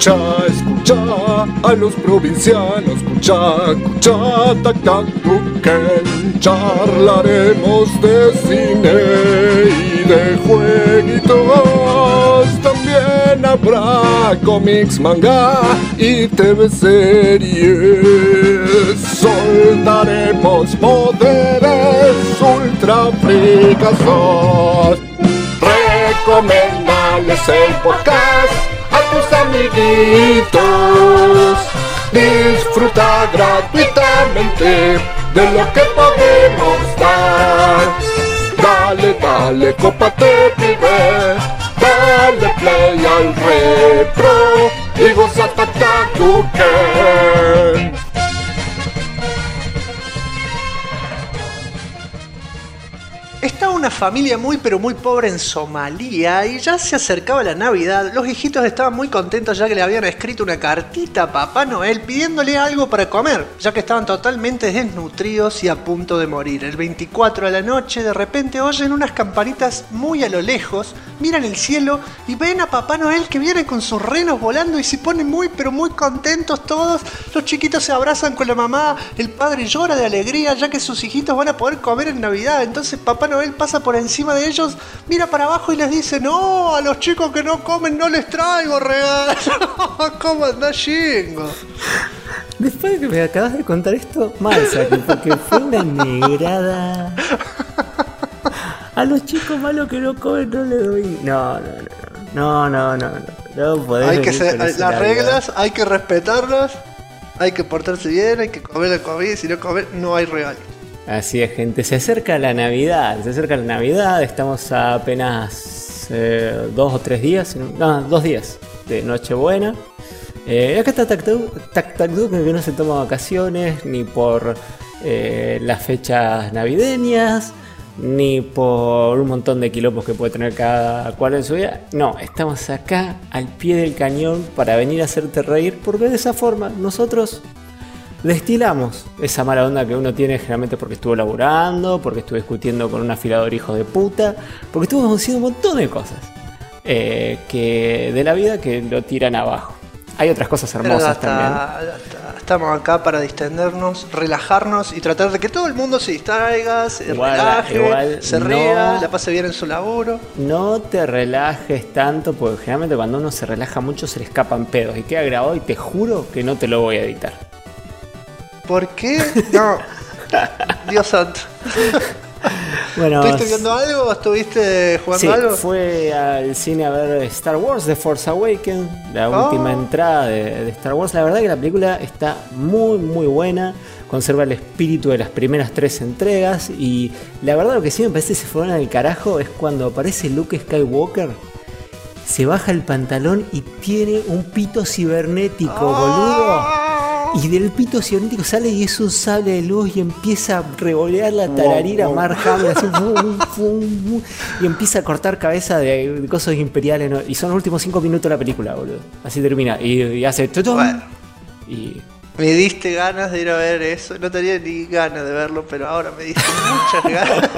escucha a los provincianos, escucha, tac, tac, tuquen. Charlaremos de cine y de jueguitos. También habrá cómics, manga y TV series. Soltaremos poderes ultra fricazos. Recomendales el podcast a tus amiguitos. Disfruta gratuitamente de lo que podemos dar. Dale, cópate, pibe. Dale play al repro y goza Tuquen. Estaba una familia muy pero muy pobre en Somalia y ya se acercaba la Navidad. Los hijitos estaban muy contentos ya que le habían escrito una cartita a Papá Noel pidiéndole algo para comer, ya que estaban totalmente desnutridos y a punto de morir. El 24 a la noche de repente oyen unas campanitas muy a lo lejos, miran el cielo y ven a Papá Noel que viene con sus renos volando y se ponen muy pero muy contentos todos. Los chiquitos se abrazan con la mamá, el padre llora de alegría ya que sus hijitos van a poder comer en Navidad. Entonces Papá Noel pasa por encima de ellos, mira para abajo y les dice: no, a los chicos que no comen no les traigo regalos. ¿Cómo andás, Jingo? Después de que me acabas de contar esto, Marza, porque fue una negrada. A los chicos malos que no comen no les doy. No podés. Hay que ser, las reglas hay que respetarlas, hay que portarse bien, hay que comer la comida y si no comer no hay regalo. Así es, gente, se acerca la Navidad, estamos a apenas 2 o 3 días, 2 días de Nochebuena. Acá está Tactacdu, que no se toma vacaciones ni por las fechas navideñas, ni por un montón de quilombos que puede tener cada cual en su vida. No, estamos acá al pie del cañón para venir a hacerte reír, porque de esa forma nosotros destilamos esa mala onda que uno tiene generalmente porque estuvo laburando, porque estuvo discutiendo con un afilador hijo de puta, porque estuvo haciendo un montón de cosas que de la vida que lo tiran abajo. Hay otras cosas hermosas también. Estamos acá para distendernos, relajarnos y tratar de que todo el mundo se distraiga, se relaje, se ría, la pase bien en su laburo. No te relajes tanto, porque generalmente cuando uno se relaja mucho se le escapan pedos y queda grabado y te juro que no te lo voy a editar. ¿Por qué? No. Dios santo. Bueno, ¿estuviste viendo algo o estuviste jugando algo? Sí, fue al cine a ver Star Wars The Force Awakens, la última entrada de Star Wars. La verdad que la película está muy muy buena, conserva el espíritu de las primeras 3 entregas y la verdad lo que sí me parece que se fueron al carajo es cuando aparece Luke Skywalker, se baja el pantalón y tiene un pito cibernético, boludo. Y del pito cibernético sale y es un sable de luz y empieza a revolear la tararira Mark Hamill así, y empieza a cortar cabeza de cosas imperiales, ¿no? Y son los últimos 5 minutos de la película, boludo. Así termina y hace bueno, y me diste ganas de ir a ver eso. No tenía ni ganas de verlo, pero ahora me diste muchas ganas.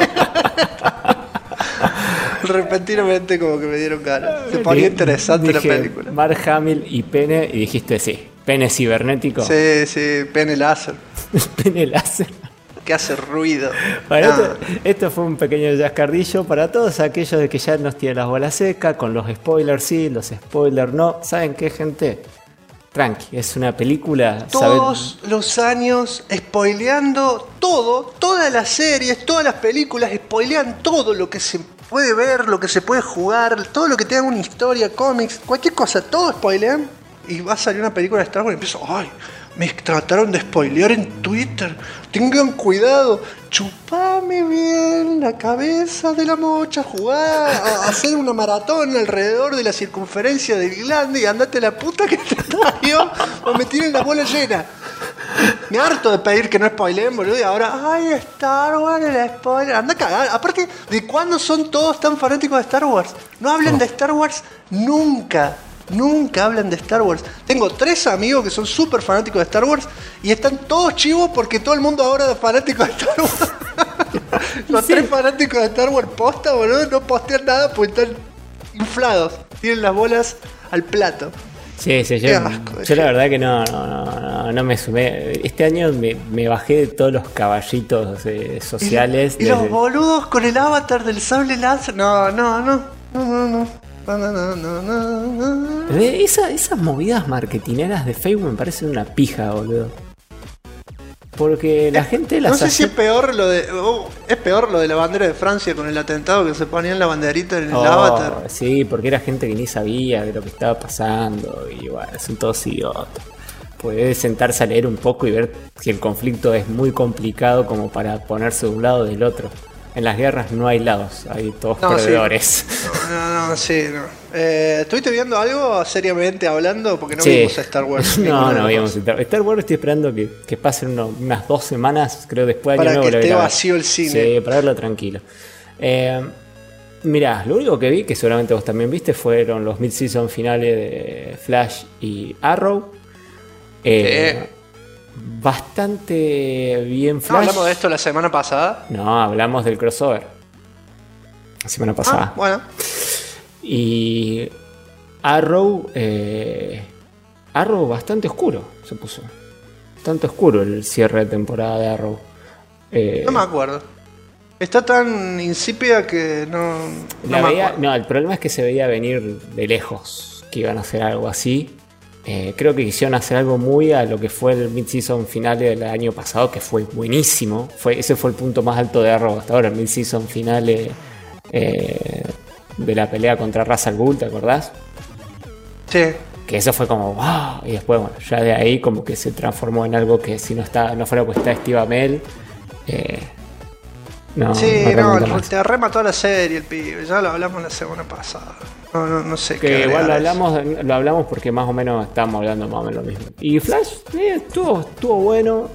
Repentinamente como que me dieron ganas. Se ponía interesante la película. Mark Hamill y pene y dijiste sí. ¿Pene cibernético? Sí, pene láser. Pene láser. Que hace ruido. Bueno, esto fue un pequeño chascarrillo para todos aquellos de que ya nos tienen las bolas secas, con los spoilers sí, los spoilers no. ¿Saben qué, gente? Tranqui, es una película... Todos los años spoileando todo, todas las series, todas las películas spoilean todo lo que se puede ver, lo que se puede jugar, todo lo que tenga una historia, cómics, cualquier cosa, todo spoilean. Y va a salir una película de Star Wars y empiezo, ay, me trataron de spoilear en Twitter, tengan cuidado, chupame bien la cabeza de la mocha, jugar a hacer una maratón alrededor de la circunferencia del glande y andate la puta que te parió o me tienen la bola llena. Me harto de pedir que no spoileen, boludo, y ahora, ay, Star Wars, el spoiler, anda a cagar. Aparte, ¿de cuándo son todos tan fanáticos de Star Wars? No hablen de Star Wars nunca. Nunca hablan de Star Wars. Tengo 3 amigos que son súper fanáticos de Star Wars y están todos chivos porque todo el mundo ahora es fanático de Star Wars. Los 3 fanáticos de Star Wars posta, boludo, no postean nada porque están inflados. Tienen las bolas al plato. Sí, sí, Qué asco de yo la verdad que no me sumé. Este año me bajé de todos los caballitos sociales. Y los boludos con el avatar del sable láser. No. Esas movidas marketineras de Facebook me parecen una pija, boludo. Porque la gente las No sé hace... si es peor es peor lo de la bandera de Francia con el atentado que se ponían la banderita en el avatar. Sí, porque era gente que ni sabía de lo que estaba pasando. Y bueno, son todos idiotas. Puede sentarse a leer un poco y ver si el conflicto es muy complicado como para ponerse de un lado o del otro. En las guerras no hay lados, hay todos perdedores. Sí. ¿Estuviste viendo algo seriamente hablando? Porque no Sí. vimos a Star Wars. No vimos Star Wars. Estoy esperando que pasen unas 2 semanas, creo, después de Para Año que Nuevo. esté vacío el cine. Sí, para verlo tranquilo. Mirá, lo único que vi, que seguramente vos también viste, fueron los mid-season finales de Flash y Arrow. Bastante bien Flash. ¿No hablamos de esto la semana pasada? No, hablamos del crossover la semana pasada. Bueno. Y Arrow bastante oscuro se puso. Bastante oscuro el cierre de temporada de Arrow. No me acuerdo. Está tan insípida que no me acuerdo. No, el problema es que se veía venir de lejos que iban a hacer algo así. Creo que quisieron hacer algo muy a lo que fue el mid-season final del año pasado, que fue buenísimo. Ese fue el punto más alto de Arrow hasta ahora, el mid-season final de la pelea contra Ra's al Ghul, ¿te acordás? Sí. Que eso fue como wow. Y después, bueno, ya de ahí como que se transformó en algo que si no fuera pues está Steve Amell. Te remató la serie el pibe. Ya lo hablamos la semana pasada. No sé que qué. Igual lo hablamos porque más o menos estábamos hablando más o menos lo mismo. Y Flash estuvo bueno.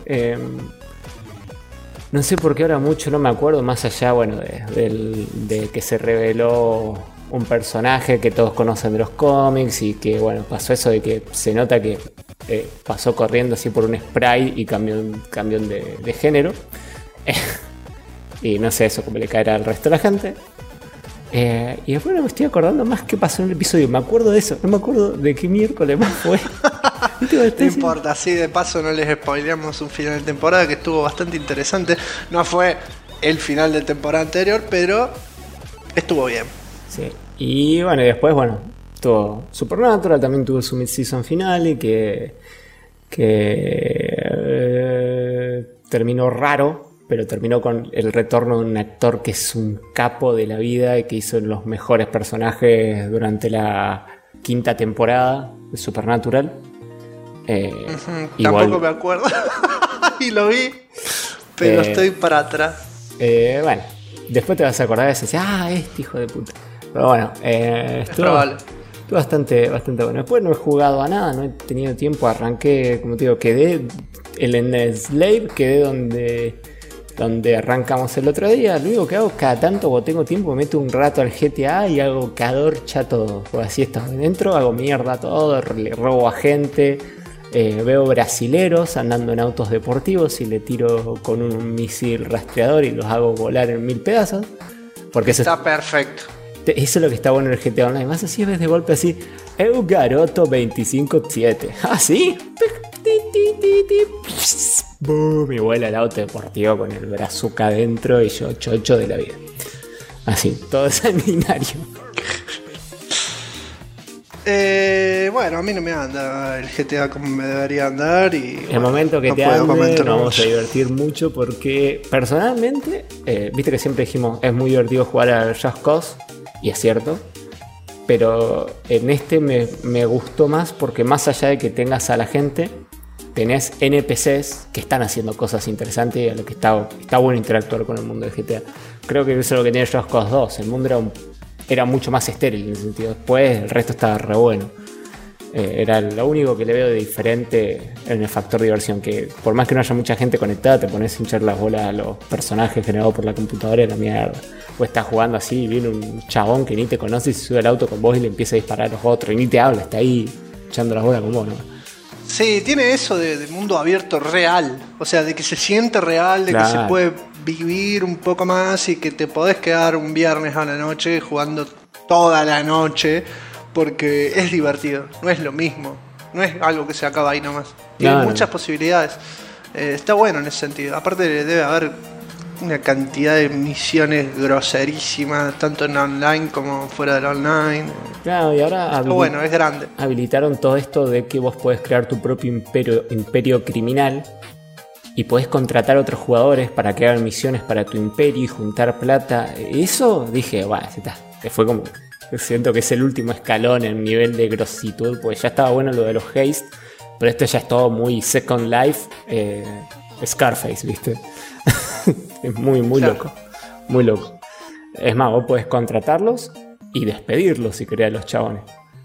No sé por qué ahora mucho no me acuerdo, más allá, bueno, de que se reveló un personaje que todos conocen de los cómics y que, bueno, pasó eso de que se nota que pasó corriendo así por un spray y cambió de género. Y no sé eso cómo le caerá al resto de la gente. Y después no me estoy acordando más qué pasó en el episodio. Me acuerdo de eso, no me acuerdo de qué miércoles más fue. No importa, así de paso no les spoileamos un final de temporada que estuvo bastante interesante. No fue el final de temporada anterior, pero estuvo bien. Sí. Y bueno, y después, bueno, tuvo Supernatural, también tuvo su mid-season final y que terminó raro, pero terminó con el retorno de un actor que es un capo de la vida y que hizo los mejores personajes durante la 5ª temporada de Supernatural. Tampoco me acuerdo. Y lo vi, pero estoy para atrás. Bueno, después te vas a acordar y decís, este hijo de puta. Pero bueno, estuvo bastante bueno. Después no he jugado a nada, no he tenido tiempo. Arranqué, como te digo, quedé en Slave, quedé donde arrancamos el otro día. Lo único que hago cada tanto, cuando tengo tiempo, me meto un rato al GTA y hago cadorcha todo. Pues así está dentro, hago mierda todo, le robo a gente. Veo brasileros andando en autos deportivos y le tiro con un misil rastreador y los hago volar en 1000 pedazos. Porque está perfecto. Eso es lo que está bueno en el GTA Online. Más así ves de golpe así, Eu Garoto 25-7. ¿Ah, sí? Boom, y vuela el auto deportivo con el brazuca adentro y yo chocho de la vida. Así, todo sanguinario. Bueno, a mí no me anda el GTA como me debería andar y el momento que te ande nos vamos a divertir mucho porque personalmente, viste que siempre dijimos es muy divertido jugar al Just Cause y es cierto, pero en este me gustó más porque más allá de que tengas a la gente, tenés NPCs que están haciendo cosas interesantes y a lo que está bueno interactuar con el mundo de GTA. Creo que eso es lo que tiene Just Cause 2, el mundo era mucho más estéril en ese sentido. Después el resto estaba re bueno. Era lo único que le veo de diferente en el factor diversión, que por más que no haya mucha gente conectada, te pones a hinchar las bolas a los personajes generados por la computadora y la mierda. O estás jugando así y viene un chabón que ni te conoce y se sube al auto con vos y le empieza a disparar a los otros y ni te habla, está ahí echando las bolas con vos, ¿no? Sí, tiene eso de mundo abierto real, o sea, de que se siente real, de claro, que se puede vivir un poco más y que te podés quedar un viernes a la noche jugando toda la noche porque es divertido, no es lo mismo, no es algo que se acaba ahí nomás. Tiene muchas posibilidades. Está bueno en ese sentido. Aparte debe haber una cantidad de misiones groserísimas, tanto en online como fuera del online. Claro, y ahora bueno, es grande. Habilitaron todo esto de que vos podés crear tu propio imperio criminal y podés contratar a otros jugadores para que hagan misiones para tu imperio y juntar plata. Eso dije, bueno, está. Que fue como, siento que es el último escalón en nivel de grositud, porque ya estaba bueno lo de los haste, pero esto ya es todo muy Second Life, Scarface, ¿viste? Es muy claro. loco, muy loco. Es más, vos podés contratarlos y despedirlos si querés a los chabones.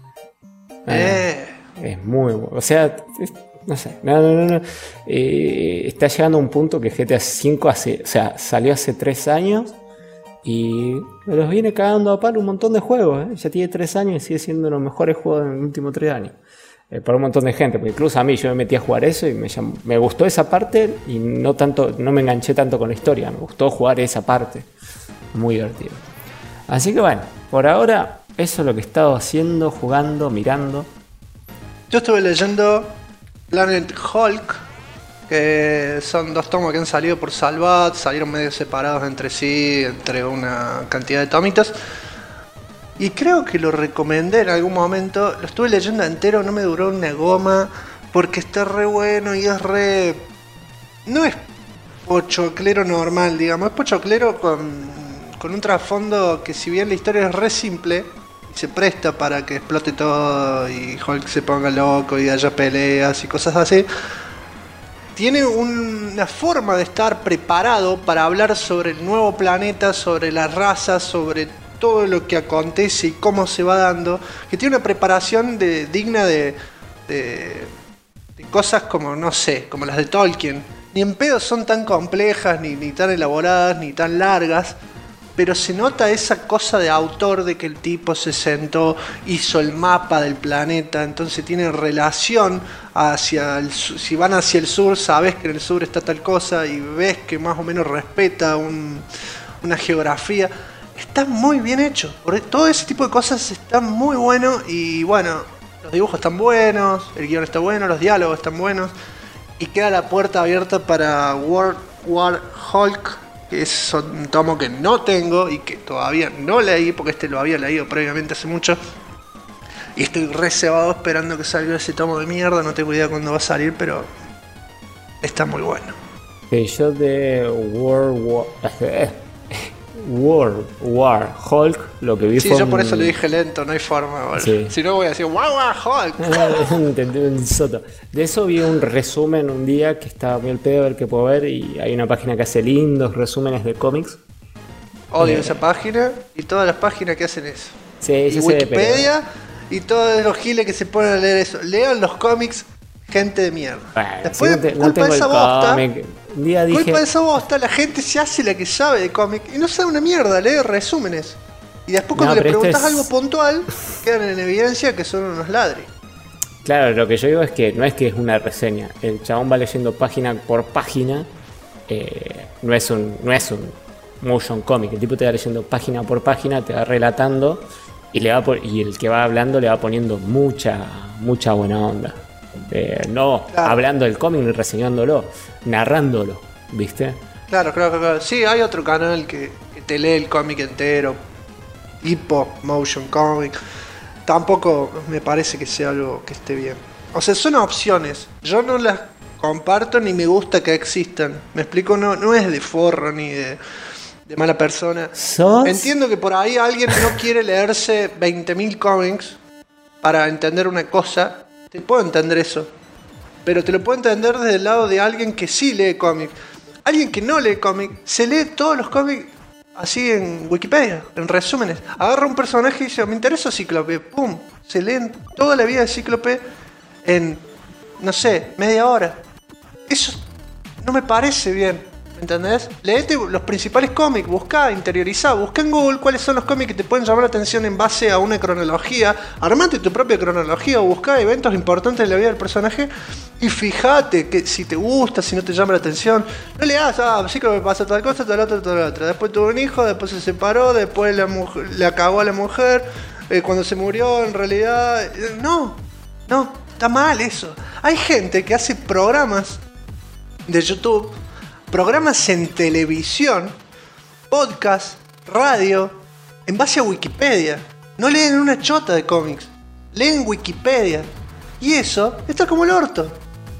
Es muy bueno. O sea, no sé. No. Está llegando a un punto que GTA V salió hace 3 años y me los viene cagando a palo un montón de juegos. Ya tiene 3 años y sigue siendo uno de los mejores juegos en los últimos 3 años. Para un montón de gente, porque incluso a mí yo me metí a jugar eso y me gustó esa parte y no me enganché tanto con la historia, me gustó jugar esa parte, muy divertido. Así que bueno, por ahora eso es lo que he estado haciendo, jugando, mirando. Yo estuve leyendo Planet Hulk, que son 2 tomos que han salido por Salvat, salieron medio separados entre sí, entre una cantidad de tomitos. Y creo que lo recomendé en algún momento. Lo estuve leyendo entero, no me duró una goma. Porque está re bueno y es re... No es pochoclero normal, digamos. Es pochoclero con un trasfondo que, si bien la historia es re simple y se presta para que explote todo y Hulk se ponga loco y haya peleas y cosas así, tiene una forma de estar preparado para hablar sobre el nuevo planeta, sobre las razas, sobre todo lo que acontece y cómo se va dando, que tiene una preparación digna de cosas como, no sé, como las de Tolkien. Ni en pedo son tan complejas, ni tan elaboradas, ni tan largas, pero se nota esa cosa de autor de que el tipo se sentó, hizo el mapa del planeta, entonces tiene relación hacia el sur. Si van hacia el sur, sabes que en el sur está tal cosa y ves que más o menos respeta una geografía. Está muy bien hecho, porque todo ese tipo de cosas está muy bueno. Y bueno, los dibujos están buenos, el guión está bueno, los diálogos están buenos, y queda la puerta abierta para World War Hulk, que es un tomo que no tengo y que todavía no leí, porque este lo había leído previamente hace mucho, y estoy reservado esperando que salga ese tomo de mierda. No tengo idea cuándo va a salir, pero está muy bueno. Yo de World War Hulk, lo que vi sí, fue yo por eso le dije lento, no hay forma. Sí. Si no voy a decir ¡Wow, Hulk! Entendí un soto. De eso vi un resumen un día que estaba muy al pedo, a ver qué puedo ver, y hay una página que hace lindos resúmenes de cómics. Odio esa página y todas las páginas que hacen eso. Sí, y Wikipedia y todos los giles que se ponen a leer eso. Lean los cómics, gente de mierda. Bueno, después, si no tengo el cómic. Un día dije... Culpa de esa bosta, la gente se hace la que sabe de cómic y no sabe una mierda, lee resúmenes. Y después cuando le preguntas algo puntual, quedan en evidencia que son unos ladris. Claro, lo que yo digo es que no es que es una reseña. El chabón va leyendo página por página. No es un motion comic. El tipo te va leyendo página por página, te va relatando y el que va hablando le va poniendo mucha buena onda. No claro. Hablando del cómic ni reseñándolo, narrándolo, ¿viste? Claro. Sí, hay otro canal que te lee el cómic entero. Hippo Motion Comic. Tampoco me parece que sea algo que esté bien. O sea, son opciones. Yo no las comparto ni me gusta que existan. Me explico, no es de forro ni de mala persona. Entiendo que por ahí alguien no quiere leerse 20.000 cómics para entender una cosa. Te puedo entender eso, pero te lo puedo entender desde el lado de alguien que sí lee cómics. Alguien que no lee cómics, se lee todos los cómics así en Wikipedia, en resúmenes. Agarra un personaje y dice, me interesa Cíclope, pum, se leen toda la vida de Cíclope en, no sé, media hora. Eso no me parece bien, ¿entendés? Leete los principales cómics, buscá, interiorizá, buscá en Google cuáles son los cómics que te pueden llamar la atención en base a una cronología. Armate tu propia cronología o buscá eventos importantes en la vida del personaje y fíjate que si te gusta, si no te llama la atención. No leas, sí que me pasa tal cosa, tal otra. Después tuvo un hijo, después se separó, después la cagó a la mujer, cuando se murió en realidad... No, está mal eso. Hay gente que hace programas de YouTube, programas en televisión, podcast, radio, en base a Wikipedia. No leen una chota de cómics, leen Wikipedia. Y eso está como el orto.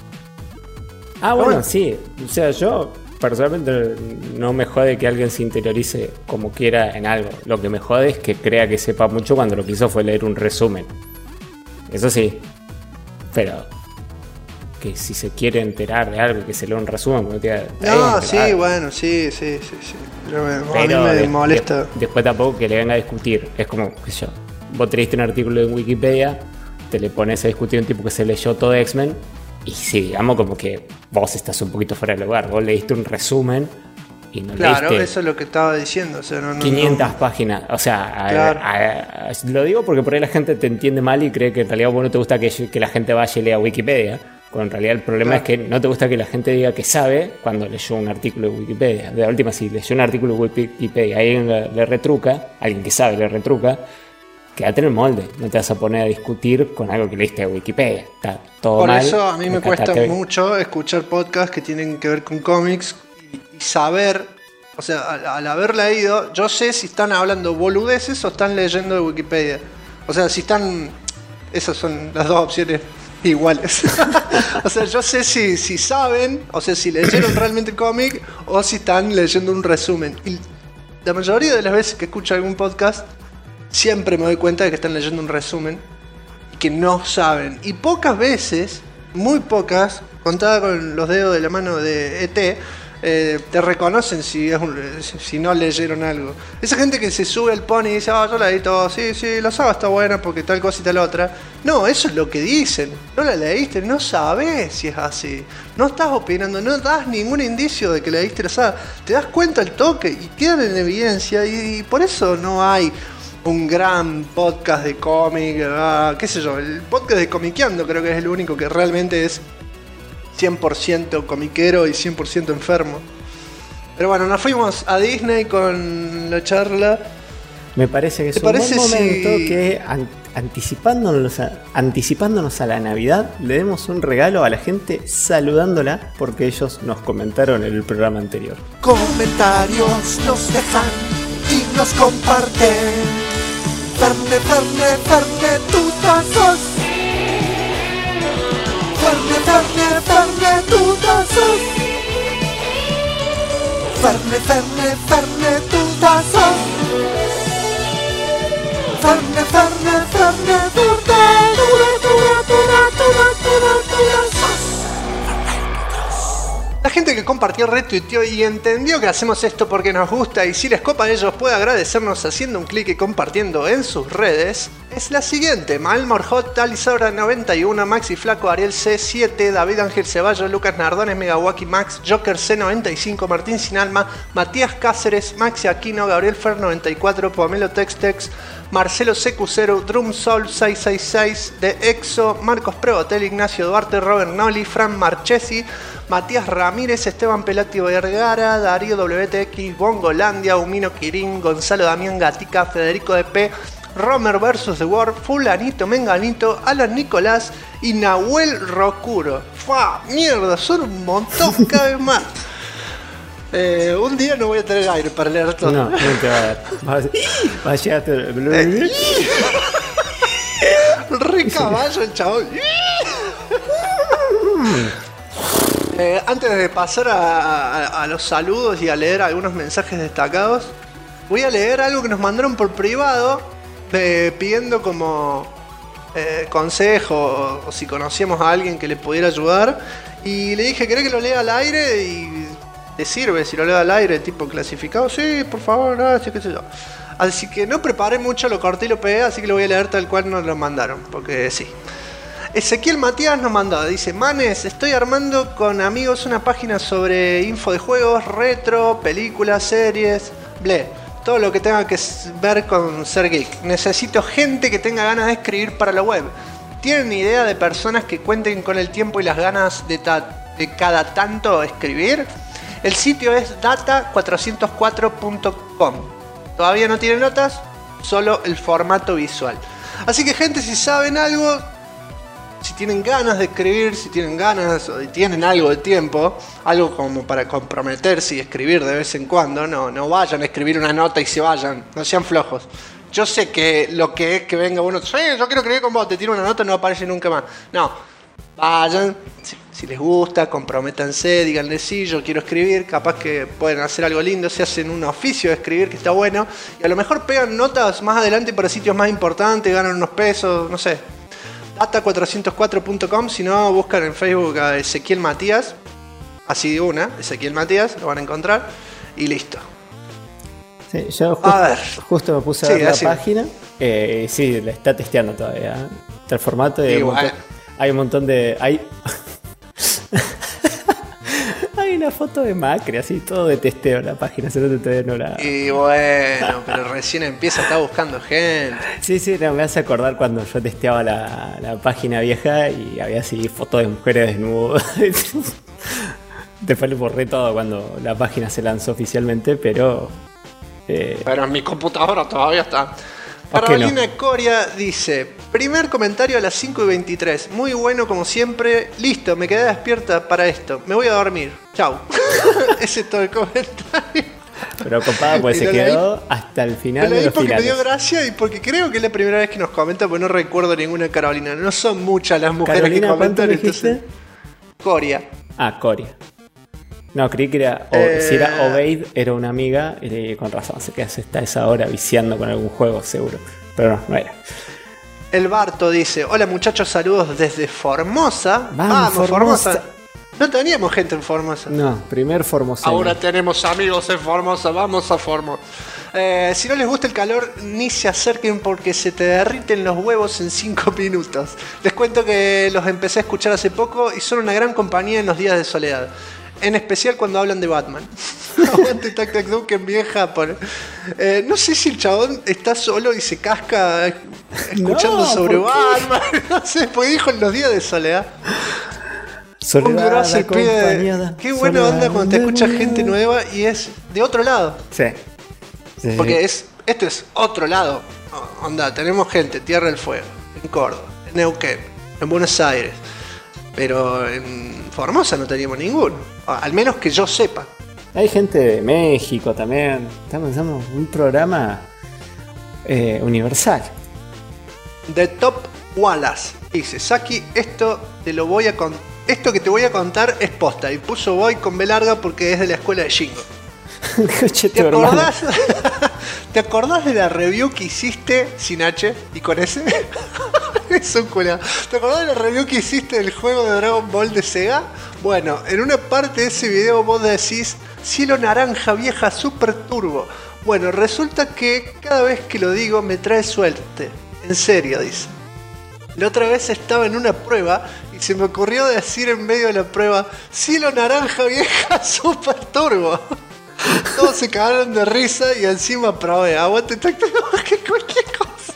Bueno, sí. O sea, yo personalmente no me jode que alguien se interiorice como quiera en algo. Lo que me jode es que crea que sepa mucho cuando lo que hizo fue leer un resumen. Eso sí. Pero que si se quiere enterar de algo, que se lea un resumen. Sí, bueno, sí. Pero a mí me molesta. Después tampoco que le venga a discutir. Es como, qué sé yo, vos te leíste un artículo en Wikipedia, te le pones a discutir a un tipo que se leyó todo X-Men, y sí, digamos como que vos estás un poquito fuera de lugar. Vos leíste un resumen y no leíste... Claro, eso es lo que estaba diciendo. O sea, 500 páginas. O sea, claro. Lo digo porque por ahí la gente te entiende mal y cree que en realidad vos no te gusta que la gente vaya y lea Wikipedia. Cuando en realidad el problema es que no te gusta que la gente diga que sabe cuando leyó un artículo de Wikipedia. De la última, si leyó un artículo de Wikipedia, alguien le retruca, alguien que sabe le retruca, quédate en el molde. No te vas a poner a discutir con algo que leíste de Wikipedia. Está todo mal. Por eso a mí me cuesta mucho escuchar podcasts que tienen que ver con cómics y saber, o sea, al haber leído, yo sé si están hablando boludeces o están leyendo de Wikipedia. O sea, si están... Esas son las dos opciones iguales. O sea, yo sé si saben, o sea, si leyeron realmente el cómic o si están leyendo un resumen. Y la mayoría de las veces que escucho algún podcast, siempre me doy cuenta de que están leyendo un resumen y que no saben. Y pocas veces, muy pocas, contada con los dedos de la mano de ET, te reconocen si no leyeron algo. Esa gente que se sube al pony y dice, yo leí todo, sí, la saga está buena porque tal cosa y tal otra. No, eso es lo que dicen. No la leíste, no sabes si es así. No estás opinando, no das ningún indicio de que leíste la saga. Te das cuenta al toque y quedan en evidencia y por eso no hay un gran podcast de cómic, qué sé yo, el podcast de Comiqueando creo que es el único que realmente es 100% comiquero y 100% enfermo. Pero bueno, nos fuimos a Disney con la charla. Me parece que es un buen momento que anticipándonos a la Navidad, le demos un regalo a la gente saludándola porque ellos nos comentaron en el programa anterior. Comentarios nos dejan y nos comparten. Ferne, tú sos. Ferne, tú sos. Ferne, tú sos. Ferne, tú La gente que compartió, retuiteó y entendió que hacemos esto porque nos gusta y si les copa a ellos puede agradecernos haciendo un clic y compartiendo en sus redes es la siguiente: Mal Morjot, Alisora 91, Maxi Flaco, Ariel C7, David Ángel Ceballos, Lucas Nardones, Megawaki Max, Joker C95, Martín Sinalma, Matías Cáceres, Maxi Aquino, Gabriel Fer 94, Pomelo Textex, Marcelo CQ0, Drum Soul 666, De Exo, Marcos Prevotel, Ignacio Duarte, Robert Noli, Fran Marchesi, Matías Ramírez, Esteban Pelati Vergara, Darío WTX, Bongolandia, Humino Quirín, Gonzalo Damián Gatica, Federico DP, Romer vs. The World, Fulanito Menganito, Alan Nicolás y Nahuel Rocuro. ¡Fua! ¡Mierda! Son un montón cada vez más. Un día no voy a tener aire para leer todo. No te va a dar. Va a llegar re caballo el chabón. Antes de pasar a los saludos y a leer algunos mensajes destacados, voy a leer algo que nos mandaron por privado pidiendo como consejo o si conocíamos a alguien que le pudiera ayudar. Y le dije, ¿querés que lo lea al aire? Y te sirve si lo leo al aire, tipo clasificado. Sí, por favor, gracias, qué sé yo. Así que no preparé mucho, lo corté y lo pegué, así que lo voy a leer tal cual nos lo mandaron, porque sí. Ezequiel Matías nos mandó, dice: Manes, estoy armando con amigos una página sobre info de juegos, retro, películas, series, todo lo que tenga que ver con ser geek. Necesito gente que tenga ganas de escribir para la web. ¿Tienen idea de personas que cuenten con el tiempo y las ganas de cada tanto escribir? El sitio es data404.com. ¿Todavía no tiene notas? solo el formato visual. Así que gente, si saben algo, si tienen ganas de escribir, si tienen ganas o tienen algo de tiempo, algo como para comprometerse y escribir de vez en cuando, no vayan a escribir una nota y se vayan, no sean flojos. Yo sé que lo que es que venga uno, sí, yo quiero escribir con vos, te tiro una nota y no aparece nunca más. No, vayan, si les gusta, comprométanse, díganle sí, yo quiero escribir, capaz que pueden hacer algo lindo, se hacen un oficio de escribir que está bueno, y a lo mejor pegan notas más adelante para sitios más importantes, ganan unos pesos, no sé. Data404.com, si no, buscan en Facebook a Ezequiel Matías, así de una, Ezequiel Matías, lo van a encontrar, y listo. Sí, yo justo me puse a ver la página. Sí, la está testeando todavía. Está el formato y hay un montón de. Hay una foto de Macri, así todo de testeo en la página. Todavía no la... Y bueno, pero recién empieza, está buscando gente. Sí, no, me hace acordar cuando yo testeaba la página vieja y había así fotos de mujeres desnudas. Después le borré todo cuando la página se lanzó oficialmente, pero en mi computadora todavía está. Carolina Coria dice: primer comentario a las 5:23. Muy bueno como siempre. Listo, me quedé despierta para esto. Me voy a dormir. Chau. Ese es todo el comentario. Pero compadre, pues se quedó hasta el final de los porque finales. me dio gracia y porque creo que es la primera vez que nos comenta, porque no recuerdo ninguna Carolina. No son muchas las mujeres Carolina, que comentan. ¿cuánto dijiste? Coria. Coria. No, creí que era. Si era Obeid, era una amiga. Y con razón, se queda hasta esa hora viciando con algún juego, seguro. Pero no era. El Barto dice: hola muchachos, saludos desde Formosa. Vamos, Formosa. No teníamos gente en Formosa. No, primer Formosa. Ahora tenemos amigos en Formosa, vamos a Formosa. Si no les gusta el calor, ni se acerquen porque se te derriten los huevos en 5 minutos. Les cuento que los empecé a escuchar hace poco y son una gran compañía en los días de soledad. En especial cuando hablan de Batman. Aguante Tac Tac Duke en vieja. No sé si el chabón está solo y se casca escuchando sobre Batman. No sé, pues dijo en los días de soledad. Soledad acompañada. Qué buena onda cuando te escucha gente nueva y es de otro lado. Sí. Porque esto es otro lado. Onda, tenemos gente, Tierra del Fuego, en Córdoba, en Neuquén, en Buenos Aires. Pero en Formosa no teníamos ninguno. Al menos que yo sepa. Hay gente de México también. Estamos un programa universal. The Top Wallace dice: Saki, esto que te voy a contar es posta. Y puso voy con B larga porque es de la escuela de Shingo. ¿Te acordás de la review que hiciste sin H y con S? Es un culo. ¿Te acordás de la review que hiciste del juego de Dragon Ball de Sega? Bueno, en una parte de ese video vos decís: cielo naranja vieja super turbo. Bueno, resulta que cada vez que lo digo me trae suerte. En serio, dice. La otra vez estaba en una prueba y se me ocurrió decir en medio de la prueba: cielo naranja vieja super turbo. Todos se cagaron de risa y encima probé. Aguante Tac Tac Duke, que cualquier cosa.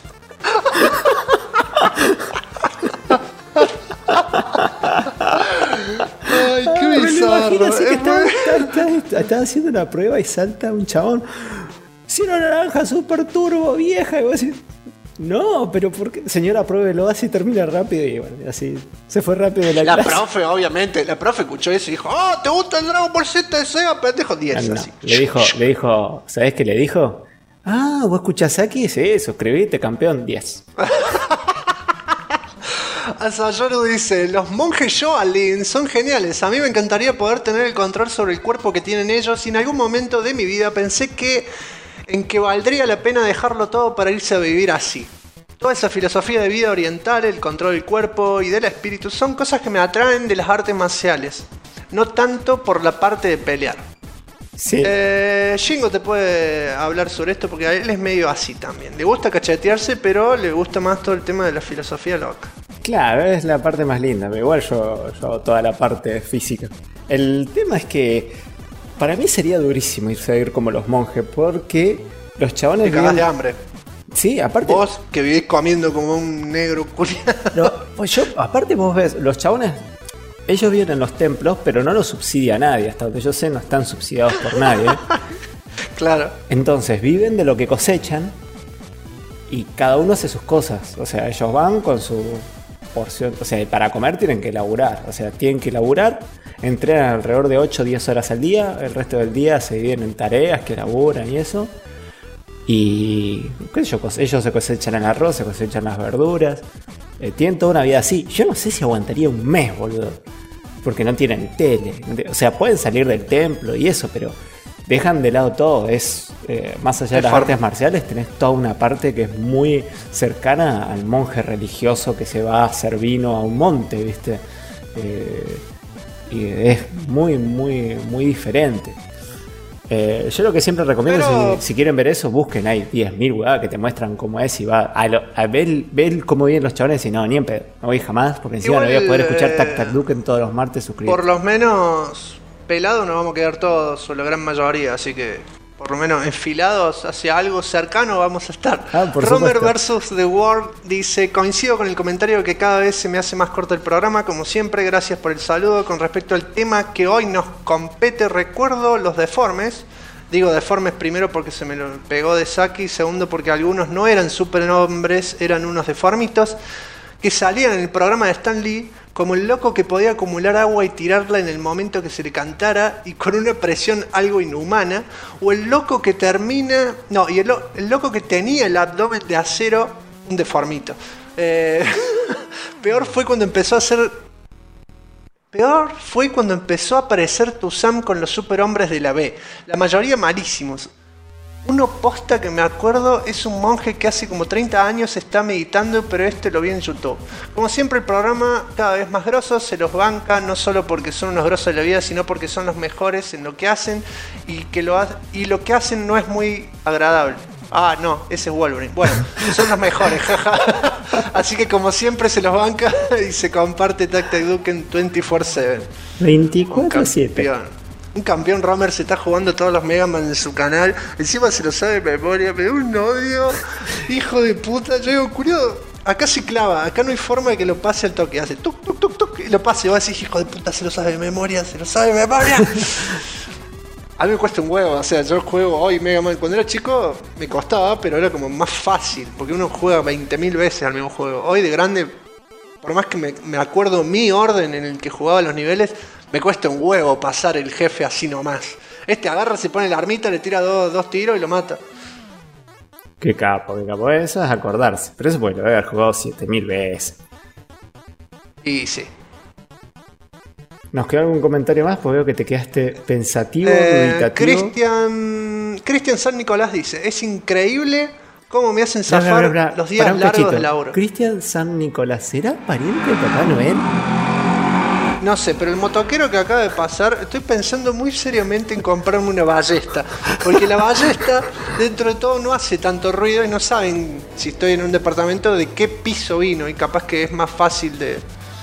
Ay, qué bizarro. Estaba haciendo una prueba y salta un chabón: cielo naranja super turbo vieja. Y vos decís: no, pero ¿por qué? Señora, pruébelo, así termina rápido. Y bueno, así se fue rápido de la clase. Profe, obviamente, la profe escuchó eso y dijo: oh, ¿te gusta el Dragon Ball Z de Sega? Pendejo, 10. No, así. Le dijo, ¿sabés qué le dijo? ¿Vos escuchás aquí? Sí, suscribite, campeón, 10. Asayoru dice: los monjes Shoalin son geniales. A mí me encantaría poder tener el control sobre el cuerpo que tienen ellos. Y en algún momento de mi vida pensé que valdría la pena dejarlo todo para irse a vivir así. Toda esa filosofía de vida oriental, el control del cuerpo y del espíritu son cosas que me atraen de las artes marciales. No tanto por la parte de pelear. Sí. Shingo te puede hablar sobre esto porque a él es medio así también. Le gusta cachetearse, pero le gusta más todo el tema de la filosofía loca. Claro, es la parte más linda, pero igual yo hago toda la parte física. El tema es que para mí sería durísimo irse a vivir como los monjes, porque los chabones... Te cagás de hambre. Sí, aparte... Vos que vivís comiendo como un negro culiado. No, pues aparte vos ves, los chabones, ellos viven en los templos, pero no los subsidia nadie. Hasta donde yo sé, no están subsidiados por nadie. Claro. Entonces, viven de lo que cosechan y cada uno hace sus cosas. O sea, ellos van con su porción. O sea, para comer tienen que laburar. O sea, tienen que laburar. Entrenan alrededor de 8 o 10 horas al día. El resto del día se dividen en tareas que laburan y eso. Y qué sé yo, ellos se cosechan el arroz, se cosechan las verduras. Tienen toda una vida así. Yo no sé si aguantaría un mes, boludo. Porque no tienen tele. O sea, pueden salir del templo y eso, pero dejan de lado todo. Es más allá de las artes marciales, tenés toda una parte que es muy cercana al monje religioso que se va a hacer vino a un monte, ¿viste? Y es muy, muy, muy diferente. Yo lo que siempre recomiendo, si quieren ver eso, busquen, hay 10.000 weá que te muestran cómo es y va a ver cómo viven los chavales y no, ni en pedo, no voy jamás, porque encima no voy a poder escuchar Tac Tac Duken todos los martes suscritos. Por lo menos pelados nos vamos a quedar todos, o la gran mayoría, así que por lo menos enfilados hacia algo cercano vamos a estar. Romer vs. The World dice: coincido con el comentario que cada vez se me hace más corto el programa, como siempre, gracias por el saludo. Con respecto al tema que hoy nos compete, recuerdo los deformes. Digo deformes primero porque se me lo pegó de Saki, segundo porque algunos no eran superhombres, eran unos deformitos que salían en el programa de Stan Lee como el loco que podía acumular agua y tirarla en el momento que se le cantara y con una presión algo inhumana, o el loco que termina... No, y el loco que tenía el abdomen de acero, un deformito. Peor fue cuando empezó a aparecer Tuzam con los superhombres de la B. La mayoría malísimos. Uno posta que me acuerdo es un monje que hace como 30 años está meditando, pero lo vi en YouTube. Como siempre, el programa cada vez más grosso, se los banca, no solo porque son unos grosos de la vida, sino porque son los mejores en lo que hacen y lo que hacen no es muy agradable. Ah, no, ese es Wolverine. Bueno, son los mejores, jaja. Así que como siempre se los banca y se comparte Tac Tac Duken 24/7. 24/7. Un campeón. Romer se está jugando todos los Mega Man en su canal. Encima se lo sabe de memoria. Me da un odio. Hijo de puta. Yo digo, curioso. Acá se clava. Acá no hay forma de que lo pase al toque. Hace tuk, tuk, tuk, tuk. Y lo pase. Y vos decís, hijo de puta, se lo sabe de memoria. Se lo sabe de memoria. A mí me cuesta un huevo. O sea, yo juego hoy Mega Man. Cuando era chico me costaba, pero era como más fácil. Porque uno juega 20.000 veces al mismo juego. Hoy de grande, por más que me acuerdo mi orden en el que jugaba los niveles, me cuesta un huevo pasar el jefe así nomás. Agarra, se pone la armita, le tira dos tiros y lo mata. Qué capo. Eso es acordarse. Pero eso puede haber jugado 7.000 veces. Y sí. ¿Nos queda algún comentario más? Porque veo que te quedaste pensativo, dubitativo. Cristian San Nicolás dice: es increíble cómo me hacen zafar los días largos de laburo. Cristian San Nicolás, ¿será pariente de Papá Noel? No sé, pero el motoquero que acaba de pasar, estoy pensando muy seriamente en comprarme una ballesta. Porque la ballesta, dentro de todo, no hace tanto ruido y no saben, si estoy en un departamento, de qué piso vino. Y capaz que es más fácil de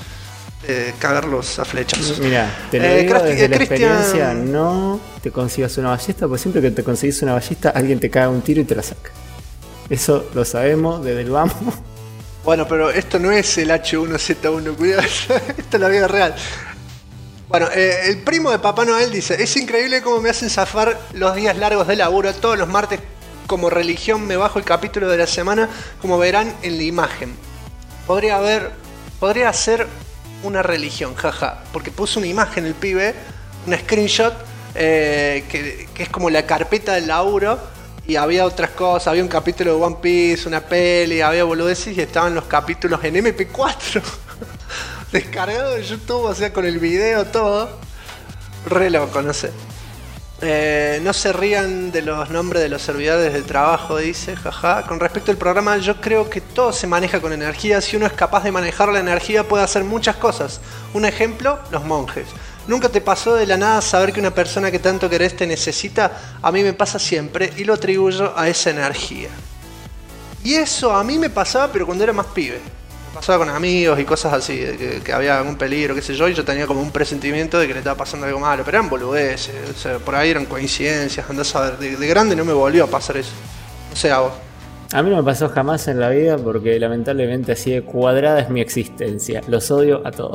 cagarlos a flechazos. Mira, te lo digo desde la experiencia, no te consigas una ballesta, porque siempre que te conseguís una ballesta, alguien te caga un tiro y te la saca. Eso lo sabemos desde el vamos. Bueno, pero esto no es el H1Z1, cuidado, esto es la vida real. Bueno, el primo de Papá Noel dice: es increíble cómo me hacen zafar los días largos de laburo. Todos los martes, como religión, me bajo el capítulo de la semana, como verán en la imagen. Podría ser una religión, jaja, porque puso una imagen el pibe, una screenshot, que es como la carpeta del laburo. Y había otras cosas, había un capítulo de One Piece, una peli, había boludeces y estaban los capítulos en MP4 descargados de YouTube, o sea, con el video, todo. Re loco, no sé. No se rían de los nombres de los servidores del trabajo, dice, jaja. Con respecto al programa, yo creo que todo se maneja con energía. Si uno es capaz de manejar la energía, puede hacer muchas cosas. Un ejemplo, los monjes. ¿Nunca te pasó de la nada saber que una persona que tanto querés te necesita? A mí me pasa siempre y lo atribuyo a esa energía. Y eso a mí me pasaba, pero cuando era más pibe. Me pasaba con amigos y cosas así, de que había algún peligro, qué sé yo, y yo tenía como un presentimiento de que le estaba pasando algo malo. Pero eran boludeces, o sea, por ahí eran coincidencias, andás a ver. De grande no me volvió a pasar eso. No sé, a vos. A mí no me pasó jamás en la vida porque lamentablemente así de cuadrada es mi existencia. Los odio a todos.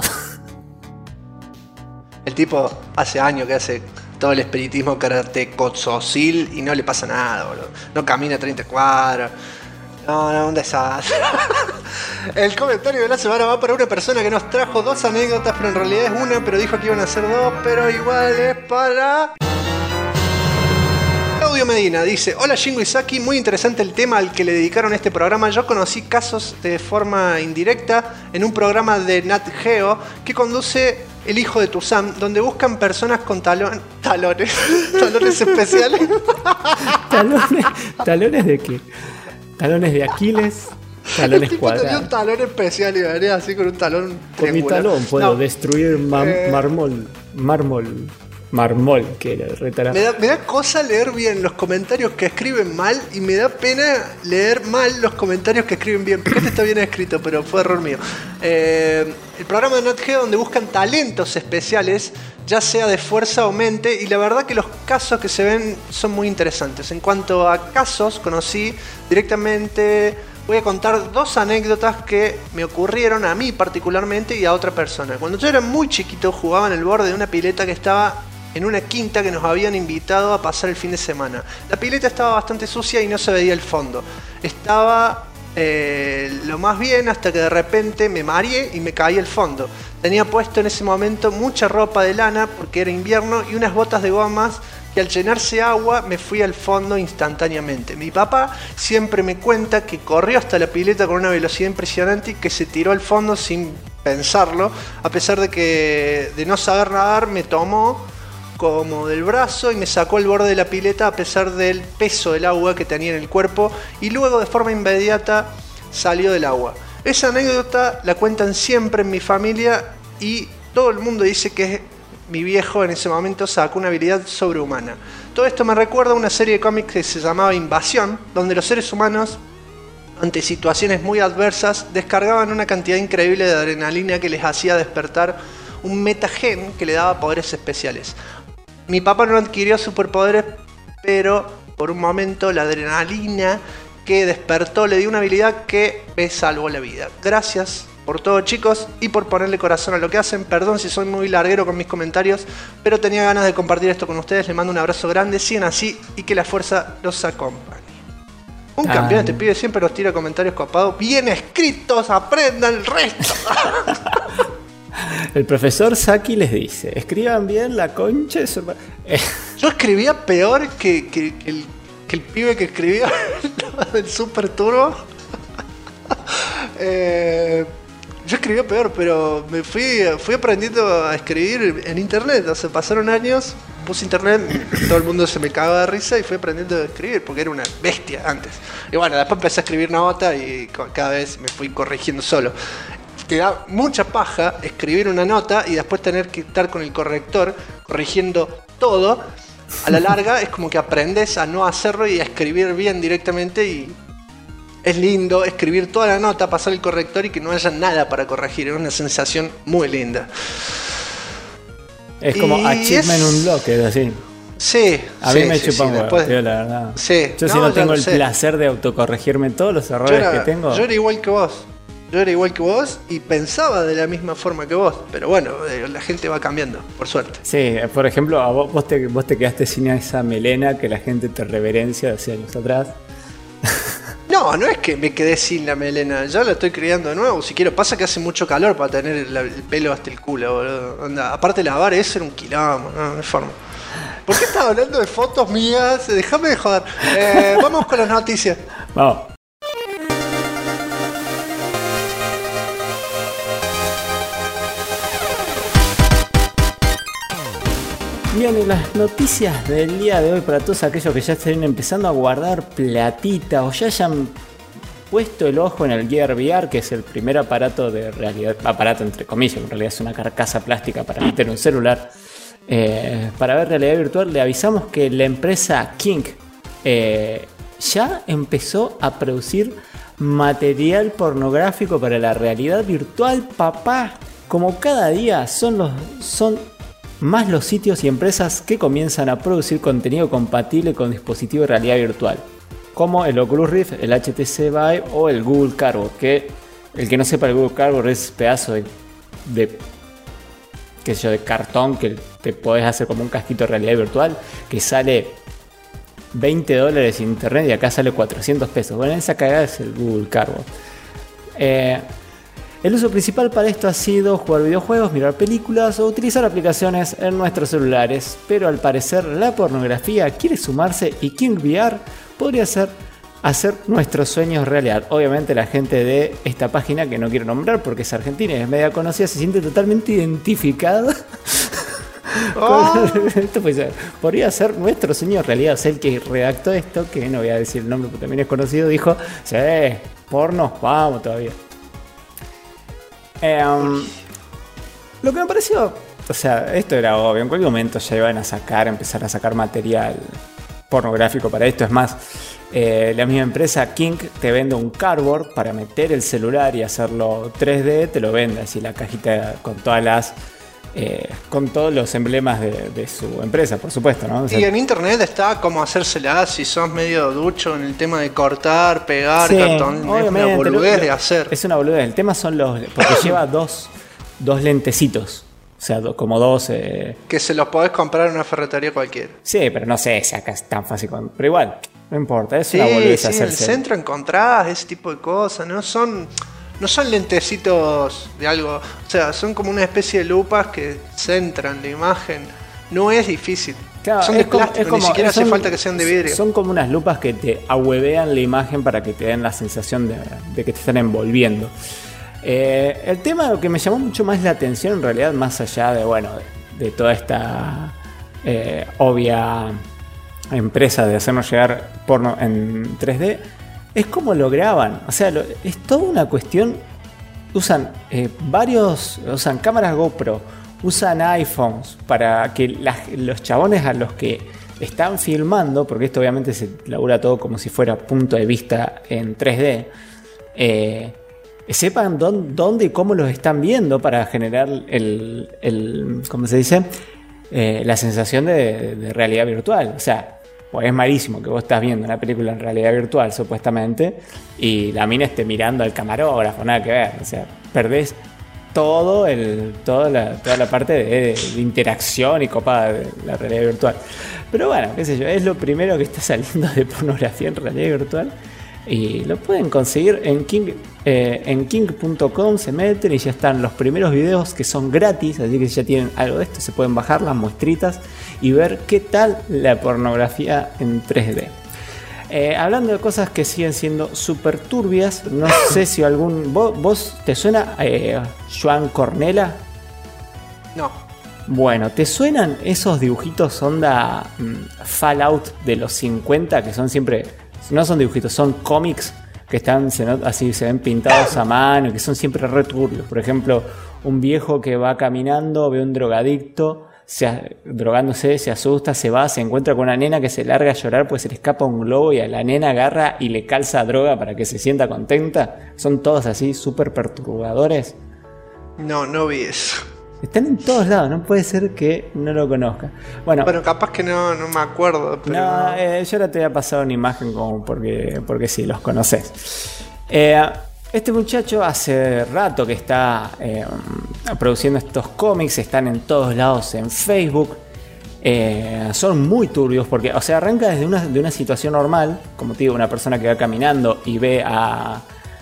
El tipo hace años que hace todo el espiritismo karate kotsosil y no le pasa nada, boludo. No camina 30 cuadras. No, un desastre. El comentario de la semana va para una persona que nos trajo 2 anécdotas, pero en realidad es una, pero dijo que iban a ser 2, pero igual es para... Claudio Medina dice: hola Shingo y Saki, muy interesante el tema al que le dedicaron este programa. Yo conocí casos de forma indirecta en un programa de Nat Geo que conduce el hijo de Tuzam, donde buscan personas con talones especiales. ¿Talones de qué? ¿Talones de Aquiles? ¿Talones cuadrados? Tenía un talón especial y venía así con un talón Con mi triangular. talón puedo No, destruir mármol, que era retarado. Me da cosa leer bien los comentarios que escriben mal y me da pena leer mal los comentarios que escriben bien. Porque este está bien escrito, pero fue error mío. El programa de Nat Geo donde buscan talentos especiales, ya sea de fuerza o mente, y la verdad que los casos que se ven son muy interesantes. En cuanto a casos, conocí directamente... Voy a contar 2 anécdotas que me ocurrieron a mí particularmente y a otra persona. Cuando yo era muy chiquito jugaba en el borde de una pileta que estaba en una quinta que nos habían invitado a pasar el fin de semana. La pileta estaba bastante sucia y no se veía el fondo. Estaba lo más bien hasta que de repente me mareé y me caí al fondo. Tenía puesto en ese momento mucha ropa de lana porque era invierno y unas botas de gomas que al llenarse agua me fui al fondo instantáneamente. Mi papá siempre me cuenta que corrió hasta la pileta con una velocidad impresionante y que se tiró al fondo sin pensarlo, a pesar de no saber nadar, me tomó como del brazo y me sacó al borde de la pileta a pesar del peso del agua que tenía en el cuerpo y luego de forma inmediata salió del agua. Esa anécdota la cuentan siempre en mi familia y todo el mundo dice que mi viejo en ese momento sacó una habilidad sobrehumana. Todo esto me recuerda a una serie de cómics que se llamaba Invasión, donde los seres humanos, ante situaciones muy adversas, descargaban una cantidad increíble de adrenalina que les hacía despertar un metagen que le daba poderes especiales. Mi papá no adquirió superpoderes, pero por un momento la adrenalina que despertó le dio una habilidad que me salvó la vida. Gracias por todo, chicos, y por ponerle corazón a lo que hacen. Perdón si soy muy larguero con mis comentarios, pero tenía ganas de compartir esto con ustedes. Les mando un abrazo grande, sigan así y que la fuerza los acompañe. Un campeón, este pibe siempre nos tira comentarios copados, bien escritos, aprendan el resto. El profesor Saki les dice: escriban bien la concha de su... Yo escribía peor que el pibe que escribía el Super Turbo. Yo escribía peor, pero me fui aprendiendo a escribir en internet. O sea, pasaron años, puse internet, todo el mundo se me cagaba de risa y fui aprendiendo a escribir porque era una bestia antes. Y bueno, después empecé a escribir nota y cada vez me fui corrigiendo solo. Te da mucha paja escribir una nota y después tener que estar con el corrector corrigiendo todo. A la larga es como que aprendes a no hacerlo y a escribir bien directamente y... Es lindo escribir toda la nota, pasar el corrector y que no haya nada para corregir. Es una sensación muy linda. Es como achievement unlocked, es así. Sí. A mí me chupa un huevo, después... tío, la verdad. Sí. Yo si no tengo el placer de autocorregirme todos los errores que tengo. Yo era igual que vos. Y pensaba de la misma forma que vos. Pero bueno, la gente va cambiando, por suerte. Sí, por ejemplo, vos te quedaste sin esa melena que la gente te reverencia de hace años atrás. No es que me quedé sin la melena, ya la estoy criando de nuevo. Si quiero, pasa que hace mucho calor para tener el pelo hasta el culo, boludo. Onda, aparte lavar eso era un quilombo, no hay forma. ¿Por qué estás hablando de fotos mías? Déjame de joder. Vamos con las noticias. Vamos. Bien, y las noticias del día de hoy para todos aquellos que ya estén empezando a guardar platita o ya hayan puesto el ojo en el Gear VR, que es el primer aparato de realidad, aparato entre comillas, en realidad es una carcasa plástica para meter un celular, para ver realidad virtual. Le avisamos que la empresa King ya empezó a producir material pornográfico para la realidad virtual, papá. Como cada día son más los sitios y empresas que comienzan a producir contenido compatible con dispositivos de realidad virtual, como el Oculus Rift, el HTC Vive o el Google Cardboard, que el que no sepa, el Google Cardboard es pedazo de cartón que te podés hacer como un casquito de realidad virtual, que sale $20 en internet y acá sale $400. Bueno, esa cagada es el Google Cardboard. El uso principal para esto ha sido jugar videojuegos, mirar películas o utilizar aplicaciones en nuestros celulares, pero al parecer la pornografía quiere sumarse y King VR podría hacer nuestros sueños realidad. Obviamente la gente de esta página, que no quiero nombrar porque es argentina y es media conocida, se siente totalmente identificada. Esto podría ser nuestro sueño realidad. O sea, el que redactó esto, que no voy a decir el nombre porque también es conocido, dijo: sí, porno, vamos todavía. Lo que me pareció, o sea, esto era obvio, en cualquier momento ya iban a empezar a sacar material pornográfico para esto. Es más, la misma empresa King te vende un cardboard para meter el celular y hacerlo 3D, te lo vende así la cajita con todos los emblemas de su empresa, por supuesto, ¿no? O sea, y en internet está como hacérsela si sos medio ducho en el tema de cortar, pegar, sí, cartón. Es una boludez de hacer. Es una boludez. El tema son porque lleva dos lentecitos. O sea, como dos... Que se los podés comprar en una ferretería cualquiera. Sí, pero no sé si acá es tan fácil. Pero igual, no importa. Es una boludez hacerse. En el centro encontrás ese tipo de cosas. No son lentecitos de algo. O sea, son como una especie de lupas que centran la imagen. No es difícil. Claro, son de plástico, ni siquiera hace falta que sean de vidrio. Son como unas lupas que te ahuevean la imagen para que te den la sensación de que te están envolviendo. El tema, lo que me llamó mucho más la atención, en realidad, más allá de toda esta obvia empresa de hacernos llegar porno en 3D, es cómo lo graban. O sea, es toda una cuestión. Usan usan cámaras GoPro, usan iPhones para que los chabones a los que están filmando, porque esto obviamente se labura todo como si fuera punto de vista en 3D, sepan dónde y cómo los están viendo para generar ¿cómo se dice? La sensación de realidad virtual. O sea, pues es malísimo que vos estás viendo una película en realidad virtual, supuestamente, y la mina esté mirando al camarógrafo, nada que ver. O sea, perdés toda la parte de interacción y copada de la realidad virtual. Pero bueno, qué sé yo, es lo primero que está saliendo de pornografía en realidad virtual. Y lo pueden conseguir en king.com, se meten y ya están los primeros videos que son gratis, así que si ya tienen algo de esto, se pueden bajar las muestritas y ver qué tal la pornografía en 3D. Hablando de cosas que siguen siendo súper turbias, no sé si ¿Vos te suena Joan Cornella? No. Bueno, ¿te suenan esos dibujitos onda Fallout de los 50 que son siempre... No son dibujitos, son cómics que están así, se ven pintados a mano, que son siempre re turbios? Por ejemplo, un viejo que va caminando, ve un drogadicto, drogándose, se asusta, se va, se encuentra con una nena que se larga a llorar pues se le escapa un globo y a la nena agarra y le calza droga para que se sienta contenta. Son todos así, súper perturbadores. No vi eso. Están en todos lados, no puede ser que no lo conozca. Bueno, capaz que no me acuerdo. Pero yo ahora te voy a pasar una imagen como porque sí, los conoces. Este muchacho hace rato que está produciendo estos cómics, están en todos lados en Facebook. Son muy turbios porque, o sea, arranca desde una situación normal, como te digo, una persona que va caminando y ve a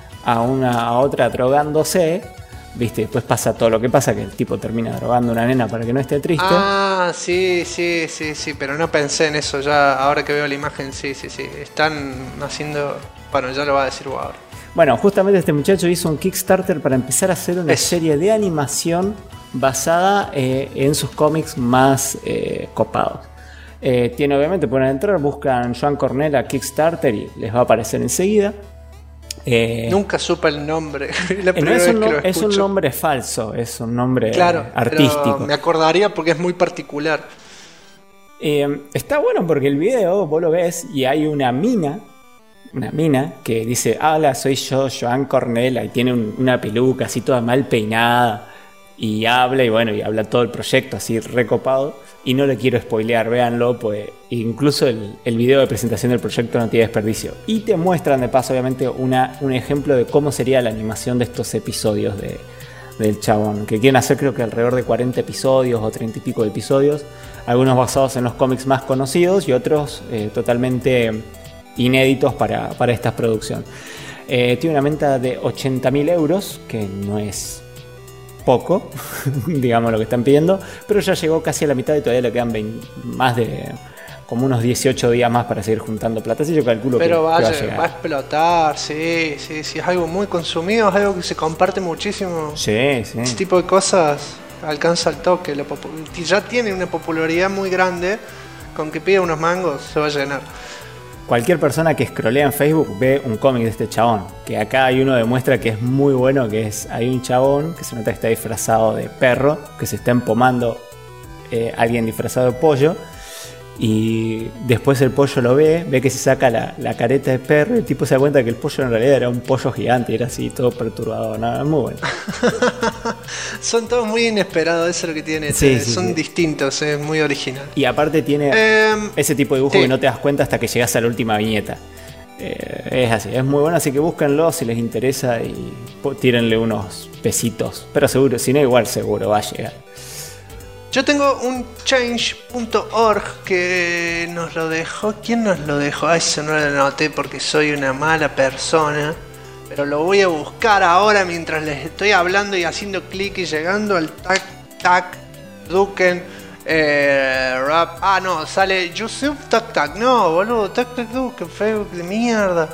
otra drogándose. ¿Viste? Después pasa todo lo que pasa, que el tipo termina drogando a una nena para que no esté triste. Ah, sí, pero no pensé en eso ya, ahora que veo la imagen, sí. Están haciendo... Bueno, ya lo va a decir vos ahora. Bueno, justamente este muchacho hizo un Kickstarter para empezar a hacer una serie de animación basada en sus cómics más copados. Obviamente pueden entrar, buscan Joan Cornella Kickstarter y les va a aparecer enseguida. Nunca supe el nombre. Es un nombre falso, es un nombre artístico. Me acordaría porque es muy particular. Está bueno porque el video vos lo ves y hay una mina que dice: hola, soy yo, Joan Cornella, y tiene una peluca así toda mal peinada y habla y habla todo el proyecto así recopado. Y no le quiero spoilear, véanlo, pues incluso el video de presentación del proyecto no tiene desperdicio. Y te muestran de paso, obviamente, un ejemplo de cómo sería la animación de estos episodios del chabón, que quieren hacer creo que alrededor de 40 episodios o 30 y pico de episodios, algunos basados en los cómics más conocidos y otros totalmente inéditos para esta producción. Tiene una venta de 80.000 euros, que no es poco, digamos lo que están pidiendo, pero ya llegó casi a la mitad y todavía le quedan más de como unos 18 días más para seguir juntando plata, así yo calculo pero que va a va llegar. a explotar, sí, es algo muy consumido, es algo que se comparte muchísimo. Sí. Este tipo de cosas alcanza el toque, y ya tiene una popularidad muy grande, con que pida unos mangos se va a llenar. Cualquier persona que scrollea en Facebook ve un cómic de este chabón, que acá hay uno demuestra que es muy bueno, hay un chabón que se nota que está disfrazado de perro, que se está empomando alguien disfrazado de pollo, y después el pollo lo ve que se saca la careta de perro y el tipo se da cuenta que el pollo en realidad era un pollo gigante y era así todo perturbado, nada, muy bueno. Son todos muy inesperados, eso es lo que tiene, son distintos, es muy original. Y aparte tiene ese tipo de dibujo que no te das cuenta hasta que llegas a la última viñeta. Es así, es muy bueno, así que búsquenlo si les interesa y tírenle unos pesitos, pero seguro, si no igual seguro va a llegar. Yo tengo un change.org que nos lo dejó. ¿Quién nos lo dejó? Ay, eso no lo anoté porque soy una mala persona. Pero lo voy a buscar ahora mientras les estoy hablando y haciendo clic y llegando al tac Duken rap. Ah, no, sale Yusuf tac. No, boludo, tac Duken, Facebook de mierda.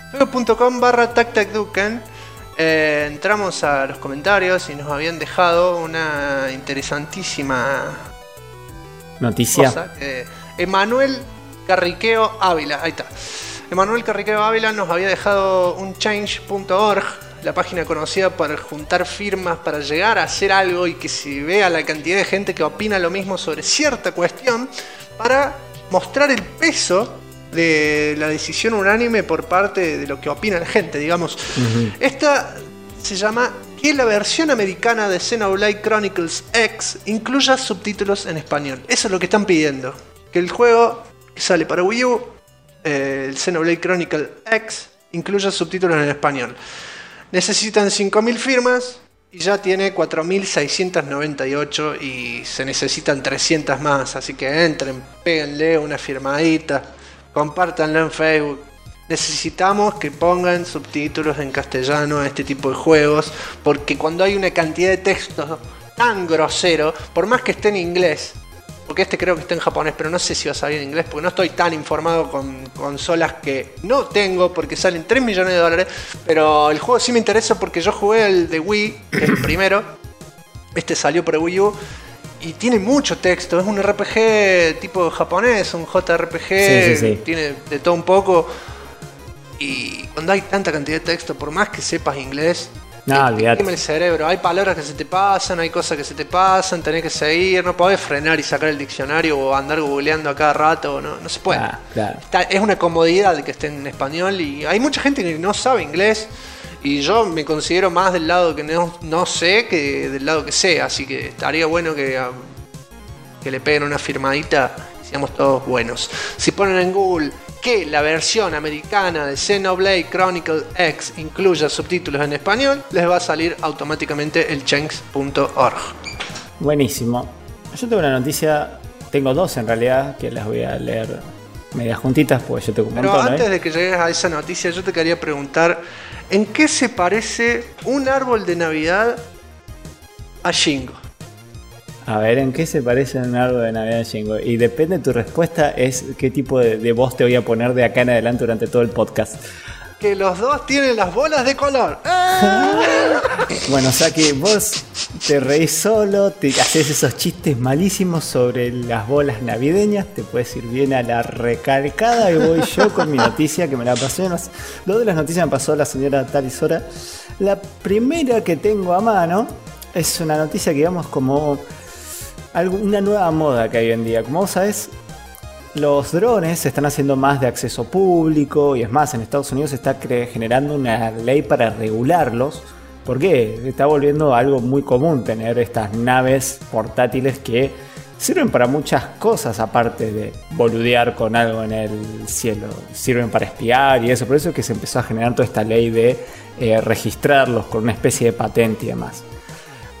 Facebook.com/tac-duken. Entramos a los comentarios y nos habían dejado una interesantísima noticia. Cosa, Emanuel Carriqueo Ávila, ahí está. Emanuel Carriqueo Ávila nos había dejado un change.org, la página conocida por juntar firmas para llegar a hacer algo y que se vea la cantidad de gente que opina lo mismo sobre cierta cuestión, para mostrar el peso de la decisión unánime por parte de lo que opina la gente, digamos. Esta se llama que la versión americana de Xenoblade Chronicles X incluya subtítulos en español. Eso es lo que están pidiendo, que el juego que sale para Wii U, el Xenoblade Chronicles X, incluya subtítulos en español. Necesitan 5.000 firmas y ya tiene 4.698 y se necesitan 300 más, así que entren, péguenle una firmadita, compártanlo en Facebook. Necesitamos que pongan subtítulos en castellano a este tipo de juegos, porque cuando hay una cantidad de texto tan grosero, por más que esté en inglés, porque este creo que está en japonés, pero no sé si va a salir en inglés, porque no estoy tan informado con consolas que no tengo, porque salen 3 millones de dólares, pero el juego sí me interesa porque yo jugué el de Wii, el primero, este salió para Wii U, y tiene mucho texto, es un RPG tipo japonés, un JRPG, sí. Tiene de todo un poco. Y cuando hay tanta cantidad de texto, por más que sepas inglés, te quema el cerebro. Hay palabras que se te pasan, hay cosas que se te pasan, tenés que seguir, no podés frenar y sacar el diccionario o andar googleando a cada rato, no se puede. Claro. Es una comodidad de que esté en español y hay mucha gente que no sabe inglés. Y yo me considero más del lado que no sé que del lado que sé, así que estaría bueno que le peguen una firmadita y seamos todos buenos. Si ponen en Google que la versión americana de Xenoblade Chronicles X incluya subtítulos en español, les va a salir automáticamente el change.org. Buenísimo. Yo tengo una noticia, tengo dos en realidad, que las voy a leer medias juntitas, porque yo tengo un montón. Pero antes de que llegues a esa noticia, yo te quería preguntar, ¿en qué se parece un árbol de Navidad a Shingo? A ver, ¿en qué se parece un árbol de Navidad a Shingo? Y depende de tu respuesta, es qué tipo de voz te voy a poner de acá en adelante durante todo el podcast. Que los dos tienen las bolas de color. Bueno, o sea que vos te reís solo, te haces esos chistes malísimos sobre las bolas navideñas, te puedes ir bien a la recalcada y voy yo con mi noticia que me la pasó. Lo de las noticias me pasó la señora Talisora. La primera que tengo a mano es una noticia que digamos como una nueva moda que hay hoy en día. Como vos sabés, los drones se están haciendo más de acceso público y es más, en Estados Unidos se está generando una ley para regularlos. ¿Por qué? Se está volviendo algo muy común tener estas naves portátiles que sirven para muchas cosas aparte de boludear con algo en el cielo. Sirven para espiar y eso. Por eso es que se empezó a generar toda esta ley de registrarlos con una especie de patente y demás.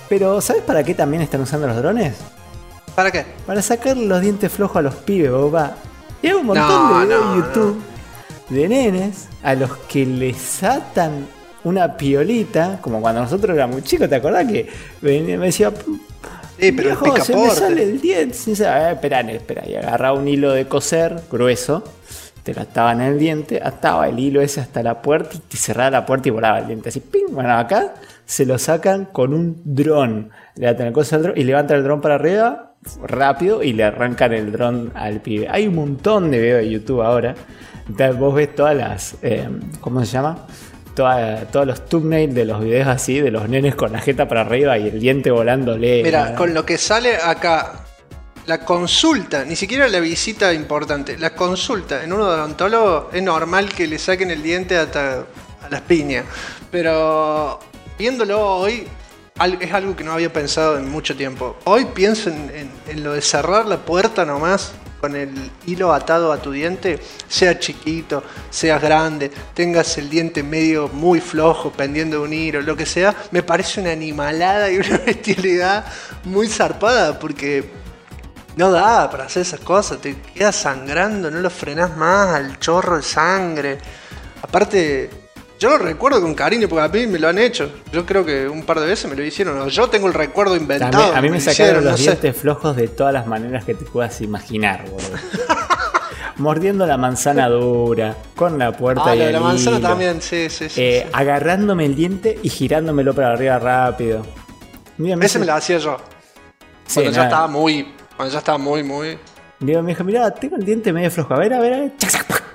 Pero ¿sabes para qué también están usando los drones? ¿Para qué? Para sacar los dientes flojos a los pibes, papá. Y hay un montón No, de videos no, en YouTube de nenes a los que les atan una piolita, como cuando nosotros éramos chicos, ¿te acordás que me decía, Sí, pero viejo, el se me picaporte. sale el diente? Espera, y agarraba un hilo de coser grueso, te lo ataban en el diente, ataba el hilo ese hasta la puerta y te cerraba la puerta y volaba el diente así, ¡ping! Bueno, acá se lo sacan con un dron, le atan el coso al dron y levantan el dron para arriba rápido y le arrancan el dron al pibe. Hay un montón de videos de YouTube ahora. Entonces vos ves todas las ¿cómo se llama? Todos los thumbnails de los videos así, de los nenes con la jeta para arriba y el diente volándole. Mira, con lo que sale acá, la consulta, ni siquiera la visita importante, la consulta en un odontólogo es normal que le saquen el diente hasta a las piñas. Pero viéndolo hoy, es algo que no había pensado en mucho tiempo. Hoy pienso en lo de cerrar la puerta nomás con el hilo atado a tu diente, sea chiquito, seas grande, tengas el diente medio muy flojo, pendiendo de un hilo, lo que sea, me parece una animalada y una bestialidad muy zarpada, porque no da para hacer esas cosas, te quedas sangrando, no lo frenás más al chorro de sangre. Aparte, yo lo recuerdo con cariño porque a mí me lo han hecho. Yo creo que un par de veces me lo hicieron. O yo tengo el recuerdo inventado. También, a mí me sacaron hicieron, los no sé. dientes flojos de todas las maneras que te puedas imaginar, boludo. Mordiendo la manzana dura, con la puerta y lo de el la manzana hilo. también, sí. Agarrándome el diente y girándomelo para arriba rápido. Mira, Ese me lo hacía yo. Sí, Cuando ya nada. estaba muy. Digo, me dijo, mirá, tengo el diente medio flojo. A ver. Chac, chac, pac.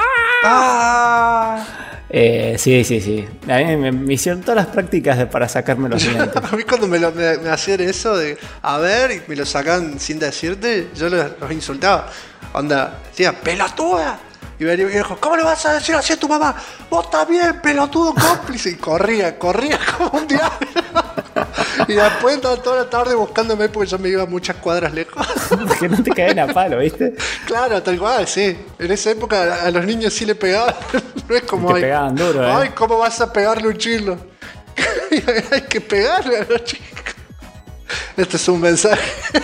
¡Ah! Sí. A mí me hicieron todas las prácticas para sacarme los dientes. A mí cuando me hacían eso de a ver y me lo sacaban sin decirte, yo los insultaba. Onda, decía, pelotuda. Y venía mi viejo, ¿cómo le vas a decir así a tu mamá? Vos también, pelotudo cómplice. Y corría como un diablo. Y después estaba toda la tarde buscándome porque yo me iba muchas cuadras lejos. Que no te caen a palo, ¿viste? Claro, tal cual, sí. En esa época a los niños sí le pegaban. No es como Te hoy. pegaban duro, Ay, ¿cómo vas a pegarle un chilo? Hay que pegarle a los chicos. Este es un mensaje.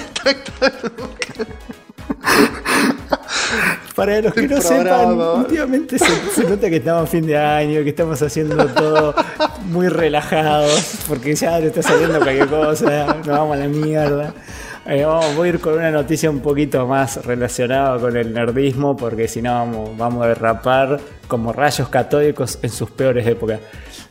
Para los que El no programa. sepan, últimamente se nota que estamos a fin de año, que estamos haciendo todo muy relajados, porque ya le está saliendo cualquier cosa, nos vamos a la mierda. Voy a ir con una noticia un poquito más relacionada con el nerdismo, porque si no vamos a derrapar como rayos catódicos en sus peores épocas.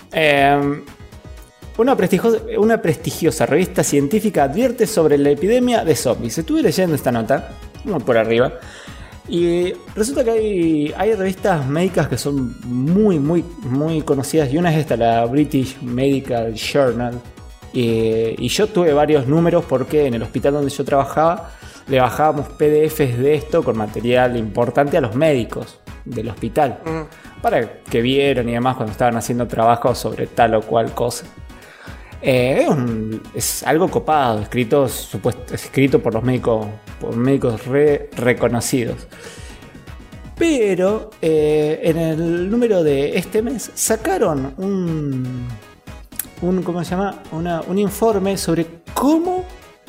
Una prestigiosa revista científica advierte sobre la epidemia de zombies. Estuve leyendo esta nota, muy por arriba, y resulta que hay revistas médicas que son muy conocidas, y una es esta, la British Medical Journal. Y yo tuve varios números porque en el hospital donde yo trabajaba le bajábamos PDFs de esto con material importante a los médicos del hospital para que vieran y demás cuando estaban haciendo trabajos sobre tal o cual cosa. Es algo copado, escrito por los médicos reconocidos. Pero en el número de este mes sacaron ¿cómo se llama? Un informe sobre cómo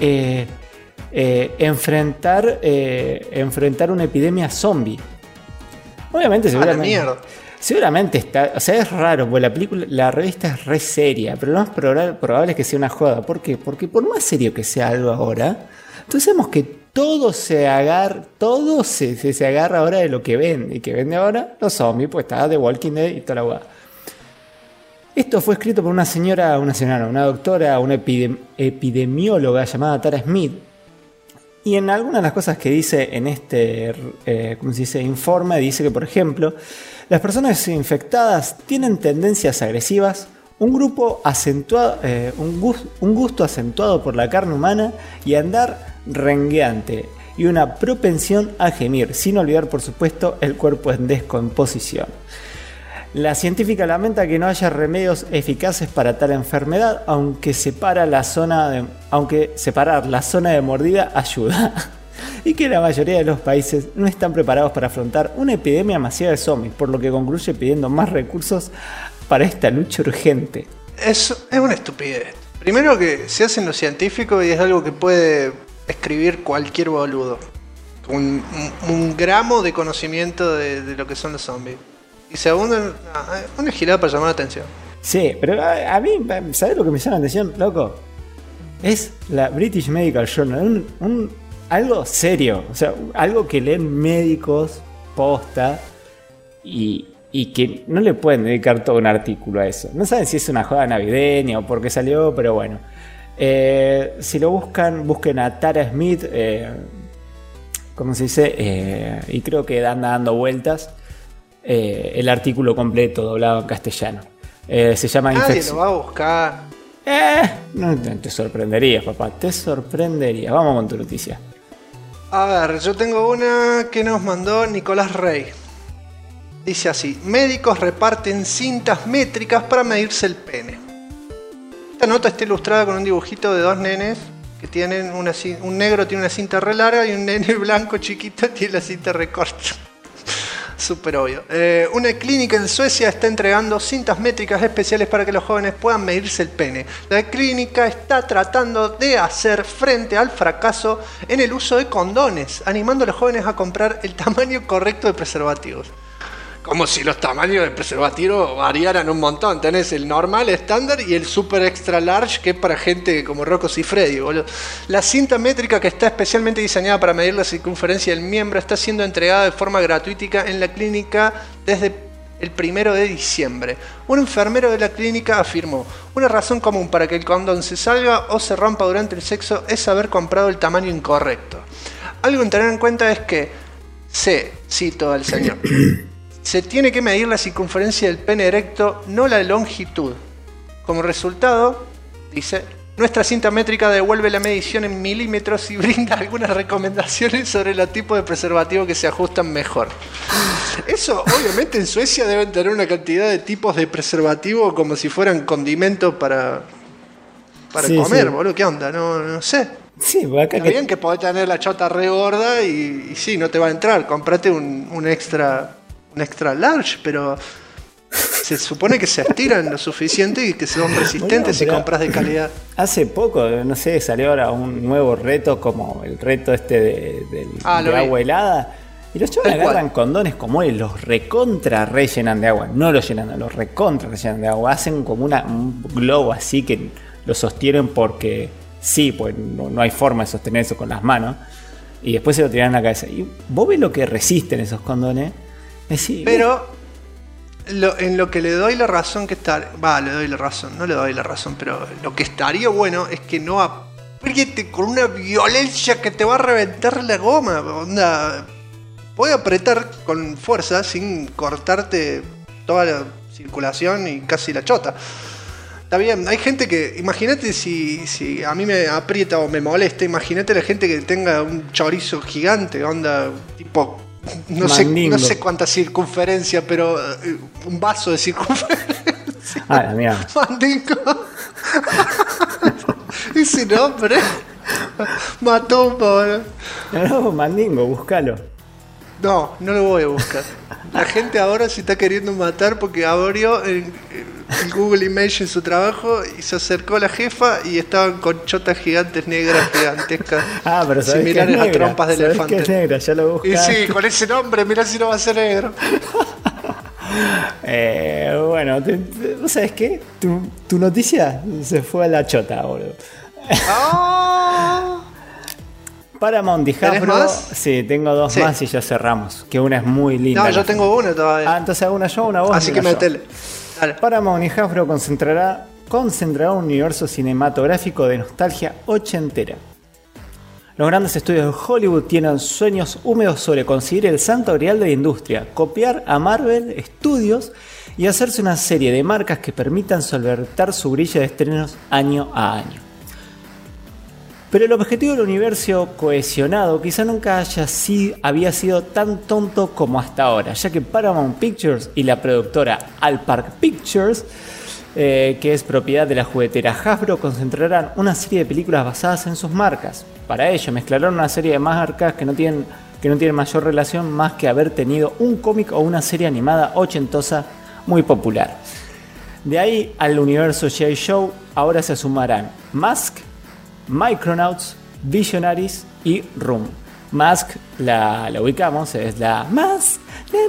enfrentar una epidemia zombie. Obviamente, seguramente está, o sea, es raro, porque la revista es re seria, pero lo más probable es que sea una joda. ¿Por qué? Porque por más serio que sea algo ahora, entonces sabemos que todo se agarra ahora de lo que vende, y que vende ahora los zombies, pues está The Walking Dead y toda la hueá. Esto fue escrito por una doctora, una epidemióloga llamada Tara Smith. Y en algunas de las cosas que dice en este informe, dice que, por ejemplo, las personas infectadas tienen tendencias agresivas, un gusto acentuado por la carne humana y andar rengueante, y una propensión a gemir, sin olvidar, por supuesto, el cuerpo en descomposición. La científica lamenta que no haya remedios eficaces para tal enfermedad, aunque separar la zona de mordida ayuda, y que la mayoría de los países no están preparados para afrontar una epidemia masiva de zombies, por lo que concluye pidiendo más recursos para esta lucha urgente. Es una estupidez. Primero que se hacen los científicos y es algo que puede escribir cualquier boludo. Un gramo de conocimiento de lo que son los zombies. Y segundo, una girada para llamar la atención. Sí, pero a mí, ¿sabes lo que me llama la atención, loco? Es la British Medical Journal, algo serio, o sea, algo que leen médicos posta y que no le pueden dedicar todo un artículo a eso. No saben si es una joda navideña o por qué salió, pero bueno. Si lo busquen a Tara Smith, ¿cómo se dice? Y creo que anda dando vueltas el artículo completo doblado en castellano. Se llama Nadie lo va a buscar. No te sorprenderías, papá, te sorprenderías. Vamos con tu noticia. A ver, yo tengo una que nos mandó Nicolás Rey. Dice así: médicos reparten cintas métricas para medirse el pene. Esta nota está ilustrada con un dibujito de dos nenes que tienen un negro tiene una cinta re larga y un nene blanco chiquito tiene la cinta re corta. Súper obvio. Una clínica en Suecia está entregando cintas métricas especiales para que los jóvenes puedan medirse el pene. La clínica está tratando de hacer frente al fracaso en el uso de condones, animando a los jóvenes a comprar el tamaño correcto de preservativos. Como si los tamaños de preservativo variaran un montón. Tenés el normal, estándar y el super extra large, que es para gente como Rocco Siffredi, boludo. La cinta métrica, que está especialmente diseñada para medir la circunferencia del miembro, está siendo entregada de forma gratuita en la clínica desde el 1 de diciembre. Un enfermero de la clínica afirmó: una razón común para que el condón se salga o se rompa durante el sexo es haber comprado el tamaño incorrecto. Algo en tener en cuenta es que cito al señor, se tiene que medir la circunferencia del pene erecto, no la longitud. Como resultado, dice, nuestra cinta métrica devuelve la medición en milímetros y brinda algunas recomendaciones sobre los tipos de preservativo que se ajustan mejor. Eso, obviamente, en Suecia deben tener una cantidad de tipos de preservativo como si fueran condimentos para comer, sí. Boludo, ¿qué onda? No sé. Sí, acá está bien que podés tener la chota re gorda y sí, no te va a entrar. Comprate un extra large, pero se supone que se estiran lo suficiente y que son resistentes si compras de calidad. Hace poco, no sé, salió ahora un nuevo reto como el reto de agua helada. Y los chavos agarran condones como él, los recontra rellenan de agua. No los llenan, los recontra rellenan de agua. Hacen como un globo así que lo sostienen porque sí, pues no hay forma de sostener eso con las manos. Y después se lo tiran en la cabeza. Y vos ves lo que resisten esos condones. Sí, pero en lo que le doy la razón no le doy la razón, pero lo que estaría bueno es que no apriete con una violencia que te va a reventar la goma. Onda, puede apretar con fuerza sin cortarte toda la circulación y casi la chota. Está bien, hay gente que, imagínate si a mí me aprieta o me molesta, imagínate la gente que tenga un chorizo gigante, onda, tipo, no sé cuánta circunferencia, pero un vaso de circunferencia. Ah, mira. Mandingo. Ese nombre mató un pobre. No, Mandingo, búscalo. No lo voy a buscar. La gente ahora se está queriendo matar porque abrió el Google Image en su trabajo y se acercó a la jefa y estaban con chotas gigantes negras gigantescas. Pero similares a trompas de elefante. Que es negra, ya lo buscaste. Y sí, con ese nombre, mirá si no va a ser negro. Bueno, ¿vos sabés qué? Tu noticia se fue a la chota, boludo. Paramount y Hasbro. ¿Tenés más? Sí, tengo dos más y ya cerramos. Que una es muy linda. No, yo tengo una todavía. Entonces hago una yo, una vos. Así que metele. Dale. Paramount y Hasbro concentrará un universo cinematográfico de nostalgia ochentera. Los grandes estudios de Hollywood tienen sueños húmedos sobre conseguir el santo grial de la industria, copiar a Marvel Studios y hacerse una serie de marcas que permitan solventar su grilla de estrenos año a año. Pero el objetivo del universo cohesionado quizá nunca había sido tan tonto como hasta ahora, ya que Paramount Pictures y la productora Allpark Pictures, que es propiedad de la juguetera Hasbro, concentrarán una serie de películas basadas en sus marcas. Para ello mezclarán una serie de marcas que no tienen mayor relación más que haber tenido un cómic o una serie animada ochentosa muy popular. De ahí al universo G.I. Joe ahora se sumarán Mask, Micronauts, Visionaries y Room. Mask la ubicamos, es la Mask.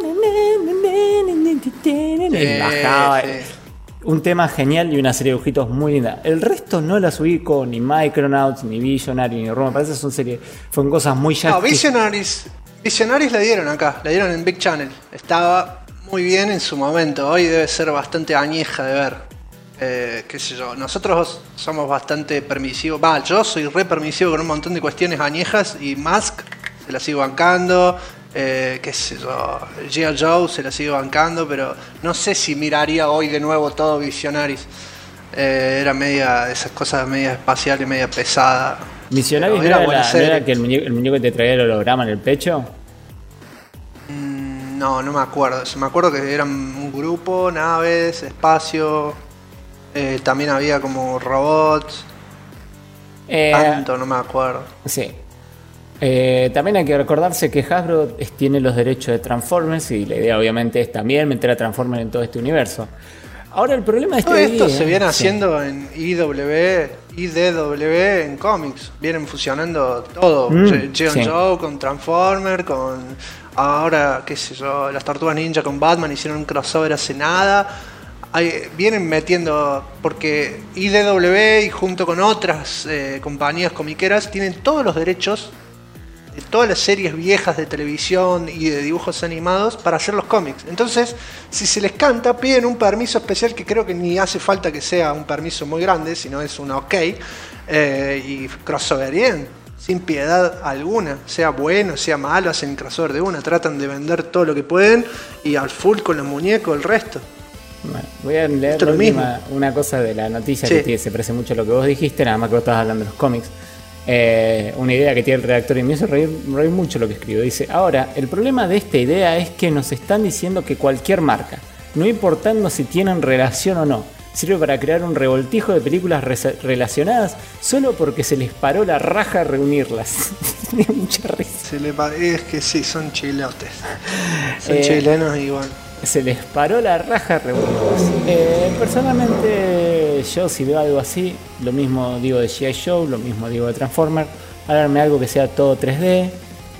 Bajaba. Un tema genial y una serie de dibujitos muy linda. El resto no las ubico, ni Micronauts, ni Visionary, ni Room. Me parece que fueron cosas muy ya. No, Visionaries la dieron acá, la dieron en Big Channel. Estaba muy bien en su momento. Hoy debe ser bastante añeja de ver. Qué sé yo. Nosotros somos bastante permisivos. Yo soy re permisivo con un montón de cuestiones añejas y Mask se la sigo bancando. Qué sé yo, G.I. Joe se la sigo bancando, pero no sé si miraría hoy de nuevo todo Visionaries. Era media, esas cosas media espaciales, media pesada. ¿Visionaries no era que el muñeco que te traía el holograma en el pecho? No me acuerdo. Me acuerdo que eran un grupo, naves, espacio. También había como robots. Tanto, no me acuerdo. Sí. También hay que recordarse que Hasbro tiene los derechos de Transformers y la idea obviamente es también meter a Transformers en todo este universo. Ahora el problema de todo esto se viene haciendo en IDW en cómics. Vienen fusionando todo. G.I. Joe con Transformers, con ahora, qué sé yo, las Tortugas Ninja con Batman hicieron un crossover hace nada. Vienen metiendo, porque IDW y junto con otras compañías comiqueras tienen todos los derechos de todas las series viejas de televisión y de dibujos animados para hacer los cómics. Entonces, si se les canta, piden un permiso especial que creo que ni hace falta que sea un permiso muy grande, sino es una ok, y crossover bien, sin piedad alguna, sea bueno, sea malo, hacen crossover de una, tratan de vender todo lo que pueden y al full con los muñecos, el resto. Bueno, voy a leer una cosa de la noticia que se parece mucho a lo que vos dijiste, nada más que vos estabas hablando de los cómics. Una idea que tiene el redactor y me hizo reír mucho lo que escribió. Dice: ahora, el problema de esta idea es que nos están diciendo que cualquier marca, no importando si tienen relación o no, sirve para crear un revoltijo de películas relacionadas solo porque se les paró la raja reunirlas. Tiene mucha risa. Es que sí, son chilotes. Son chilenos y bueno. Se les paró la raja reunirlas. Personalmente, yo si veo algo así, lo mismo digo de G.I. Joe, lo mismo digo de Transformers. Háganme algo que sea todo 3D.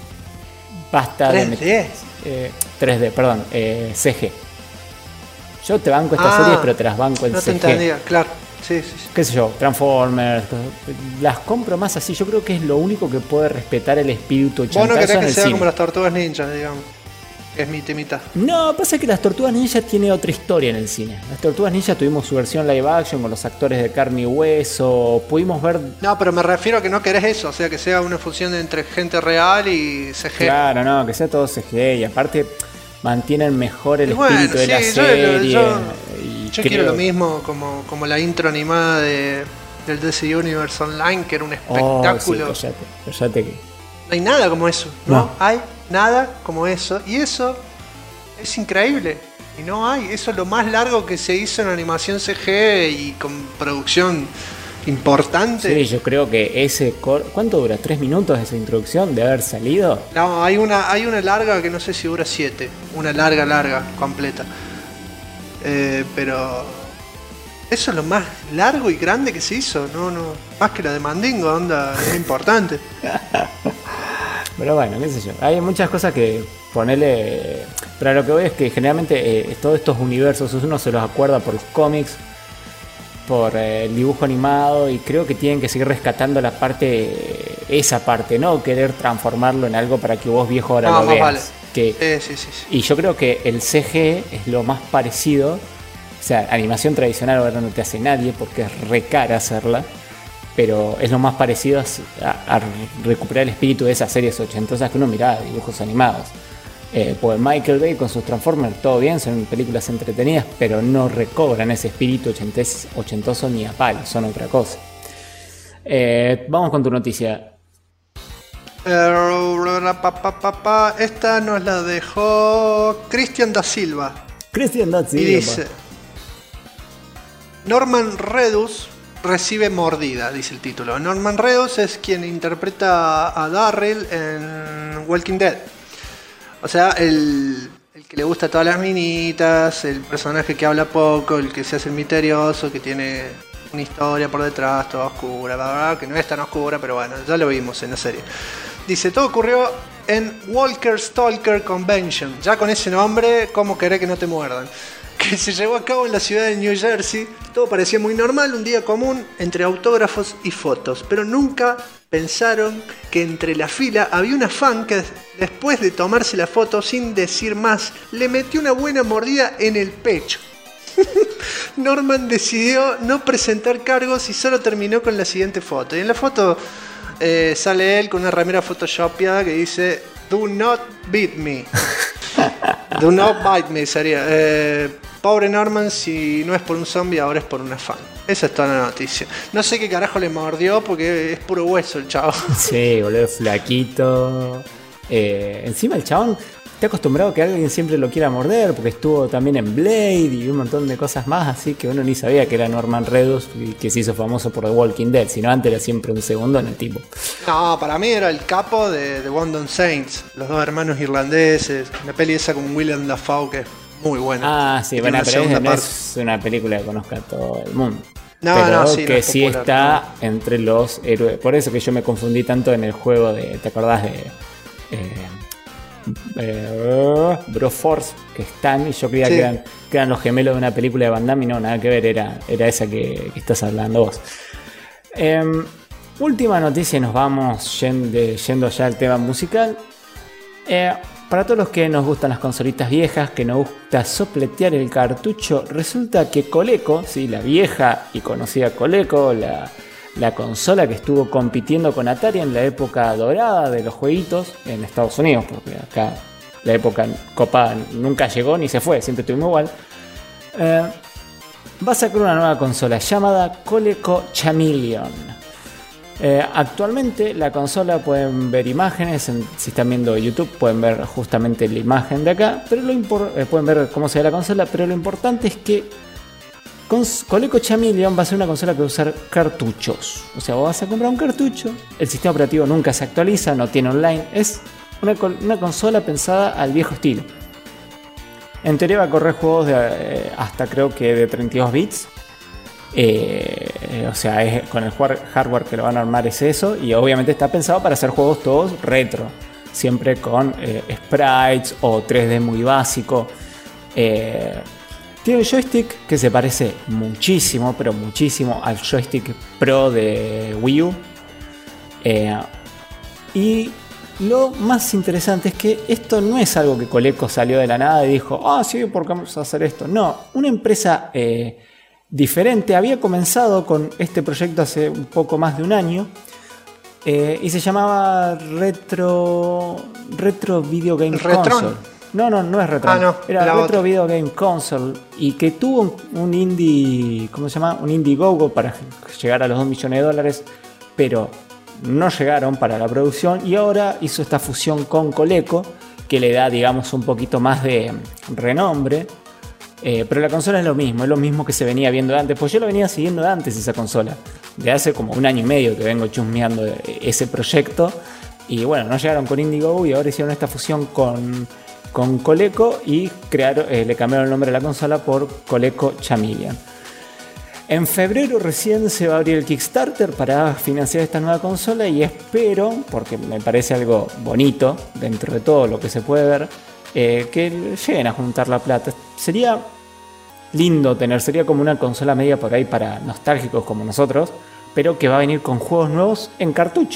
Basta ¿3D? 3D, perdón, CG. Yo te banco estas series, pero te las banco en CG. No te entendía, claro. Sí. Qué sé yo, Transformers, las compro más así. Yo creo que es lo único que puede respetar el espíritu ochentoso. Vos no querés en que el sea cine. como las Tortugas Ninja, digamos. Es mi temita. No, pasa que las Tortugas Ninja tiene otra historia en el cine. Las Tortugas Ninja tuvimos su versión live action con los actores de carne y hueso. Pudimos ver... No, pero me refiero a que no querés eso. O sea, que sea una fusión entre gente real y CG. Claro, no, que sea todo CG. Y aparte mantienen mejor el espíritu de la serie. Yo quiero lo mismo como la intro animada del DC Universe Online, que era un espectáculo. Sí, cállate que... No hay nada como eso. No hay nada como eso. Y eso es increíble. Y no hay. Eso es lo más largo que se hizo en animación CG y con producción importante. Sí, yo creo que ese... ¿Cuánto dura? ¿3 minutos esa introducción de haber salido? No, hay una larga que no sé si dura 7. Una larga, completa. Pero... eso es lo más largo y grande que se hizo. No, más que la de Mandingo, onda, es importante. Pero bueno, qué sé yo. Hay muchas cosas que ponerle... Pero lo que voy es que generalmente todos estos universos uno se los acuerda por los cómics, por el dibujo animado, y creo que tienen que seguir rescatando esa parte, no querer transformarlo en algo para que vos viejo ahora lo veas. Vale. Sí. Y yo creo que el CG es lo más parecido. O sea, animación tradicional ahora no te hace nadie porque es re cara hacerla. Pero es lo más parecido a recuperar el espíritu de esas series ochentosas que uno miraba, dibujos animados. Pues Michael Bay con sus Transformers, todo bien, son películas entretenidas, pero no recobran ese espíritu ochentoso ni a palo, son otra cosa. Vamos con tu noticia. Esta nos la dejó Cristian da Silva. Y dice: Norman Reedus recibe mordida, dice el título. Norman Reedus es quien interpreta a Darryl en Walking Dead. O sea, el que le gusta a todas las minitas, el personaje que habla poco, el que se hace el misterioso, que tiene una historia por detrás, toda oscura, la verdad que no es tan oscura, pero bueno, ya lo vimos en la serie. Dice, todo ocurrió en Walker Stalker Convention, ya con ese nombre, ¿cómo querés que no te muerdan? Que se llevó a cabo en la ciudad de New Jersey. Todo parecía muy normal, un día común entre autógrafos y fotos, pero nunca pensaron que entre la fila había una fan que después de tomarse la foto sin decir más, le metió una buena mordida en el pecho. Norman decidió no presentar cargos y solo terminó con la siguiente foto. Y en la foto sale él con una remera photoshopeada que dice "Do not beat me". Do not bite me sería. Pobre Norman, si no es por un zombie, ahora es por una fan. Esa es toda la noticia. No sé qué carajo le mordió porque es puro hueso el chavo. Sí, boludo, flaquito. Encima el chabón está acostumbrado a que alguien siempre lo quiera morder, porque estuvo también en Blade y un montón de cosas más, así que uno ni sabía que era Norman Reedus y que se hizo famoso por The Walking Dead, sino antes era siempre un segundo en el tipo. No, para mí era el capo de The Wandon Saints, los dos hermanos irlandeses, una peli esa con William Dafoe que es muy buena. Ah, sí, Tiene bueno, una pero segunda no parte. es una película que conozca a todo el mundo. No, pero no, sí, que no es sí popular, está entre los héroes. Por eso que yo me confundí tanto en el juego de, ¿te acordás de Broforce? Que están, y yo creía Sí. que eran los gemelos de una película de Van Damme, y no, nada que ver, era esa que estás hablando vos. Última noticia y nos vamos yendo ya al tema musical. Para todos los que nos gustan las consolitas viejas, que nos gusta sopletear el cartucho, resulta que Coleco, sí, la vieja y conocida Coleco, la consola que estuvo compitiendo con Atari en la época dorada de los jueguitos en Estados Unidos, porque acá la época copada nunca llegó ni se fue, siempre estuvimos igual, va a sacar una nueva consola llamada Coleco Chameleon. Actualmente la consola, pueden ver imágenes, si están viendo YouTube pueden ver justamente la imagen de acá, pero pueden ver cómo se ve la consola, pero lo importante es que Coleco Chameleon va a ser una consola que va a usar cartuchos. O sea, vos vas a comprar un cartucho, el sistema operativo nunca se actualiza, no tiene online, es una consola pensada al viejo estilo. En teoría va a correr juegos de hasta creo que de 32 bits. O sea, con el hardware que lo van a armar es eso, y obviamente está pensado para hacer juegos todos retro, siempre con sprites o 3D muy básico. Tiene un joystick que se parece muchísimo, pero muchísimo al joystick Pro de Wii U. Y lo más interesante es que esto no es algo que Coleco salió de la nada y dijo, sí, ¿por qué vamos a hacer esto? No, una empresa diferente había comenzado con este proyecto hace un poco más de un año, y se llamaba Retro Video Game Console. No es Retro. No, era la Retro otra. Video Game Console, y que tuvo un indie, ¿cómo se llama? Un Indiegogo para llegar a los $2 millones, pero no llegaron para la producción, y ahora hizo esta fusión con Coleco que le da, digamos, un poquito más de renombre. Pero la consola es lo mismo que se venía viendo antes, pues yo lo venía siguiendo de antes esa consola, de hace como un año y medio que vengo chusmeando ese proyecto, y bueno, no llegaron con Indiegogo y ahora hicieron esta fusión con Coleco y le cambiaron el nombre de la consola por Coleco Chameleon. En febrero recién se va a abrir el Kickstarter para financiar esta nueva consola, y espero, porque me parece algo bonito dentro de todo lo que se puede ver, que lleguen a juntar la plata. Sería lindo sería como una consola media por ahí para nostálgicos como nosotros, pero que va a venir con juegos nuevos en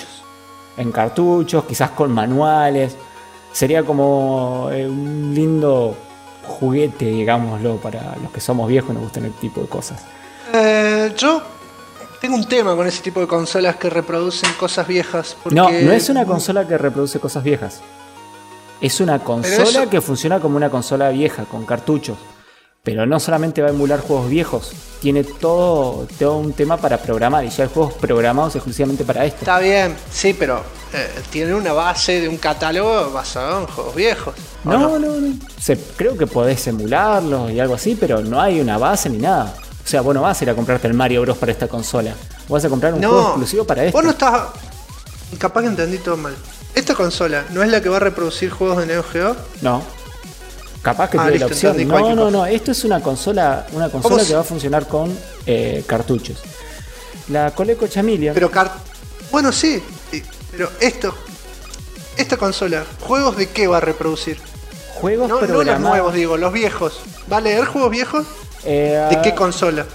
cartuchos, quizás con manuales. Sería como un lindo juguete, digámoslo, para los que somos viejos y nos gustan el tipo de cosas. Yo tengo un tema con ese tipo de consolas que reproducen cosas viejas. Porque... No es una consola que reproduce cosas viejas. Es una consola que funciona como una consola vieja, con cartuchos. Pero no solamente va a emular juegos viejos, tiene todo un tema para programar, y ya hay juegos programados exclusivamente para esto. Está bien, sí, pero tiene una base de un catálogo basado en juegos viejos. No. Creo que podés emularlos y algo así, pero no hay una base ni nada. O sea, vos no vas a ir a comprarte el Mario Bros para esta consola. Vos vas a comprar un juego exclusivo para esto. Vos no estás... Capaz que entendí todo mal. Esta consola no es la que va a reproducir juegos de Neo Geo. No. Capaz que tiene listo, la opción. entendí No, cualquier no, cosa. no. Esto es una consola ¿Cómo que va a funcionar con cartuchos. La Coleco Chameleon. Pero bueno, sí, pero esta consola, ¿juegos de qué va a reproducir? Juegos No los programados. nuevos, digo, los viejos. ¿Va a leer juegos viejos? ¿De qué consola?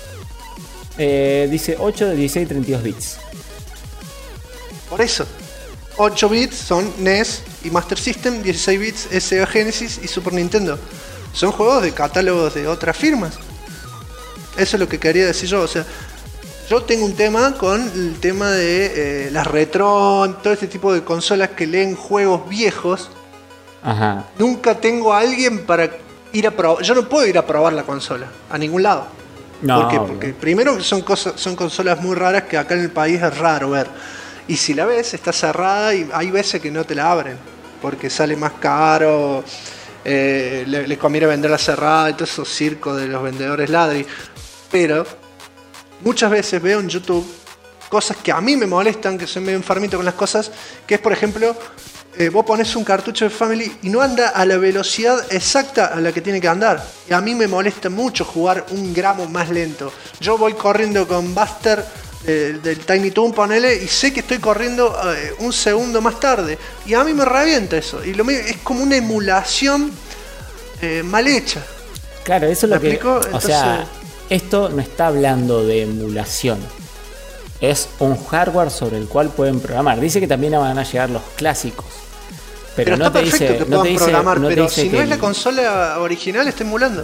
Dice 8 de 16 y 32 bits. Por eso. 8 bits son NES y Master System, 16 bits es Sega Genesis y Super Nintendo. Son juegos de catálogos de otras firmas. Eso es lo que quería decir yo. O sea, yo tengo un tema con el tema de las Retron, todo este tipo de consolas que leen juegos viejos. Ajá. Nunca tengo a alguien para ir a probar. Yo no puedo ir a probar la consola a ningún lado. No, ¿Por qué? obvio. Porque primero son consolas muy raras que acá en el país es raro ver. Y si la ves, está cerrada y hay veces que no te la abren. Porque sale más caro, les conviene venderla cerrada y todo esos circos de los vendedores ladri. Pero muchas veces veo en YouTube cosas que a mí me molestan, que soy medio enfermito con las cosas, que es por ejemplo, vos pones un cartucho de Family y no anda a la velocidad exacta a la que tiene que andar. Y a mí me molesta mucho jugar un gramo más lento. Yo voy corriendo con Buster del Tiny Toon, ponele, y sé que estoy corriendo un segundo más tarde. Y a mí me revienta eso. Y es como una emulación mal hecha. Claro, eso es lo ¿Me que. explico? O Entonces- sea, esto no está hablando de emulación. Es un hardware sobre el cual pueden programar. Dice que también van a llegar los clásicos. Pero no está te perfecto dice. que No puedan te dice, programar, no te pero dice si que no es la consola original, está emulando.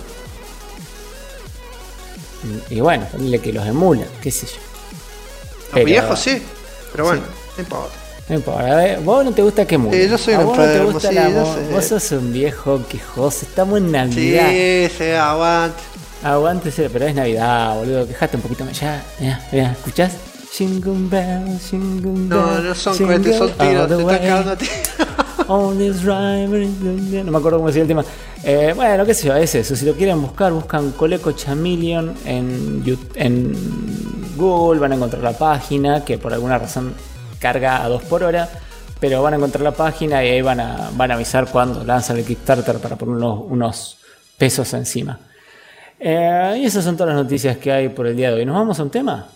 Y bueno, ponle que los emulan, qué sé yo. Los Pero- viejos sí, pero bueno, no importa. No importa, vos no te gusta que emulen. Yo soy a un vos no te enfermo, gusta sí, la yo mo- sé. Vos sos un viejo quejoso, estamos en Navidad. Sí, se aguante. Aguántese, pero es Navidad, boludo. Quejate un poquito más. Ya, mira, ¿escuchás? Jingle bell, jingle No, bell, no son jingle cohetes, son tiros, all the te están way. cagando a ti. All this rhyme, no me acuerdo cómo decía el tema. Bueno, qué sé yo, es eso. Si lo quieren buscar, buscan Coleco Chameleon en Google, van a encontrar la página, que por alguna razón carga a 2 por hora. Pero van a encontrar la página y ahí van a avisar cuando lanzan el Kickstarter para poner unos pesos encima. Y esas son todas las noticias que hay por el día de hoy. ¿Nos vamos a un tema?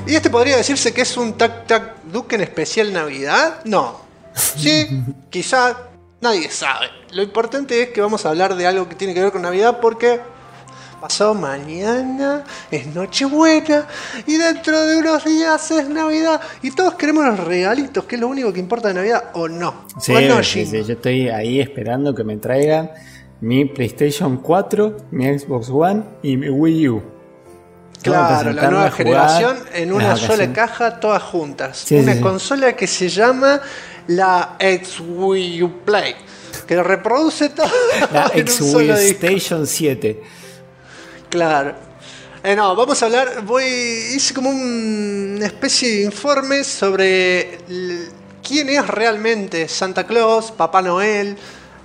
¿Y este podría decirse que es un Tac Tac Duke en especial Navidad? No. Sí, quizá, nadie sabe. Lo importante es que vamos a hablar de algo que tiene que ver con Navidad porque pasado mañana es Nochebuena y dentro de unos días es Navidad y todos queremos los regalitos, que es lo único que importa de Navidad, ¿o no? Sí, ¿O no, sí, Jim? sí, yo estoy ahí esperando que me traigan mi PlayStation 4, mi Xbox One y mi Wii U. Claro, la nueva generación en una sola vacaciones. caja, todas juntas. Sí, Una sí, sí. consola que se llama la X Wii U Play, que reproduce todo La en un X Wii solo disco. Station 7. Claro. No, vamos a hablar, hice como una especie de informe sobre quién es realmente Santa Claus, Papá Noel,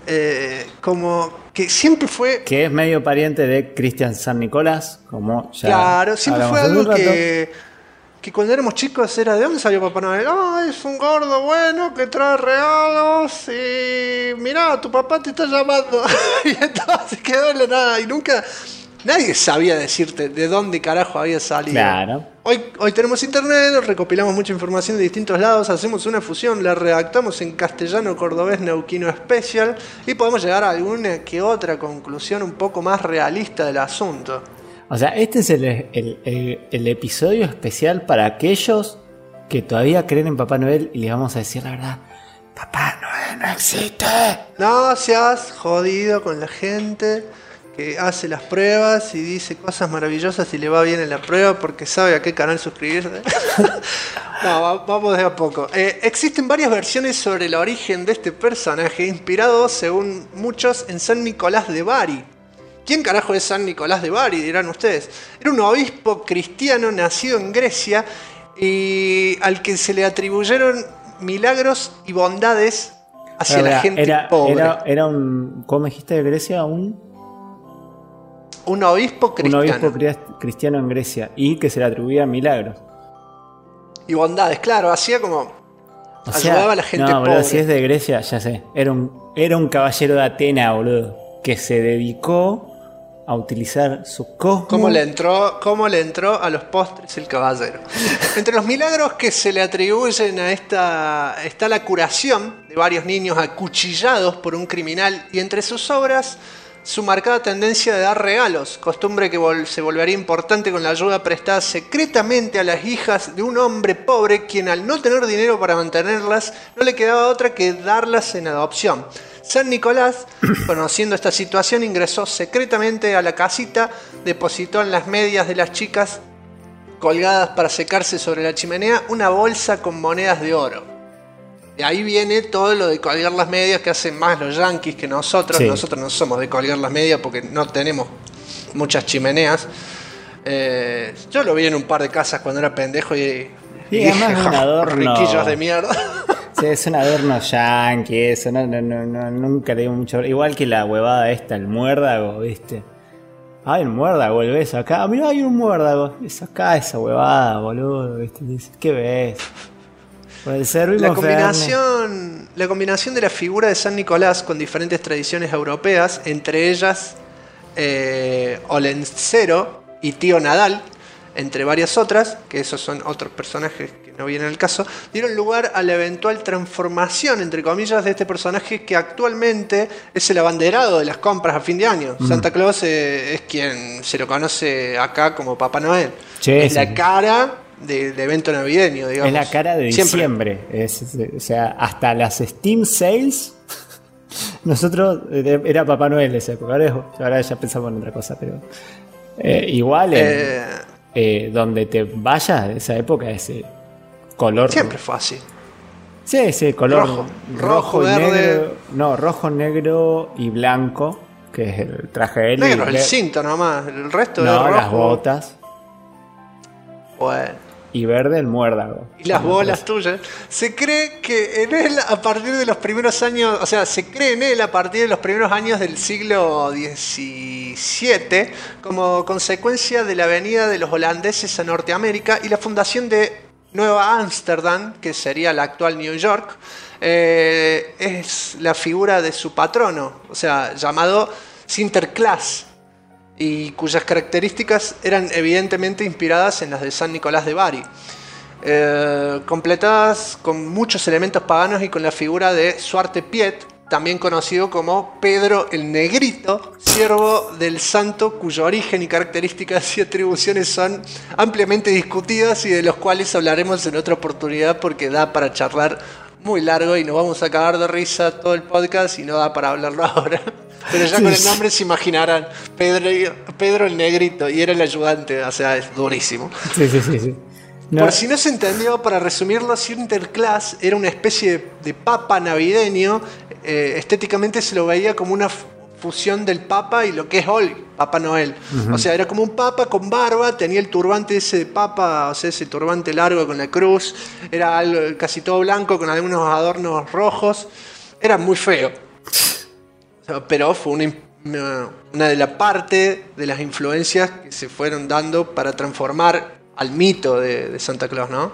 como que siempre fue, Que es medio pariente de Christian San Nicolás, como ya claro, siempre fue hablamos algo hace un rato. que cuando éramos chicos era, ¿de dónde salió Papá Noel? Ah, es un gordo bueno que trae regalos y mirá, tu papá te está llamando. Y entonces quedó en la nada y nunca... Nadie sabía decirte de dónde carajo había salido. Claro. Hoy tenemos internet, recopilamos mucha información de distintos lados, hacemos una fusión, la redactamos en castellano, cordobés, neuquino, especial y podemos llegar a alguna que otra conclusión un poco más realista del asunto. O sea, este es el episodio especial para aquellos que todavía creen en Papá Noel y les vamos a decir la verdad. Papá Noel no existe. No seas jodido con la gente que hace las pruebas y dice cosas maravillosas y le va bien en la prueba porque sabe a qué canal suscribirse. No, vamos de a poco. Existen varias versiones sobre el origen de este personaje, inspirado, según muchos, en San Nicolás de Bari. ¿Quién carajo es San Nicolás de Bari? Dirán ustedes. Era un obispo cristiano nacido en Grecia y al que se le atribuyeron milagros y bondades hacia la gente pobre. Era un, ¿cómo dijiste de Grecia? Un obispo cristiano. Un obispo cristiano en Grecia y que se le atribuía milagros. Y bondades, claro, hacía como... O sea, ayudaba a la gente no, pobre. boludo, si es de Grecia, ya sé. Era un caballero de Atena, boludo, que se dedicó a utilizar su cosmos. ¿Cómo le entró a los postres el caballero? Entre los milagros que se le atribuyen a esta está la curación de varios niños acuchillados por un criminal y entre sus obras su marcada tendencia de dar regalos, costumbre que se volvería importante con la ayuda prestada secretamente a las hijas de un hombre pobre quien al no tener dinero para mantenerlas no le quedaba otra que darlas en adopción. San Nicolás, conociendo esta situación, ingresó secretamente a la casita, depositó en las medias de las chicas colgadas para secarse sobre la chimenea una bolsa con monedas de oro. De ahí viene todo lo de colgar las medias que hacen más los yanquis que nosotros. Sí. Nosotros no somos de colgar las medias porque no tenemos muchas chimeneas. Yo lo vi en un par de casas cuando era pendejo y además es un adorno. riquillos de mierda. Sí, es un adorno yankee, eso, nunca le digo mucho. Igual que la huevada esta, el muérdago, ¿viste? Ay, el muérdago, el beso acá. Mirá, hay un muérdago. Es acá esa huevada, boludo, ¿viste? Dices, ¿qué ves? Por el servimos La combinación de la figura de San Nicolás con diferentes tradiciones europeas, entre ellas Olencero y Tío Nadal, entre varias otras, que esos son otros personajes que no vienen al caso, dieron lugar a la eventual transformación, entre comillas, de este personaje que actualmente es el abanderado de las compras a fin de año. Santa Claus es quien se lo conoce acá como Papá Noel. Sí, es sí. la cara del evento navideño, digamos. Es la cara de Siempre. diciembre. O sea, hasta las Steam Sales. Nosotros era Papá Noel esa época. Ahora ya pensamos en otra cosa, pero igual donde te vayas de esa época ese color. Siempre fue así. Sí, ese color Rojo, y verde. negro. No, rojo, negro y blanco, que es el traje de él. Negro, el cinto nomás. El resto No, es rojo. las botas. Bueno. Y verde el muérdago. Y las bolas tuyas. Se cree que en él a partir de los primeros años, o sea, se cree en él a partir de los primeros años del siglo XVII como consecuencia de la venida de los holandeses a Norteamérica y la fundación de Nueva Ámsterdam, que sería la actual New York, es la figura de su patrono, o sea, llamado Sinterklaas. y cuyas características eran evidentemente inspiradas en las de San Nicolás de Bari, completadas con muchos elementos paganos y con la figura de Suarte Piet, también conocido como Pedro el Negrito, siervo del santo cuyo origen y características y atribuciones son ampliamente discutidas y de los cuales hablaremos en otra oportunidad porque da para charlar muy largo y nos vamos a cagar de risa todo el podcast y no da para hablarlo ahora. Pero ya con el nombre se imaginarán, Pedro el Negrito, y era el ayudante, o sea, es durísimo. Sí. No. Por si no se entendió, para resumirlo, Sinterklaas era una especie de papa navideño. Estéticamente se lo veía como una fusión del papa y lo que es hoy Papá Noel. Uh-huh. O sea, era como un papa con barba, tenía el turbante ese de papa, o sea, ese turbante largo con la cruz, era algo, casi todo blanco con algunos adornos rojos. Era muy feo. Pero fue una de las partes de las influencias que se fueron dando para transformar al mito de Santa Claus, ¿no?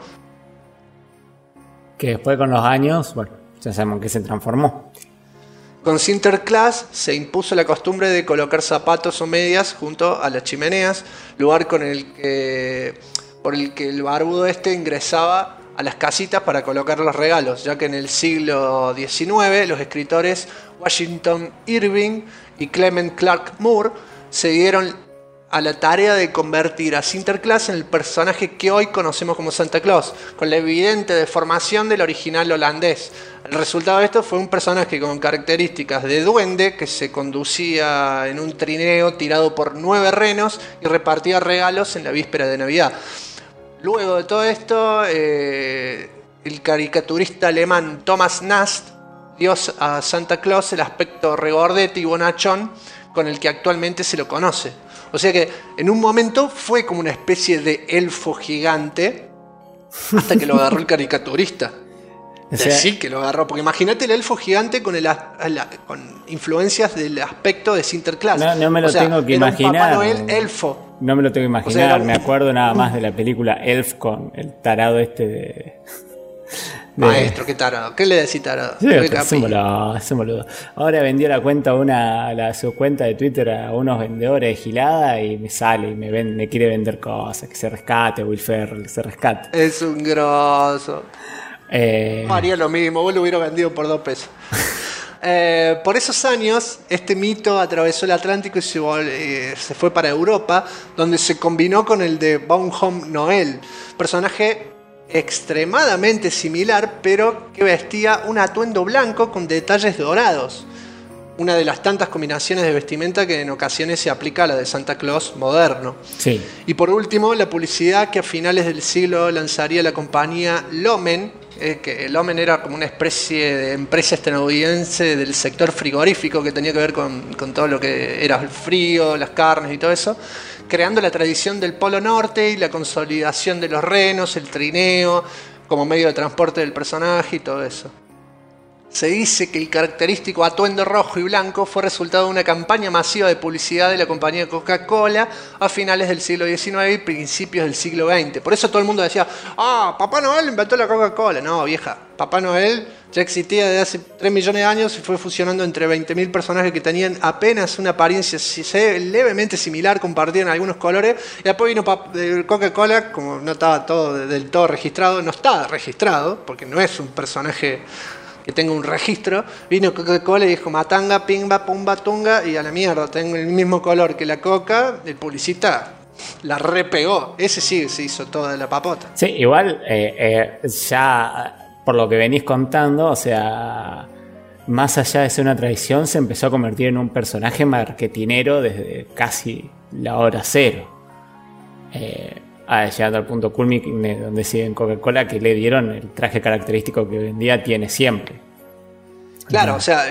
Que después con los años, bueno, ya sabemos que se transformó. Con Sinterklaas se impuso la costumbre de colocar zapatos o medias junto a las chimeneas, lugar por el que el barbudo ingresaba a las casitas para colocar los regalos, ya que en el siglo XIX los escritores Washington Irving y Clement Clark Moore se dieron a la tarea de convertir a Sinterklaas en el personaje que hoy conocemos como Santa Claus, con la evidente deformación del original holandés. El resultado de esto fue un personaje con características de duende que se conducía en un trineo tirado por 9 renos y repartía regalos en la víspera de Navidad. Luego de todo esto, el caricaturista alemán Thomas Nast dio a Santa Claus el aspecto regordete y bonachón con el que actualmente se lo conoce. O sea que en un momento fue como una especie de elfo gigante hasta que lo agarró el caricaturista. O sea, sí que lo agarró, porque imagínate el elfo gigante con influencias del aspecto de Sinterklaas. No me lo tengo que imaginar. Papá Noel elfo. No me lo tengo que imaginar, me acuerdo nada más de la película Elf con el tarado de... Maestro, qué tarado. ¿Qué le decís tarado? Sí, es un boludo. Ahora vendió la cuenta su cuenta de Twitter a unos vendedores de gilada y me sale y me quiere vender cosas, que se rescate, Will Ferrell, que se rescate. Es un grosso. Haría lo mismo, vos lo hubiera vendido por 2 pesos. Por esos años, este mito atravesó el Atlántico y se fue para Europa, donde se combinó con el de Bonhomme Noel, personaje extremadamente similar, pero que vestía un atuendo blanco con detalles dorados. Una de las tantas combinaciones de vestimenta que en ocasiones se aplica a la de Santa Claus moderno. Sí. Y por último, la publicidad que a finales del siglo lanzaría la compañía Lomen, que Lomen era como una especie de empresa estadounidense del sector frigorífico que tenía que ver con todo lo que era el frío, las carnes y todo eso, creando la tradición del Polo Norte y la consolidación de los renos, el trineo, como medio de transporte del personaje y todo eso. Se dice que el característico atuendo rojo y blanco fue resultado de una campaña masiva de publicidad de la compañía Coca-Cola a finales del siglo XIX y principios del siglo XX. Por eso todo el mundo decía, Papá Noel inventó la Coca-Cola. No, vieja, Papá Noel ya existía desde hace 3 millones de años y fue fusionando entre 20.000 personajes que tenían apenas una apariencia levemente similar, compartían algunos colores, y después vino Coca-Cola, como no estaba todo del todo registrado, no está registrado, porque no es un personaje que tenga un registro, vino Coca-Cola y dijo matanga, pimba, pumba, tunga, y a la mierda, tengo el mismo color que la coca, el publicista la repegó. Ese sí se hizo toda la papota. Sí, igual ya por lo que venís contando, o sea, más allá de ser una tradición, se empezó a convertir en un personaje marketinero desde casi la hora cero. Llegando al punto culmine donde siguen Coca-Cola, que le dieron el traje característico que hoy en día tiene siempre. Claro, o sea,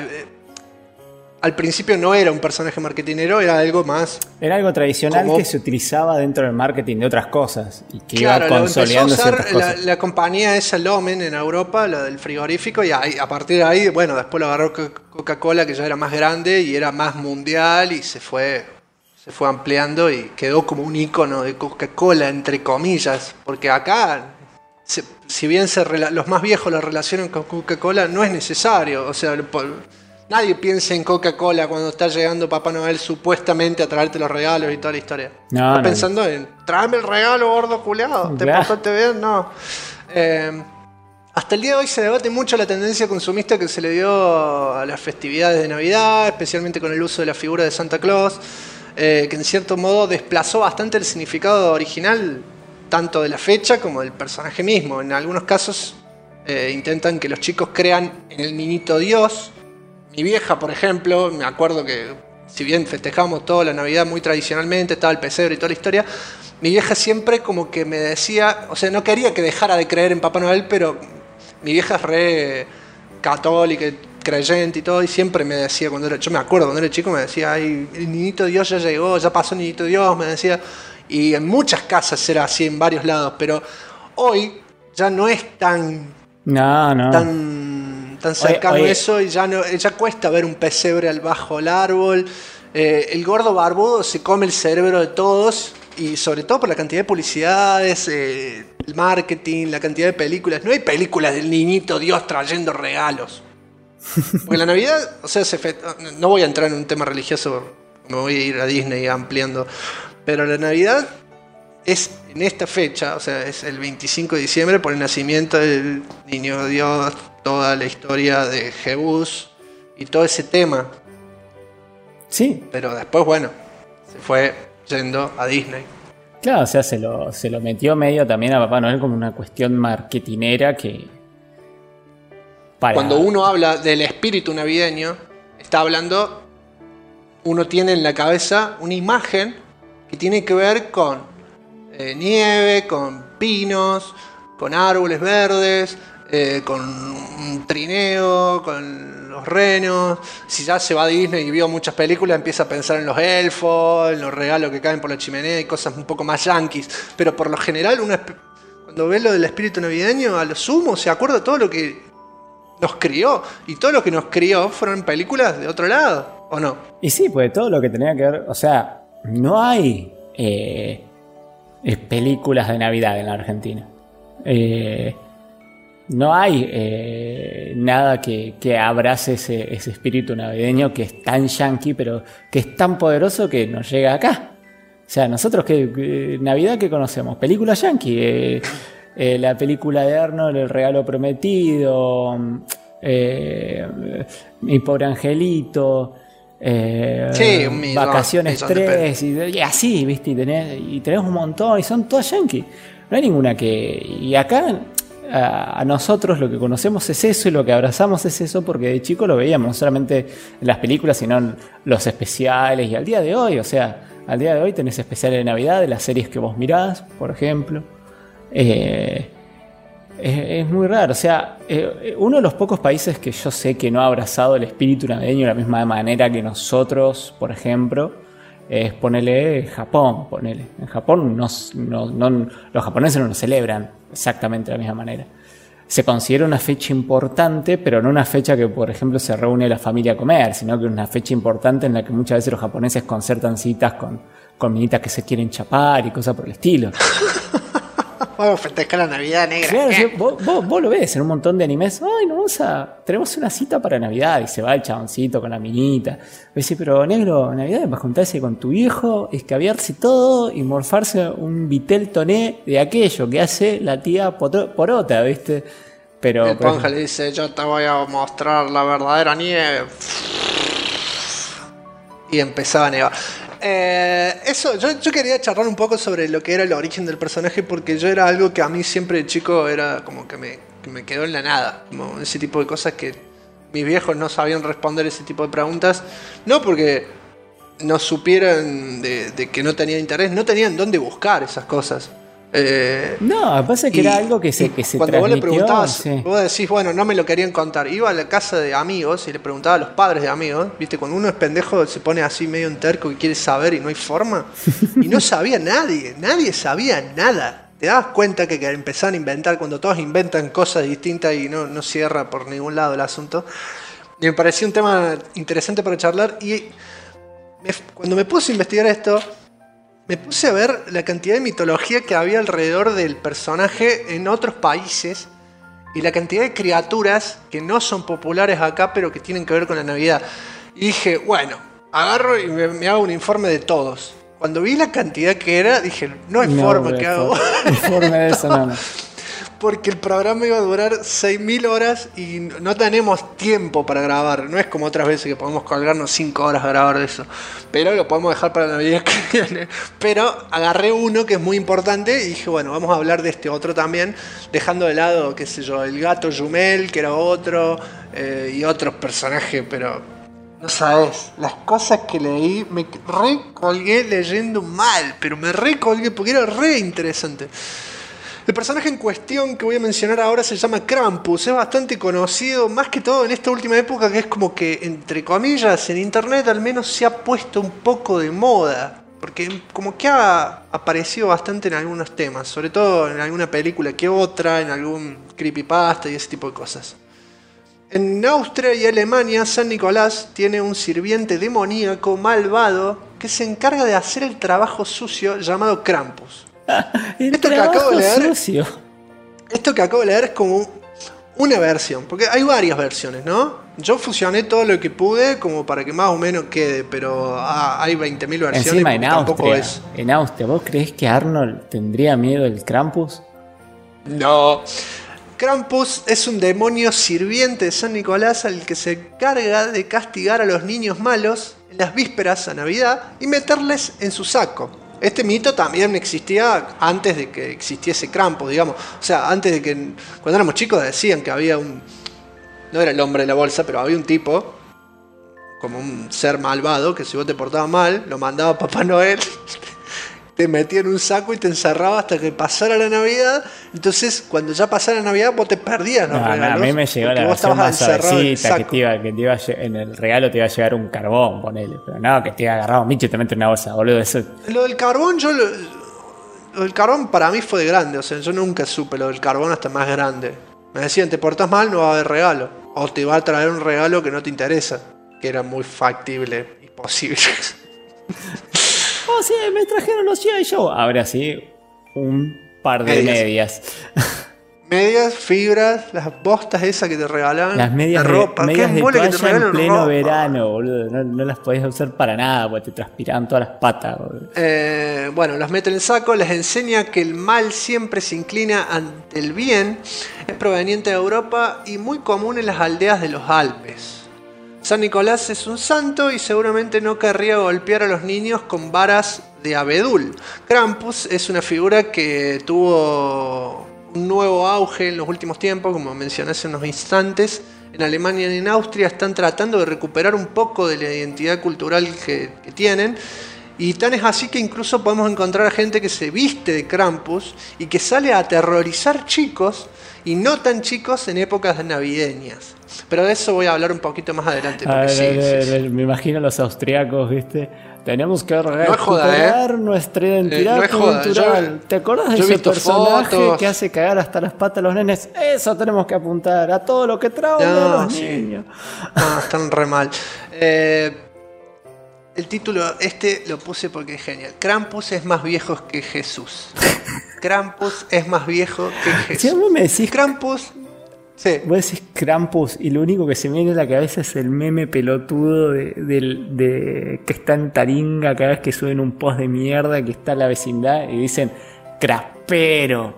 al principio no era un personaje marketinero, era algo más... Era algo tradicional que se utilizaba dentro del marketing de otras cosas y que iba consolidando ciertas cosas. La compañía esa Lomen en Europa, la del frigorífico, y a partir de ahí, bueno, después lo agarró Coca-Cola, que ya era más grande y era más mundial, y se fue ampliando y quedó como un icono de Coca-Cola, entre comillas, porque acá, si bien los más viejos lo relacionan con Coca-Cola, no es necesario. O sea, Nadie piensa en Coca-Cola cuando está llegando Papá Noel supuestamente a traerte los regalos y toda la historia. No, Está pensando en, tráeme el regalo, gordo culeado. ¿Te Claro. portaste bien? No. Hasta el día de hoy se debate mucho la tendencia consumista que se le dio a las festividades de Navidad, especialmente con el uso de la figura de Santa Claus, que en cierto modo desplazó bastante el significado original, tanto de la fecha como del personaje mismo. En algunos casos intentan que los chicos crean en el niñito Dios. Mi vieja, por ejemplo, me acuerdo que si bien festejamos toda la Navidad muy tradicionalmente, estaba el pesebre y toda la historia, mi vieja siempre como que me decía, o sea, no quería que dejara de creer en Papá Noel, pero mi vieja es re católica, creyente y todo, y siempre me decía, yo me acuerdo cuando era chico, me decía, ay, el niñito Dios ya llegó, ya pasó el niñito Dios, me decía, y en muchas casas era así, en varios lados, pero hoy ya no es tan cercano Oye. eso, y ya cuesta ver un pesebre al bajo el árbol. El gordo barbudo se come el cerebro de todos, y sobre todo por la cantidad de publicidades, el marketing, la cantidad de películas. No hay películas del niñito Dios trayendo regalos. Porque la Navidad, o sea, no voy a entrar en un tema religioso, me voy a ir a Disney ampliando, pero la Navidad es en esta fecha, o sea, es el 25 de diciembre por el nacimiento del niño Dios, toda la historia de Jebús y todo ese tema. Sí, Pero después, bueno, se fue yendo a Disney. claro, o sea, se lo metió medio también a Papá Noel como una cuestión marketinera que... Cuando uno habla del espíritu navideño, está hablando, uno tiene en la cabeza una imagen que tiene que ver con nieve, con pinos, con árboles verdes, con un trineo, con los renos. Si ya se va a Disney y vio muchas películas, empieza a pensar en los elfos, en los regalos que caen por la chimenea y cosas un poco más yanquis. Pero por lo general, cuando ve lo del espíritu navideño, a lo sumo se acuerda de todo lo que nos crió. Y todo lo que nos crió fueron películas de otro lado, ¿o no? Y sí, pues todo lo que tenía que ver, o sea, no hay películas de Navidad en la Argentina. No hay nada que abrace ese espíritu navideño que es tan yankee, pero que es tan poderoso que nos llega acá. O sea, nosotros Navidad que conocemos, películas yankee, la película de Arnold, El regalo prometido, Mi pobre angelito, Sí, un millón, Vacaciones millón de 3 y así, ¿viste? Y tenemos un montón y son todas yankee. No hay ninguna que... Y acá a nosotros lo que conocemos es eso y lo que abrazamos es eso porque de chico lo veíamos, no solamente en las películas, sino en los especiales y al día de hoy, o sea, al día de hoy tenés especiales de Navidad de las series que vos mirás, por ejemplo. Es muy raro, o sea, uno de los pocos países que yo sé que no ha abrazado el espíritu navideño de la misma manera que nosotros, por ejemplo, es ponerle Japón. En Japón los japoneses no lo celebran exactamente de la misma manera. Se considera una fecha importante, pero no una fecha que, por ejemplo, se reúne la familia a comer, sino que una fecha importante en la que muchas veces los japoneses concertan citas con minitas que se quieren chapar y cosas por el estilo. Vamos a festejar la Navidad, negra. Claro, sí, vos lo ves en un montón de animes. Ay, tenemos una cita para Navidad. Y se va el chaboncito con la minita. Dice, pero negro, Navidad es para juntarse con tu viejo, escabiarse todo y morfarse un vitel toné de aquello que hace la tía porota, ¿viste? Pero El Ponja le dice, yo te voy a mostrar la verdadera nieve. Y empezaba a nevar. Yo quería charlar un poco sobre lo que era el origen del personaje, porque yo era algo que a mí siempre de chico era como que me quedó en la nada, como ese tipo de cosas que mis viejos no sabían responder ese tipo de preguntas, no porque no supieran de que no tenía interés, no tenían dónde buscar esas cosas. no, pasa que era algo que se cuando vos le transmitió, preguntabas, sí. vos decís, bueno, no me lo querían contar. Iba a la casa de amigos y le preguntaba a los padres de amigos, viste, cuando uno es pendejo se pone así medio en terco y quiere saber y no hay forma. Y no sabía nadie sabía nada. Te dabas cuenta que empezaban a inventar, cuando todos inventan cosas distintas y no cierra por ningún lado el asunto. Y me pareció un tema interesante para charlar y cuando me puse a investigar esto, me puse a ver la cantidad de mitología que había alrededor del personaje en otros países y la cantidad de criaturas que no son populares acá, pero que tienen que ver con la Navidad. Y dije, bueno, agarro y me hago un informe de todos. Cuando vi la cantidad que era, dije, no hay forma que hago. Informe de eso, no. Porque el programa iba a durar 6.000 horas y no tenemos tiempo para grabar. No es como otras veces que podemos colgarnos 5 horas a grabar de eso. Pero lo podemos dejar para la Navidad que viene. Pero agarré uno que es muy importante y dije, bueno, vamos a hablar de este otro también. Dejando de lado, qué sé yo, el gato Jumel, que era otro, y otros personajes, pero no sabes, las cosas que leí, me recolgué leyendo mal, pero me recolgué porque era re interesante. El personaje en cuestión que voy a mencionar ahora se llama Krampus. Es bastante conocido, más que todo en esta última época, que es como que, entre comillas, en internet al menos se ha puesto un poco de moda. Porque como que ha aparecido bastante en algunos temas, sobre todo en alguna película que otra, en algún creepypasta y ese tipo de cosas. En Austria y Alemania, San Nicolás tiene un sirviente demoníaco malvado que se encarga de hacer el trabajo sucio llamado Krampus. Esto que acabo de leer es como una versión, porque hay varias versiones, ¿no? Yo fusioné todo lo que pude como para que más o menos quede, pero hay 20.000 versiones. Encima en tampoco Austria, es. en Austria, ¿vos creés que Arnold tendría miedo del Krampus? No. Krampus es un demonio sirviente de San Nicolás al que se encarga de castigar a los niños malos en las vísperas a Navidad y meterles en su saco. Este mito también existía antes de que existiese Krampus, digamos. O sea, antes de que... Cuando éramos chicos decían que había un... No era el hombre de la bolsa, pero había un tipo, como un ser malvado, que si vos te portabas mal, lo mandaba Papá Noel, te metía en un saco y te encerraba hasta que pasara la Navidad. Entonces, cuando ya pasara la Navidad, vos te perdías los regalos. A mí me llegó la versión más suavecita, en el regalo te iba a llegar un carbón, ponele. Pero no, que te iba agarrado un bicho y te mete en una bolsa, boludo. Eso... Lo del carbón, lo del carbón para mí fue de grande. O sea, yo nunca supe lo del carbón hasta más grande. Me decían, te portás mal, no va a haber regalo. O te va a traer un regalo que no te interesa. Que era muy factible y posible. Oh, sí, me trajeron los G.I. Joe. Ahora sí, un par de medias. Medias, fibras, las bostas esas que te regalaban. Las medias de ropa. Medias de toalla en pleno ropa. verano, boludo. No las podías usar para nada, porque te transpiraban todas las patas, boludo. Bueno, las mete en el saco, les enseña que el mal siempre se inclina ante el bien. Es proveniente de Europa y muy común en las aldeas de los Alpes. San Nicolás es un santo y seguramente no querría golpear a los niños con varas de abedul. Krampus es una figura que tuvo un nuevo auge en los últimos tiempos, como mencioné hace unos instantes. En Alemania y en Austria están tratando de recuperar un poco de la identidad cultural que tienen. Y tan es así que incluso podemos encontrar a gente que se viste de Krampus y que sale a aterrorizar chicos y no tan chicos en épocas navideñas. Pero de eso voy a hablar un poquito más adelante. Me imagino a los austriacos, ¿viste? Tenemos que recuperar nuestra identidad cultural. ¿Te acordás de ese personaje que hace cagar hasta las patas a los nenes? Eso tenemos que apuntar a todo lo que trauma a los niños. No, están re mal. El título lo puse porque es genial. Krampus es más viejo que Jesús. Krampus es más viejo que Jesús. Si vos me decís Krampus... Sí. Vos decís Krampus y lo único que se me viene a la cabeza es el meme pelotudo de que está en Taringa cada vez que suben un post de mierda que está en la vecindad y dicen Krampus.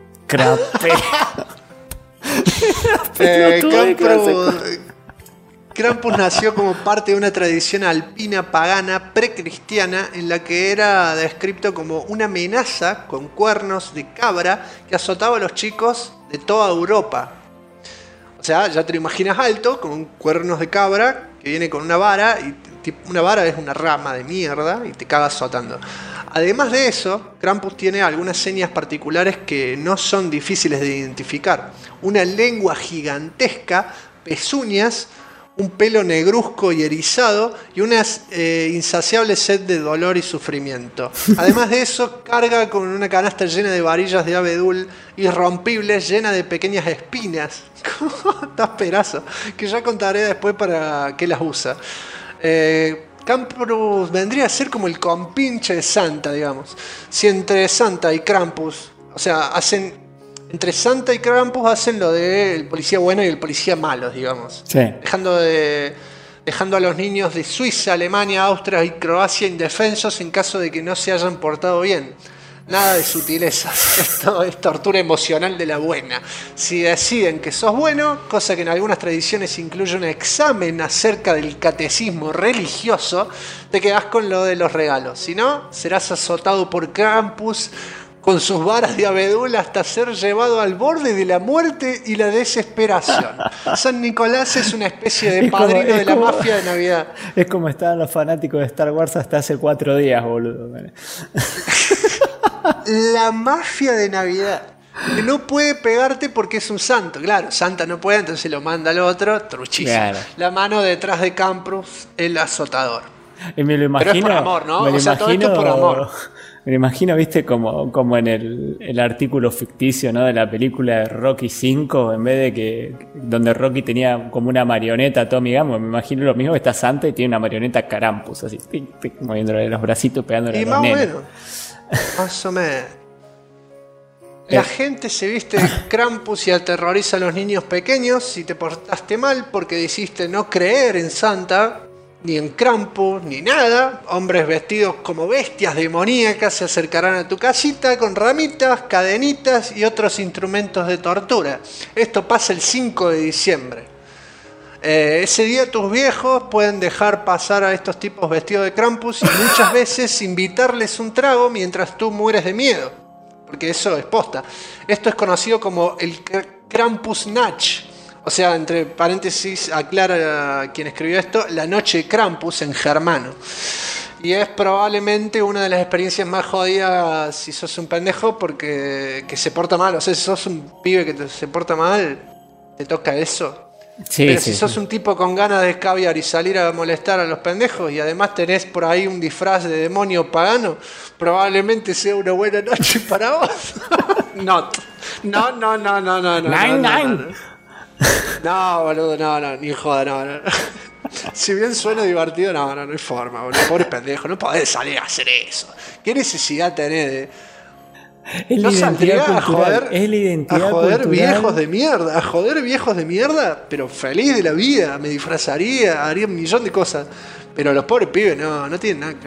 Krampus nació como parte de una tradición alpina pagana precristiana en la que era descrito como una amenaza con cuernos de cabra que azotaba a los chicos de toda Europa. O sea, ya te lo imaginas alto, con cuernos de cabra, que viene con una vara, y una vara es una rama de mierda, y te caga azotando. Además de eso, Krampus tiene algunas señas particulares que no son difíciles de identificar. Una lengua gigantesca, pezuñas, un pelo negruzco y erizado, y una insaciable sed de dolor y sufrimiento. Además de eso, carga con una canasta llena de varillas de abedul irrompibles, llena de pequeñas espinas. Estás perazo, que ya contaré después para qué las usa. Krampus vendría a ser como el compinche de Santa, digamos. Si entre Santa y Krampus, o sea, hacen entre Santa y Krampus hacen lo del policía bueno y el policía malo, digamos. Sí. Dejando a los niños de Suiza, Alemania, Austria y Croacia indefensos en caso de que no se hayan portado bien. Nada de sutileza. Esto es tortura emocional de la buena. Si deciden que sos bueno, cosa que en algunas tradiciones incluye un examen acerca del catecismo religioso, te quedás con lo de los regalos. Si no, serás azotado por Krampus con sus varas de abedul hasta ser llevado al borde de la muerte y la desesperación. San Nicolás es una especie de padrino de la mafia de Navidad. Es como estaban los fanáticos de Star Wars hasta hace 4 días, boludo. La mafia de Navidad. Que no puede pegarte porque es un santo. Claro, Santa no puede, entonces lo manda al otro. Truchísimo. Claro. La mano detrás de Krampus, el azotador. Y me lo imagino. Pero es por amor, ¿no? O sea, todo esto es por amor. Me imagino, viste, como en el artículo ficticio, ¿no? De la película de Rocky 5, en vez de que donde Rocky tenía como una marioneta Tommy Gunn, me imagino lo mismo, está Santa y tiene una marioneta Krampus, así, tic, tic, moviéndole los bracitos, pegándole a los nenes. Y más o menos. La gente se viste de Krampus y aterroriza a los niños pequeños si te portaste mal porque decidiste no creer en Santa, ni en Krampus, ni nada. Hombres vestidos como bestias demoníacas se acercarán a tu casita con ramitas, cadenitas y otros instrumentos de tortura. Esto pasa el 5 de diciembre. Ese día tus viejos pueden dejar pasar a estos tipos vestidos de Krampus y muchas veces invitarles un trago mientras tú mueres de miedo. Porque eso es posta. Esto es conocido como el Krampusnacht. O sea, entre paréntesis, aclara quien escribió esto, la noche de Krampus en germano. Y es probablemente una de las experiencias más jodidas si sos un pendejo porque que se porta mal. O sea, si sos un pibe que se porta mal, te toca eso. Sí, pero si sos un tipo con ganas de escabiar y salir a molestar a los pendejos y además tenés por ahí un disfraz de demonio pagano, probablemente sea una buena noche para vos. No, boludo, no, ni joda, no. Si bien suena divertido, no hay forma, boludo. Pobre pendejo, no podés salir a hacer eso. ¿Qué necesidad tenés de...? No saldría a joder, viejos de mierda, pero feliz de la vida, me disfrazaría, haría un millón de cosas. Pero los pobres pibes no tienen nada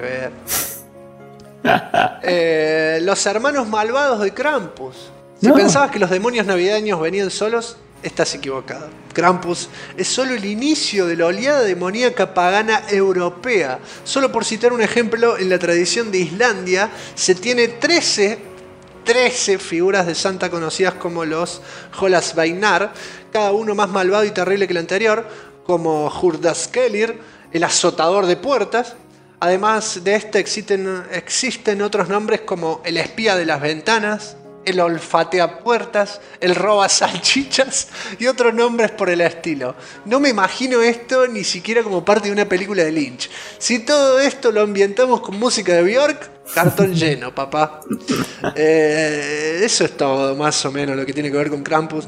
que ver. Los hermanos malvados de Krampus. Si pensabas que los demonios navideños venían solos, estás equivocado. Krampus es solo el inicio de la oleada demoníaca pagana europea. Solo por citar un ejemplo, en la tradición de Islandia se tiene 13 figuras de Santa conocidas como los Jólasveinar, cada uno más malvado y terrible que el anterior, como Hurdarskellir, el azotador de puertas. Además de este existen otros nombres como el espía de las ventanas, el olfatea puertas, el roba salchichas y otros nombres por el estilo. No me imagino esto ni siquiera como parte de una película de Lynch. Si todo esto lo ambientamos con música de Björk, cartón lleno, papá. Eso es todo, más o menos, lo que tiene que ver con Krampus.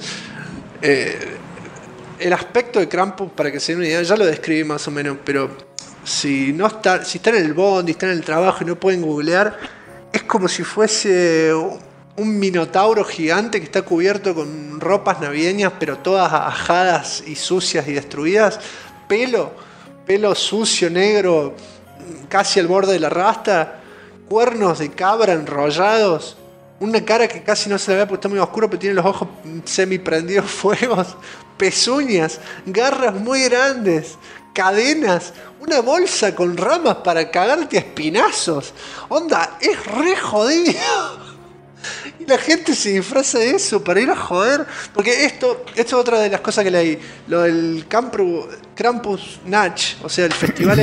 El aspecto de Krampus, para que se den una idea, ya lo describí más o menos, pero si están en el bondi, están en el trabajo y no pueden googlear, es como si fuese un minotauro gigante que está cubierto con ropas navideñas, pero todas ajadas y sucias y destruidas. Pelo sucio, negro, casi al borde de la rasta. Cuernos de cabra enrollados. Una cara que casi no se le ve porque está muy oscuro, pero tiene los ojos semi prendidos fuegos. Pezuñas, garras muy grandes, cadenas, una bolsa con ramas para cagarte a espinazos. Onda, es re jodido. Y la gente se disfraza de eso para ir a joder. Porque esto es otra de las cosas que leí. Lo del Krampusnacht, o sea, el festival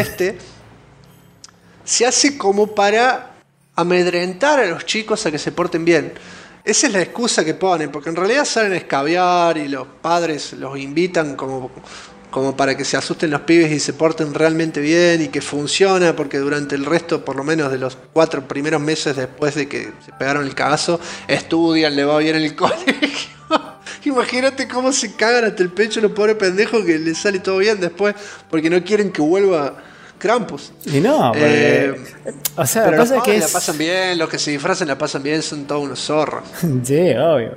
se hace como para amedrentar a los chicos a que se porten bien. Esa es la excusa que ponen, porque en realidad salen a escabiar y los padres los invitan como para que se asusten los pibes y se porten realmente bien y que funciona, porque durante el resto, por lo menos de los 4 primeros meses después de que se pegaron el cagazo, estudian, le va bien en el colegio. Imagínate cómo se cagan hasta el pecho los pobres pendejos que les sale todo bien después, porque no quieren que vuelva Krampus. Y no, o sea, pero la cosa los es que la pasan bien, los que se disfrazan la pasan bien, son todos unos zorros. Sí, obvio.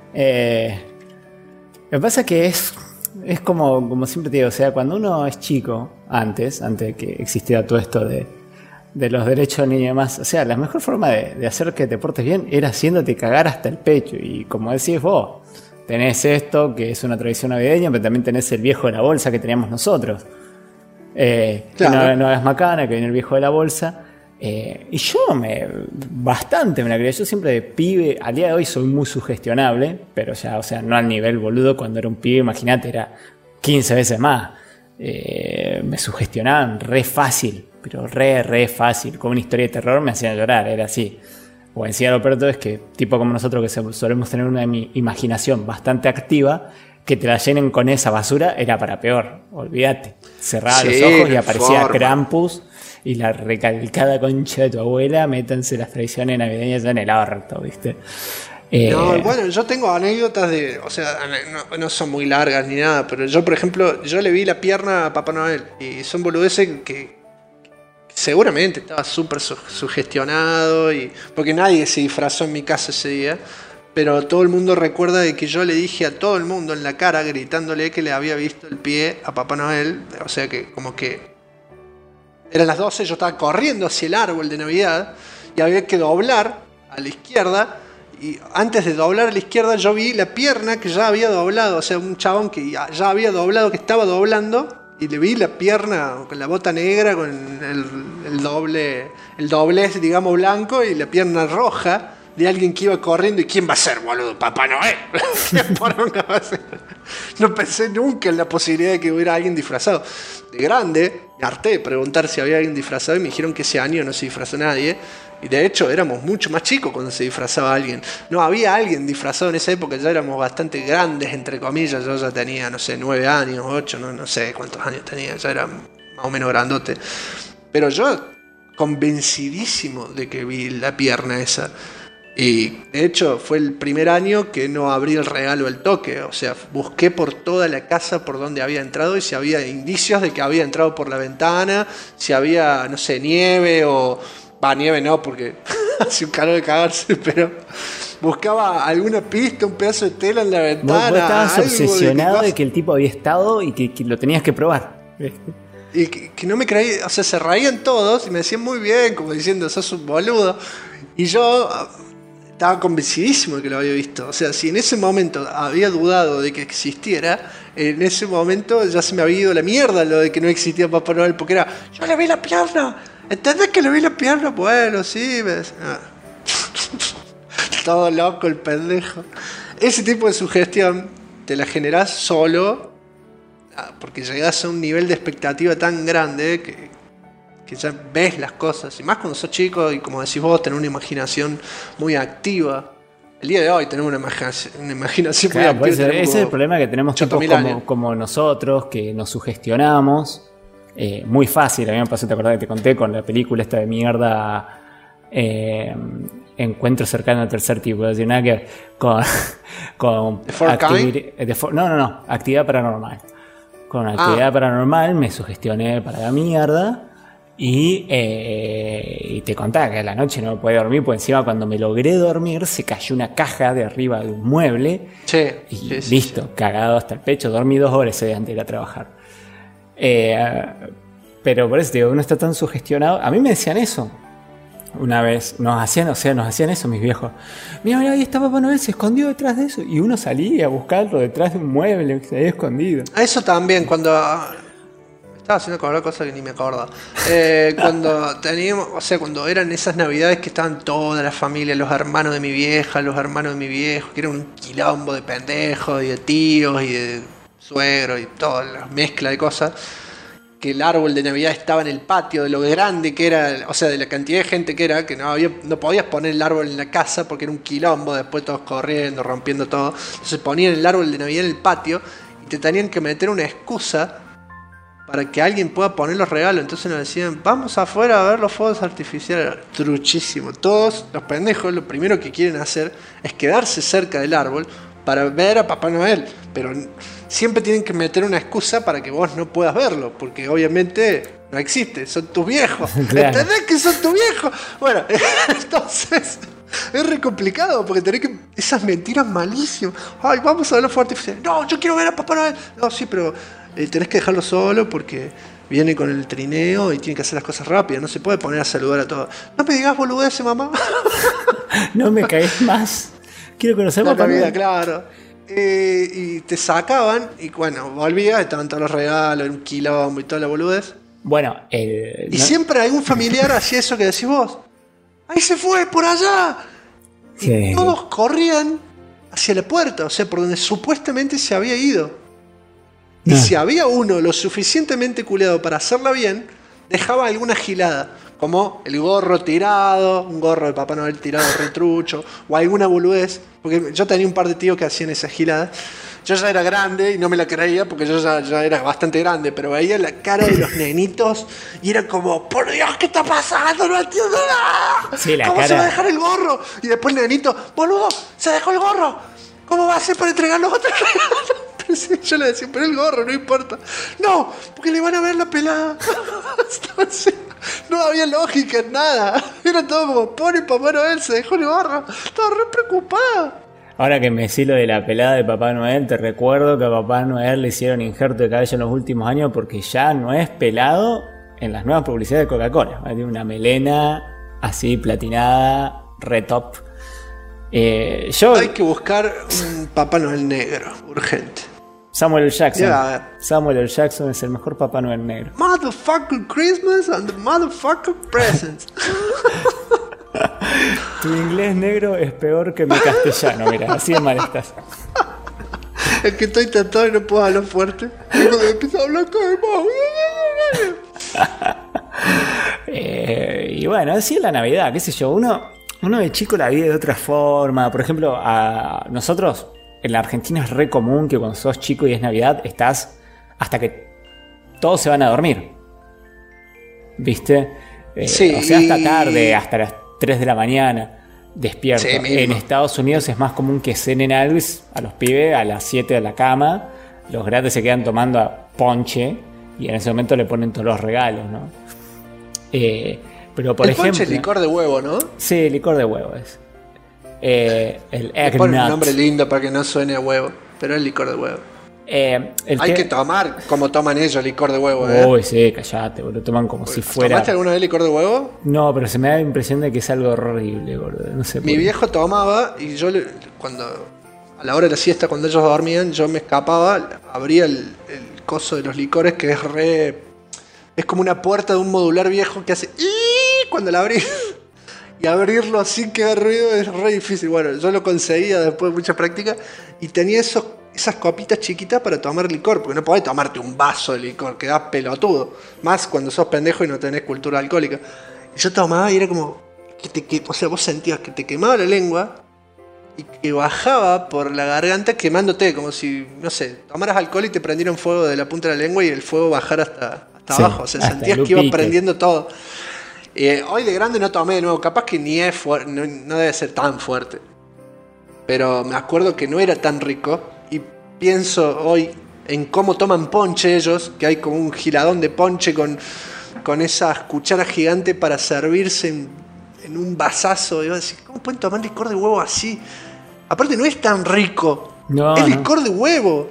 Lo que pasa es que es como siempre te digo, o sea, cuando uno es chico, antes de que existiera todo esto de los derechos del niño y demás, o sea, la mejor forma de hacer que te portes bien era haciéndote cagar hasta el pecho. Y como decís vos, tenés esto, que es una tradición navideña, pero también tenés el viejo de la bolsa que teníamos nosotros. Claro. No hagas macana, que viene el viejo de la bolsa. Y yo bastante me la creía. Yo siempre de pibe, al día de hoy soy muy sugestionable, pero ya, o sea, no al nivel boludo cuando era un pibe, imagínate, era 15 veces más. Me sugestionaban re fácil, pero re fácil. Como una historia de terror me hacían llorar, era así. O encima lo peor de todo es que, tipo como nosotros que solemos tener una imaginación bastante activa, que te la llenen con esa basura era para peor. Olvídate. Cerraba los ojos y aparecía Krampus y la recalcada concha de tu abuela, métanse las tradiciones navideñas ya en el orto, ¿viste? No, bueno, yo tengo anécdotas o sea, no son muy largas ni nada, pero yo, por ejemplo, yo le vi la pierna a Papá Noel y son boludeces que seguramente estaba súper sugestionado, porque nadie se disfrazó en mi casa ese día, pero todo el mundo recuerda de que yo le dije a todo el mundo en la cara, gritándole que le había visto el pie a Papá Noel, o sea que como que eran las 12, yo estaba corriendo hacia el árbol de Navidad y había que doblar a la izquierda, y antes de doblar a la izquierda yo vi la pierna que ya había doblado, o sea, un chabón que ya había doblado, que estaba doblando, y le vi la pierna con la bota negra, con el doblez, digamos, blanco, y la pierna roja de alguien que iba corriendo. ¿Y quién va a ser, boludo? Papá Noel. No pensé nunca en la posibilidad de que hubiera alguien disfrazado. De grande, me harté de preguntar si había alguien disfrazado y me dijeron que ese año no se disfrazó nadie. Y de hecho éramos mucho más chicos cuando se disfrazaba alguien. No había alguien disfrazado en esa época, ya éramos bastante grandes, entre comillas. Yo ya tenía, no sé, 9 años, 8, no sé cuántos años tenía, ya era más o menos grandote. Pero yo convencidísimo de que vi la pierna esa. Y de hecho fue el primer año que no abrí el regalo del toque. O sea, busqué por toda la casa por donde había entrado y si había indicios de que había entrado por la ventana, si había, no sé, nieve o... nieve no, porque hace un calor de cagarse, pero buscaba alguna pista, un pedazo de tela en la ventana. Vos estabas obsesionado de que el tipo había estado y que lo tenías que probar. Y que no me creí, o sea, se reían todos y me decían muy bien, como diciendo, sos un boludo. Y yo estaba convencidísimo de que lo había visto. O sea, si en ese momento había dudado de que existiera, en ese momento ya se me había ido la mierda lo de que no existía Papá Noel, porque era, yo le vi la pierna. ¿Entendés que le vi la pierna? Bueno, sí. Todo loco el pendejo. Ese tipo de sugestión te la generás solo, porque llegás a un nivel de expectativa tan grande que ya ves las cosas. Y más cuando sos chico y, como decís vos, tenés una imaginación muy activa. El día de hoy tenemos una imaginación claro, muy activa. Ese es el problema que tenemos tipos como nosotros, que nos sugestionamos. Muy fácil, a mí me pasó, te acordás que te conté con la película esta de mierda, Encuentro cercano al tercer tipo, es decir, nada que ver con Actividad Paranormal. Con Actividad Paranormal me sugestioné para la mierda y te contaba que a la noche no me podía dormir, porque encima cuando me logré dormir se cayó una caja de arriba de un mueble listo, cagado hasta el pecho, dormí 2 horas ese día antes de ir a trabajar. Pero por eso digo, uno está tan sugestionado. A mí me decían eso una vez, nos hacían eso mis viejos. Mira, ahí está Papá Noel, se escondió detrás de eso. Y uno salía a buscarlo detrás de un mueble que se había escondido. Eso también, cuando estaba haciendo cobrar cosas que ni me acuerdo. Cuando teníamos, o sea, cuando eran esas navidades que estaban toda la familia, los hermanos de mi vieja, los hermanos de mi viejo, que era un quilombo de pendejos y de tíos y de suegro y toda la mezcla de cosas, que el árbol de Navidad estaba en el patio, de lo grande que era, o sea, de la cantidad de gente que era, que no podías poner el árbol en la casa porque era un quilombo, después todos corriendo, rompiendo todo. Entonces ponían el árbol de Navidad en el patio y te tenían que meter una excusa para que alguien pueda poner los regalos. Entonces nos decían, vamos afuera a ver los fuegos artificiales. Truchísimo. Todos los pendejos lo primero que quieren hacer es quedarse cerca del árbol para ver a Papá Noel, pero siempre tienen que meter una excusa para que vos no puedas verlo, porque obviamente no existe, son tus viejos. Claro. ¿Entendés que son tus viejos? Bueno, entonces Es re complicado porque tenés que. Esas mentiras malísimas. Ay, vamos a ver los fuegos artificiales. No, yo quiero ver a Papá Noel. No, sí, pero tenés que dejarlo solo porque viene con el trineo y tiene que hacer las cosas rápidas. No se puede poner a saludar a todos. No me digas boludeces, mamá. No me caes más. Quiero conocer a Papá Navidad, Noel. claro. Y te sacaban y bueno, volvías, estaban todos los regalos, un quilombo y toda la boludez. Bueno, Y siempre algún familiar hacía eso que decís vos. ¡Ahí se fue, por allá! Sí. Y todos corrían hacia la puerta, o sea, por donde supuestamente se había ido. Y si había uno lo suficientemente culeado para hacerla bien, dejaba alguna gilada. Como el gorro tirado, un gorro de Papá Noel tirado retrucho, o alguna boludez. Porque yo tenía un par de tíos que hacían esas giladas. Yo ya era grande y no me la creía porque yo ya era bastante grande, pero veía la cara de los nenitos y era como, por Dios, ¿qué está pasando? No entiendo nada. Sí, la ¿Cómo cara... se va a dejar el gorro? Y después el nenito, boludo, se dejó el gorro. ¿Cómo va a hacer para entregar los otros regalos? Pero sí, yo le decía, pero el gorro, no importa. No, porque le van a ver la pelada. No había lógica en nada. Era todo como, pobre Papá Noel, se dejó el gorro. Estaba re preocupada. Ahora que me decís lo de la pelada de Papá Noel, te recuerdo que a Papá Noel le hicieron injerto de cabello en los últimos años porque ya no es pelado en las nuevas publicidades de Coca-Cola. Tiene una melena así platinada, re top. Hay que buscar un Papá Noel negro, urgente. Samuel L. Jackson. Yeah. Samuel L. Jackson es el mejor Papá Noel negro. Motherfucking Christmas and the motherfucking presents. Tu inglés negro es peor que mi castellano, mira, así de mal estás. Es que estoy tentado y no puedo hablar fuerte. Y cuando empiezo a hablar y bueno, así es la Navidad, qué sé yo, uno de chico la vive de otra forma. Por ejemplo, a nosotros en la Argentina es re común que cuando sos chico y es Navidad estás hasta que todos se van a dormir, ¿viste? Sí. O sea, hasta tarde, hasta las 3 de la mañana despierto. Sí, en Estados Unidos es más común que cenen algo a los pibes a las 7 de la cama. Los grandes se quedan tomando ponche y en ese momento le ponen todos los regalos, ¿no? Pero por ejemplo, ponche es licor de huevo, ¿no? Sí, licor de huevo es. El Le ponen un eggnog. nombre lindo para que no suene a huevo, pero es licor de huevo. Hay que tomar como toman ellos licor de huevo, ¿eh? Uy, sí, callate, boludo. Toman como si fuera. ¿Tomaste alguna vez licor de huevo? No, pero se me da la impresión de que es algo horrible, boludo. No sé por Mi qué. viejo tomaba y yo cuando a la hora de la siesta, cuando ellos dormían, yo me escapaba, abría el coso de los licores que es como una puerta de un modular viejo que hace cuando la abrís. Y abrirlo sin que haga ruido es re difícil. Bueno, yo lo conseguía después de mucha práctica y tenía esas copitas chiquitas para tomar licor, porque no podés tomarte un vaso de licor, quedás pelotudo. Más cuando sos pendejo y no tenés cultura alcohólica. Y yo tomaba y era como, o sea, vos sentías que te quemaba la lengua y que bajaba por la garganta quemándote, como si, no sé, tomaras alcohol y te prendieran fuego de la punta de la lengua y el fuego bajara hasta Sí, abajo. O sea, hasta sentías el que iba pique. prendiendo todo. Hoy de grande no tomé de nuevo, capaz que ni es fuerte, no debe ser tan fuerte. Pero me acuerdo que no era tan rico y pienso hoy en cómo toman ponche ellos, que hay como un giradón de ponche con esas cucharas gigantes para servirse en un vasazo. Y vas a decir, ¿cómo pueden tomar licor de huevo así? Aparte no es tan rico, No, es no. licor de huevo.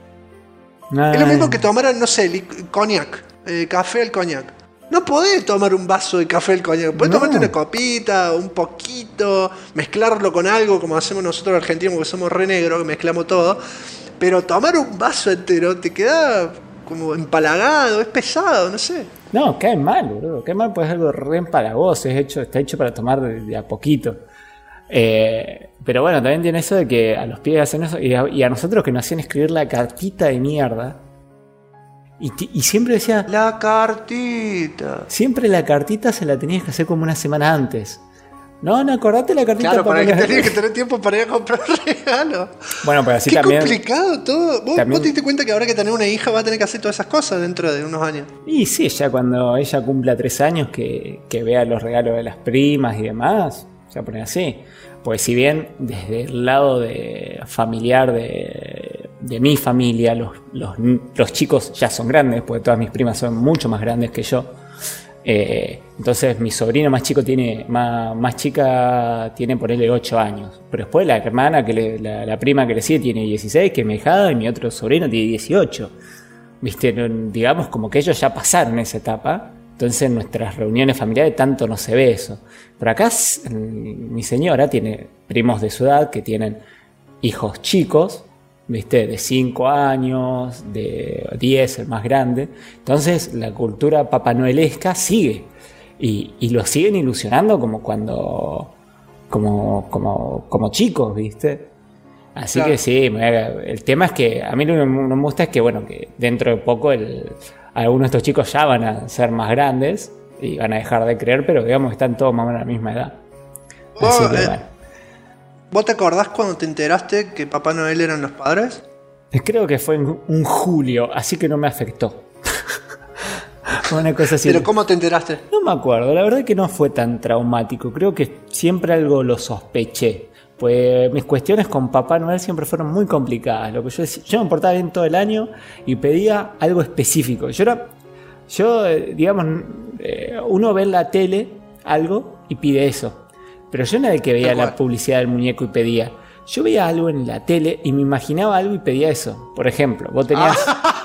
No, Es lo mismo que tomaran, no sé, coñac, café al coñac. No podés tomar un vaso de café al coñac. Podés No. tomarte una copita, un poquito, mezclarlo con algo, como hacemos nosotros los argentinos, porque somos re negros, que mezclamos todo. Pero tomar un vaso entero te queda como empalagado, es pesado, no sé. No, cae mal, boludo. Cae mal, pues es algo re empalagoso. Está hecho para tomar de a poquito. Pero bueno, también tiene eso de que a los pibes hacen eso. Y a nosotros que nos hacían escribir la cartita de mierda. Y siempre decía. La cartita. Siempre la cartita se la tenías que hacer como una semana antes. No, acordate la cartita. Claro, para que Noel. tenías que tener tiempo para ir a comprar regalo. Bueno, pero así Qué también. complicado todo. ¿Vos también- te diste cuenta que ahora que tenés una hija va a tener que hacer todas esas cosas dentro de unos años? Y sí, ya cuando ella cumpla 3 años, que vea los regalos de las primas y demás, se va a poner así. Pues si bien desde el lado familiar de mi familia, los chicos ya son grandes, porque todas mis primas son mucho más grandes que yo. Entonces mi sobrino más chico tiene, más chica tiene por él 8 años. Pero después la hermana, la prima que le sigue tiene 16, que es mi hijada, y mi otro sobrino tiene 18. ¿Viste? Digamos como que ellos ya pasaron esa etapa. Entonces en nuestras reuniones familiares tanto no se ve eso. Pero acá mi señora tiene primos de su edad que tienen hijos chicos, ¿viste? De 5 años, de 10, el más grande. Entonces la cultura papanoelesca sigue. Y los siguen ilusionando como cuando... como chicos, ¿viste? Así claro. Que sí, el tema es que a mí lo que no me gusta es que, bueno, que dentro de poco algunos de estos chicos ya van a ser más grandes y van a dejar de creer, pero digamos que están todos más o menos a la misma edad. Así que, bueno. ¿Vos te acordás cuando te enteraste que Papá Noel eran los padres? Creo que fue en un julio, así que no me afectó. Una cosa así. ¿Pero cómo te enteraste? No me acuerdo, la verdad que no fue tan traumático. Creo que siempre algo lo sospeché. Pues mis cuestiones con Papá Noel siempre fueron muy complicadas. Lo que yo me portaba bien todo el año y pedía algo específico. Digamos, uno ve en la tele algo y pide eso. Pero yo no era el que veía la publicidad del muñeco y pedía. Yo veía algo en la tele y me imaginaba algo y pedía eso. Por ejemplo, vos tenías...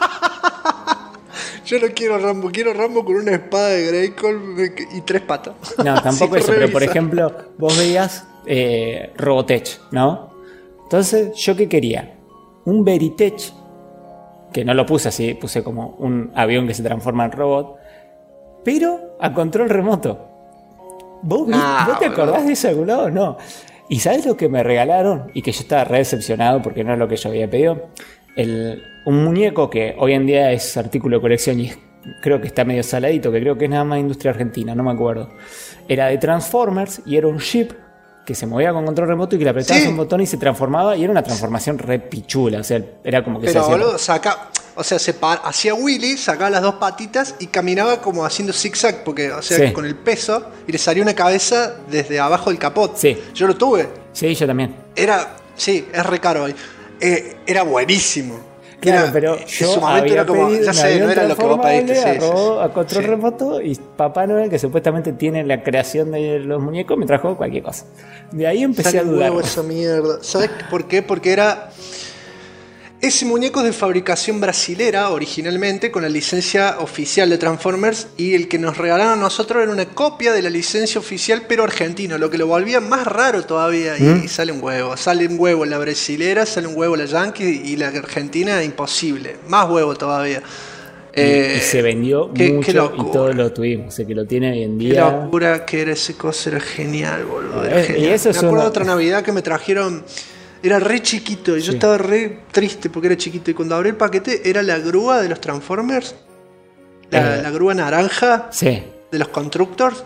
Yo no quiero Rambo con una espada de Grayskull y 3 patas. No, tampoco eso, pero por ejemplo, vos veías Robotech, ¿no? Entonces, ¿yo qué quería? Un Veritech, que no lo puse así, puse como un avión que se transforma en robot, pero a control remoto. ¿Vos te acordás de eso de algún lado? No. ¿Y sabés lo que me regalaron? Y que yo estaba re decepcionado porque no es lo que yo había pedido. Un muñeco que hoy en día es artículo de colección y creo que está medio saladito, que creo que es nada más industria argentina, no me acuerdo. Era de Transformers y era un Jeep que se movía con control remoto y que le apretabas un botón y se transformaba, y era una transformación re pichula, o sea, era como que pero, se hacía... boludo, hacía Willy, sacaba las 2 patitas y caminaba como haciendo zigzag, porque, o sea, con el peso, y le salía una cabeza desde abajo del capot. Sí. Yo lo tuve. Sí, yo también. Es re caro hoy. Era buenísimo. Claro, pero yo había pedido ya sé, no era lo que vos pediste. A control remoto, y Papá Noel, que supuestamente tiene la creación de los muñecos, me trajo cualquier cosa. De ahí empecé a dudar. Esa mierda. ¿Sabes por qué? Porque era... Ese muñeco es de fabricación brasilera originalmente, con la licencia oficial de Transformers, y el que nos regalaron a nosotros era una copia de la licencia oficial pero argentino, lo que lo volvía más raro todavía. Y sale un huevo la brasilera, sale un huevo la yankee, y la argentina imposible, más huevo todavía. Y se vendió mucho y todos lo tuvimos, o sea que lo tiene hoy en día. Qué locura que era ese coso, era genial, boludo. Era genial. Y eso me acuerdo de otra Navidad que me trajeron... Era re chiquito y yo estaba re triste porque era chiquito. Y cuando abrí el paquete era la grúa de los Transformers. La grúa naranja de los Constructors.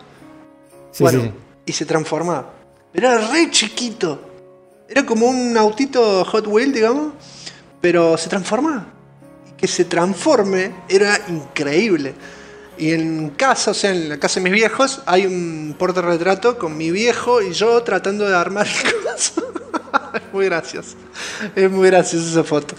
Y se transformaba. Era re chiquito. Era como un autito Hot Wheels, digamos. Pero se transformaba. Y que se transforme era increíble. Y en casa, o sea, en la casa de mis viejos, hay un portarretrato con mi viejo y yo tratando de armar el coso. Es muy gracioso. Es muy graciosa esa foto.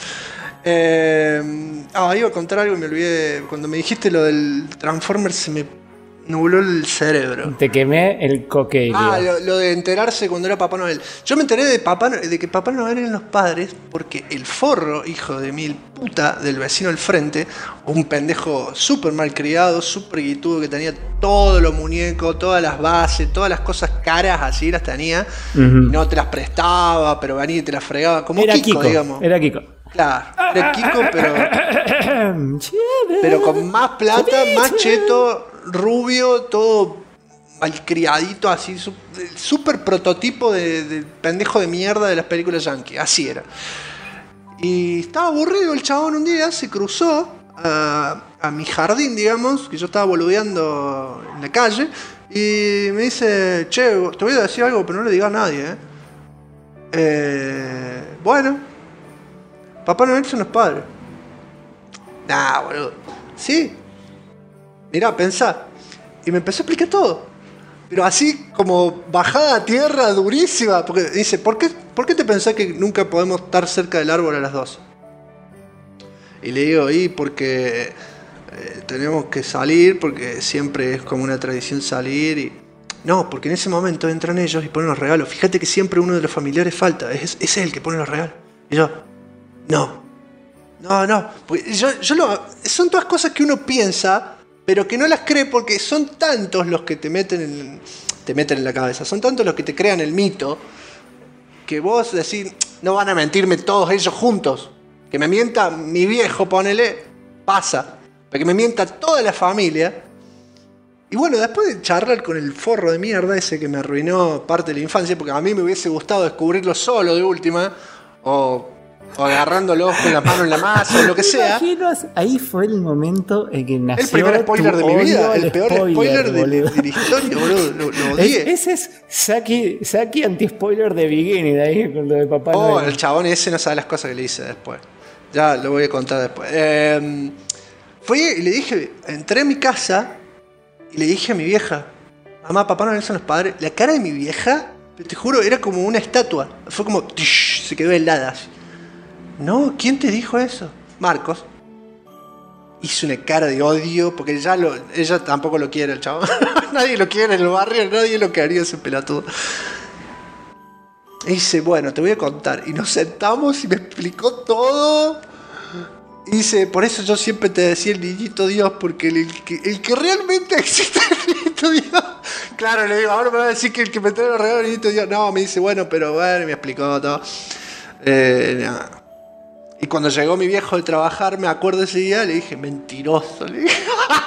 Iba a contar algo y me olvidé. Cuando me dijiste lo del Transformers se me nubló el cerebro. Te quemé el coqueillo. Lo de enterarse cuando era Papá Noel. Yo me enteré de que Papá Noel eran los padres porque el forro, hijo de mil puta, del vecino al frente, un pendejo súper mal criado, súper guitudo, que tenía todos los muñecos, todas las bases, todas las cosas caras así las tenía. Y no te las prestaba, pero venía y te las fregaba. Como era Kiko, digamos. Era Kiko. Claro, era Kiko, pero con más plata, más cheto, rubio, todo malcriadito, así, súper prototipo de pendejo de mierda de las películas yankee, así era. Y estaba aburrido el chabón un día, se cruzó a mi jardín, digamos, que yo estaba boludeando en la calle, y me dice, che, te voy a decir algo, pero no le digas a nadie, bueno, Papá Noel son los padres. Nah, boludo. Sí. Mirá, pensá. Y me empezó a explicar todo. Pero así como bajada a tierra durísima. Porque dice, ¿por qué te pensás que nunca podemos estar cerca del árbol a las 2? Y le digo, porque tenemos que salir porque siempre es como una tradición salir y... No, porque en ese momento entran ellos y ponen los regalos. Fíjate que siempre uno de los familiares falta, es él que pone los regalos. Y yo, no. Porque son todas cosas que uno piensa, pero que no las cree porque son tantos los que te meten en la cabeza, son tantos los que te crean el mito, que vos decís, no van a mentirme todos ellos juntos. Que me mienta mi viejo, ponele, pasa. Pero que me mienta toda la familia. Y bueno, después de charlar con el forro de mierda ese que me arruinó parte de la infancia, porque a mí me hubiese gustado descubrirlo solo de última, o agarrándolo con la mano en la masa, o lo que sea. Ahí fue el momento en que nació el primer spoiler de mi vida, el peor spoiler de la historia, boludo. Lo odié. Ese es Saki anti-spoiler de Beginning, ahí con lo de Papá Noel. El chabón ese no sabe las cosas que le hice después. Ya lo voy a contar después. Fui y le dije, entré a mi casa y le dije a mi vieja, mamá, Papá Noel son los padres. La cara de mi vieja, te juro, era como una estatua. Fue como, se quedó helada así. No, ¿quién te dijo eso? Marcos. Hizo una cara de odio porque ella tampoco lo quiere, el chabón. Nadie lo quiere en el barrio, nadie lo quería ese pelotudo. Y dice, bueno, te voy a contar. Y nos sentamos y me explicó todo. Y dice, por eso yo siempre te decía el niñito Dios, porque el que realmente existe es el niñito Dios. Claro, le digo, ahora me va a decir que el que me trae los regalos es el niñito Dios. No, me dice, bueno, pero bueno, me explicó todo. No. Y cuando llegó mi viejo de trabajar, me acuerdo ese día, le dije, mentiroso. Le dije.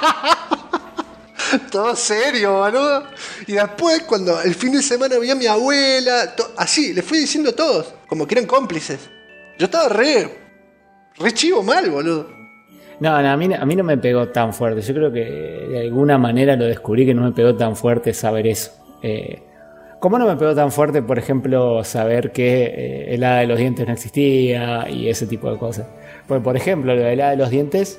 Todo serio, boludo. Y después, cuando el fin de semana vi a mi abuela, así, le fui diciendo a todos, como que eran cómplices. Yo estaba re chivo mal, boludo. No, a mí no me pegó tan fuerte. Yo creo que de alguna manera lo descubrí que no me pegó tan fuerte saber eso. ¿Cómo no me pegó tan fuerte, por ejemplo, saber que el hada de los dientes no existía y ese tipo de cosas? Pues, por ejemplo, lo del hada de los dientes,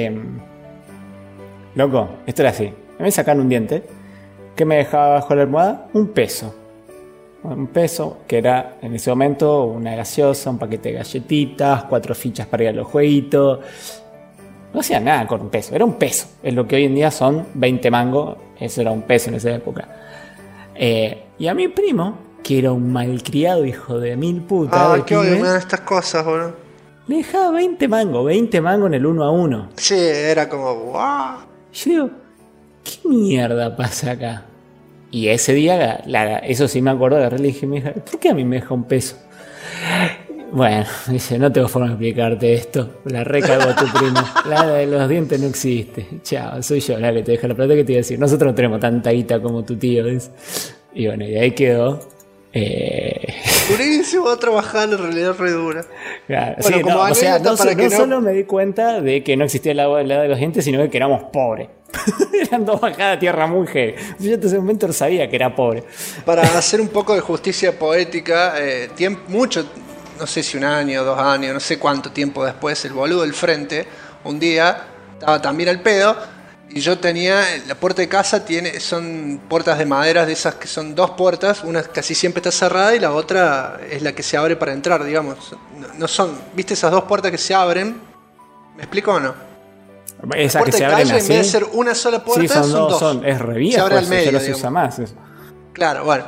loco, esto era así. Me sacaron un diente, que me dejaba bajo la almohada un peso. Un peso, que era en ese momento una gaseosa, un paquete de galletitas, 4 fichas para ir a los jueguitos. No hacía nada con un peso, era un peso. Es lo que hoy en día son 20 mangos, eso era un peso en esa época. Y a mi primo, que era un malcriado hijo de mil putas. Qué odio me dan estas cosas, boludo. Le dejaba 20 mangos en el 1 a 1. Sí, era como, wow. Yo digo, ¿qué mierda pasa acá? Y ese día, eso sí me acuerdo, agarré y le dije, mija, ¿por qué a mí me deja un peso? Bueno, dice, no tengo forma de explicarte esto. La recago a tu primo. La de los dientes no existe. Chao, soy yo la que te deja la plata. Que te iba a decir, nosotros no tenemos tanta guita como tu tío, ¿ves? Y bueno, y ahí quedó. Durísimo a trabajar, en realidad re dura. Claro, bueno, sí, como no, o sea, no solo me di cuenta de que no existía el lado de los dientes, sino de que éramos pobres. Eran 2 bajadas a tierra muy heavy. Yo en ese momento no sabía que era pobre. Para hacer un poco de justicia poética, mucho, no sé si 1 año, 2 años, no sé cuánto tiempo después, el boludo del frente, un día, estaba también al pedo, y yo tenía, la puerta de casa son puertas de madera de esas que son 2 puertas, una casi siempre está cerrada y la otra es la que se abre para entrar, digamos. No son, ¿viste esas 2 puertas que se abren? ¿Me explico o no? Esa que se abren calle, así, en vez de ser una sola puerta, sí, son 2. Es re viejo, se abre al medio, ya no se usa más eso. Claro, bueno.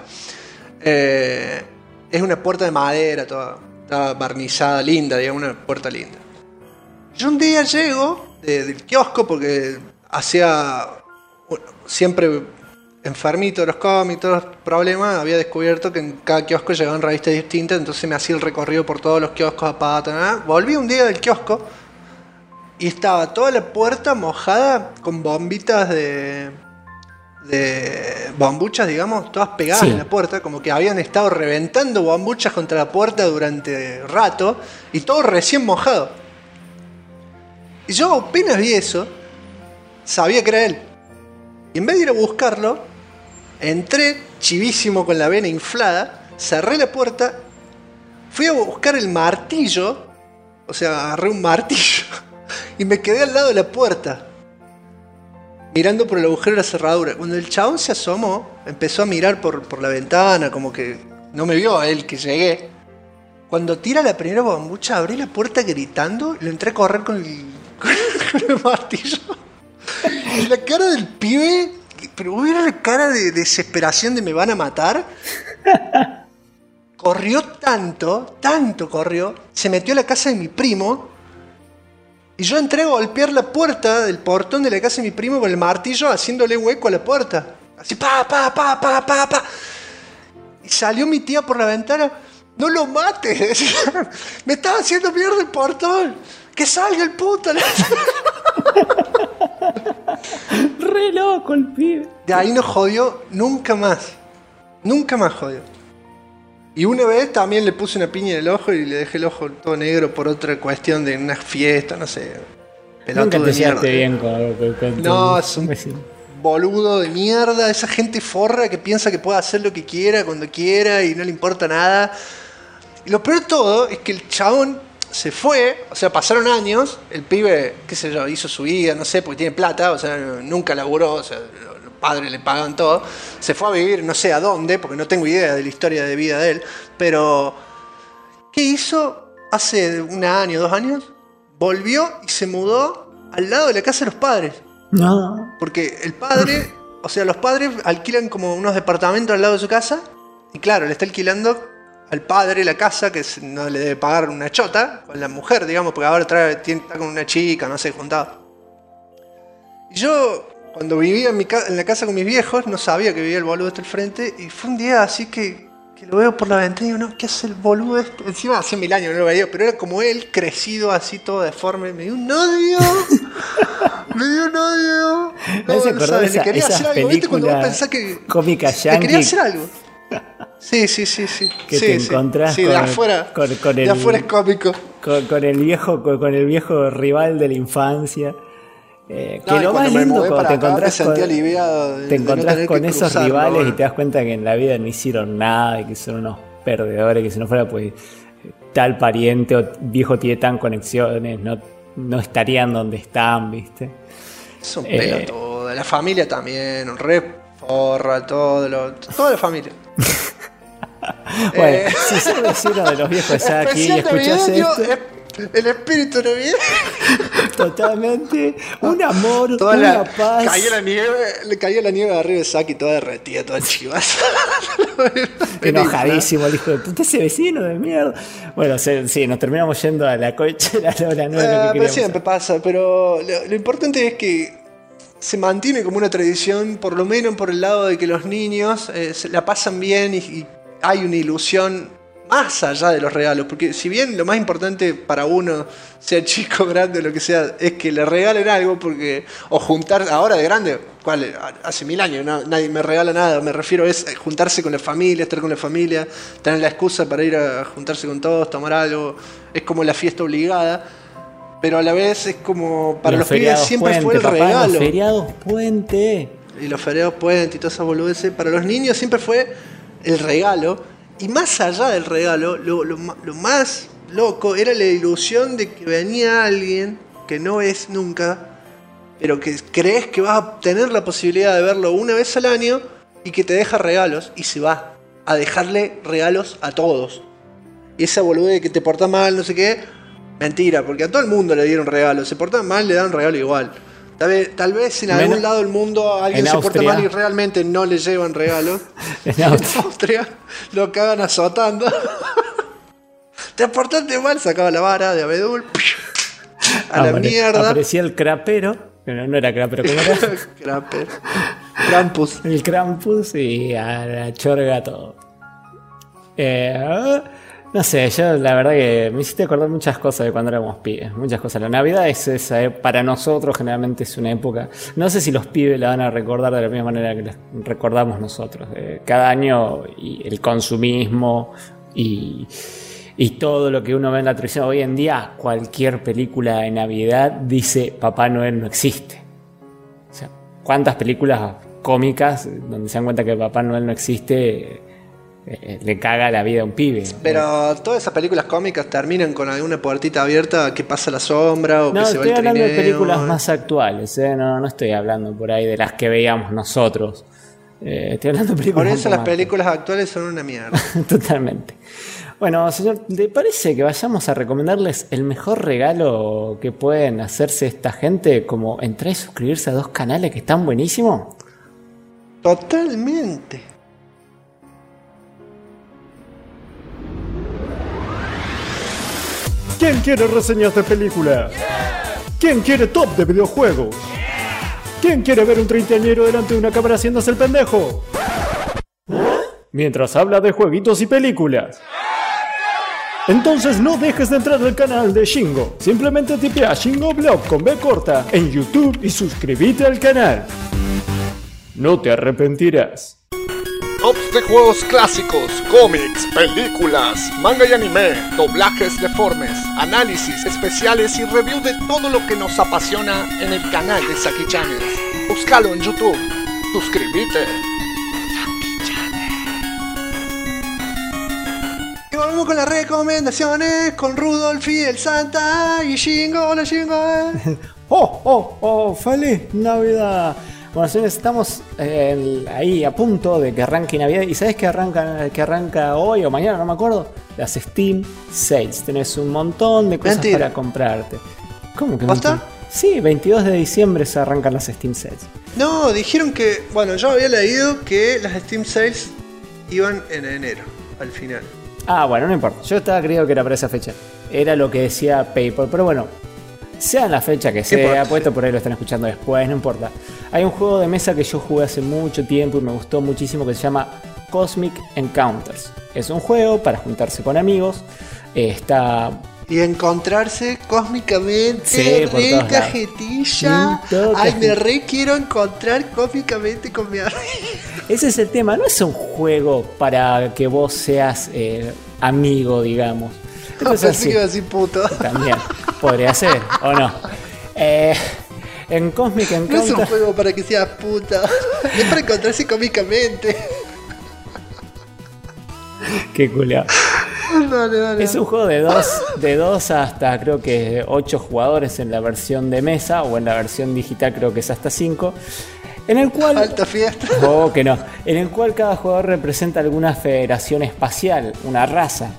Es una puerta de madera, toda barnizada, linda, digamos, una puerta linda. Yo un día llego del kiosco porque siempre enfermito de los cómics, todos los problemas, había descubierto que en cada kiosco llegaban revistas distintas, entonces me hacía el recorrido por todos los kioscos a pata, ¿no? Volví un día del kiosco y estaba toda la puerta mojada con bombitas de bombuchas, digamos, todas pegadas en la puerta, como que habían estado reventando bombuchas contra la puerta durante rato y todo recién mojado. Y yo apenas vi eso, sabía que era él. Y en vez de ir a buscarlo, entré chivísimo con la vena inflada, cerré la puerta, fui a buscar el martillo, o sea, agarré un martillo y me quedé al lado de la puerta, mirando por el agujero de la cerradura. Cuando el chabón se asomó, empezó a mirar por la ventana, como que no me vio a él que llegué. Cuando tira la primera bombucha, abrí la puerta gritando y lo entré a correr con el martillo. Y la cara del pibe, pero hubiera la cara de desesperación de me van a matar. Corrió tanto corrió, se metió a la casa de mi primo. Y yo entré a golpear la puerta del portón de la casa de mi primo con el martillo, haciéndole hueco a la puerta. Así, pa. Y salió mi tía por la ventana. ¡No lo mates! ¡Me estaba haciendo mierda el portón! ¡Que salga el puto! Re loco el pibe. De ahí no jodió nunca más. Nunca más jodió. Y una vez también le puse una piña en el ojo y le dejé el ojo todo negro por otra cuestión de una fiesta, no sé. Nunca te llevaste bien con No, es un boludo de mierda. Esa gente forra que piensa que puede hacer lo que quiera, cuando quiera y no le importa nada. Y lo peor de todo es que el chabón se fue, o sea, pasaron años, el pibe, qué sé yo, hizo su vida, no sé, porque tiene plata, o sea, nunca laburó, o sea, los padres le pagan todo, se fue a vivir no sé a dónde, porque no tengo idea de la historia de vida de él, pero ¿qué hizo? Hace un año, 2 años, volvió y se mudó al lado de la casa de los padres. No. Porque el padre, o sea, los padres alquilan como unos departamentos al lado de su casa, y claro, le está alquilando al padre la casa, que no le debe pagar una chota, con la mujer, digamos, porque ahora está con una chica, no sé, juntado. Y yo, cuando vivía en la casa con mis viejos, no sabía que vivía el boludo este al frente, y fue un día así que lo veo por la ventana y digo, no, ¿qué hace el boludo este? Encima hace 1000 años no lo veía, pero era como él, crecido así, todo deforme, me dio un odio. No, ¿sabes? Le quería hacer algo, ¿viste? Cuando vos pensás que cómica yankee, le quería hacer algo. Sí. Que te encontrás de afuera. De afuera es cómico. Con el viejo rival de la infancia. Que No, lo más cuando me lindo mudé cuando para acá, me sentí aliviado te encontrás tener con que esos cruzarlo, rivales bueno. y te das cuenta que en la vida no hicieron nada y que son unos perdedores, que si no fuera pues tal pariente o viejo tiene tan conexiones, no estarían donde están, ¿viste? Es un pelotudo. La familia también, un re porra, toda la familia. Bueno, si sos vecino de los viejos aquí y escuchás esto, el espíritu navideño. Totalmente, un amor, Toda una paz. Le caía la nieve arriba de Saki, toda derretida, toda chivas. Enojadísimo el hijo de puta, ese vecino de mierda. Bueno, sí, nos terminamos yendo a la coche, la lora, no es lo que pero siempre pasa, pero lo importante es que se mantiene como una tradición, por lo menos por el lado de que los niños se la pasan bien y hay una ilusión más allá de los regalos, porque si bien lo más importante para uno, sea chico, grande, lo que sea, es que le regalen algo, porque o juntar, ahora de grande, hace 1000 años nadie me regala nada, me refiero es juntarse con la familia, estar con la familia, tener la excusa para ir a juntarse con todos, tomar algo, es como la fiesta obligada, pero a la vez es como para los pibes siempre fue el regalo. Los feriados puente. Y los feriados puente y todas esas boludeces, para los niños siempre fue el regalo. Y más allá del regalo, lo más loco era la ilusión de que venía alguien que no ves nunca, pero que crees que vas a tener la posibilidad de verlo una vez al año y que te deja regalos y se va a dejarle regalos a todos. Y esa boludez de que te portás mal, no sé qué, mentira, porque a todo el mundo le dieron regalos. Se portan mal, le dan regalo igual. Tal vez en algún lado del mundo alguien se porta mal y realmente no le llevan regalos. En Austria lo cagan azotando. Te portaste mal, sacaba la vara de abedul. A la mierda. Aparecía el crapero. No era crapero, ¿cómo era? Crapper. Krampus. El Krampus y a la chorga todo. No sé, yo la verdad que me hiciste acordar muchas cosas de cuando éramos pibes, muchas cosas. La Navidad es esa, para nosotros generalmente es una época, no sé si los pibes la van a recordar de la misma manera que la recordamos nosotros. Cada año y el consumismo y todo lo que uno ve en la televisión. Hoy en día cualquier película de Navidad dice Papá Noel no existe. O sea, ¿cuántas películas cómicas donde se dan cuenta que Papá Noel no existe le caga la vida a un pibe? Pero todas esas películas cómicas terminan con alguna puertita abierta que pasa la sombra o que se va el trineo. No, estoy hablando de películas más actuales, no estoy hablando por ahí de las que veíamos nosotros. Estoy hablando de películas. Por eso las automáticas. películas actuales son una mierda. Totalmente. Bueno, señor, ¿le parece que vayamos a recomendarles el mejor regalo que pueden hacerse esta gente? Como entrar y suscribirse a 2 canales que están buenísimos. Totalmente. ¿Quién quiere reseñas de película? ¿Quién quiere top de videojuegos? ¿Quién quiere ver un treintañero delante de una cámara haciéndose el pendejo? Mientras habla de jueguitos y películas. Entonces no dejes de entrar al canal de Shingo. Simplemente tipea Shingo Blog con B corta en YouTube y suscríbete al canal. No te arrepentirás. Tops de juegos clásicos, cómics, películas, manga y anime, doblajes deformes, análisis especiales y review de todo lo que nos apasiona en el canal de Saki Channels. Búscalo en YouTube. Suscríbete. Y volvemos con las recomendaciones con Rudolf y el Santa y Shingo. Hola Shingo. ¡Oh! ¡Feliz Navidad! Bueno, señores, estamos ahí a punto de que arranque Navidad. ¿Y sabes que arranca hoy o mañana? No me acuerdo. Las Steam Sales. Tenés un montón de cosas Mentira. para comprarte. ¿Cómo que ¿Posta? mentira? Sí, 22 de diciembre se arrancan las Steam Sales. No, dijeron que, bueno, yo había leído que las Steam Sales iban en enero, al final. Ah, bueno, no importa. Yo estaba creyendo que era para esa fecha. Era lo que decía PayPal. Pero bueno, sea en la fecha que sea, importa? puesto por ahí lo están escuchando después, no importa. Hay un juego de mesa que yo jugué hace mucho tiempo y me gustó muchísimo que se llama Cosmic Encounters. Es un juego para juntarse con amigos. Está... Y encontrarse cósmicamente, Sí, por re todos lados. cajetilla. Sí, todo Ay, cajetilla. me re quiero encontrar cósmicamente con mi amigo. Ese es el tema, no es un juego para que vos seas amigo, digamos. Esto es Pensé así. que iba a decir puto. También, podría ser, o no. En Cosmic No es un Encounters... juego para que seas puta. Es para encontrarse cómicamente. Qué culiao. Dale. Es un juego de 2 hasta creo que 8 jugadores en la versión de mesa, o en la versión digital creo que es hasta 5, en el cual... Alta fiesta. Oh, que no. En el cual cada jugador representa alguna federación espacial, una raza.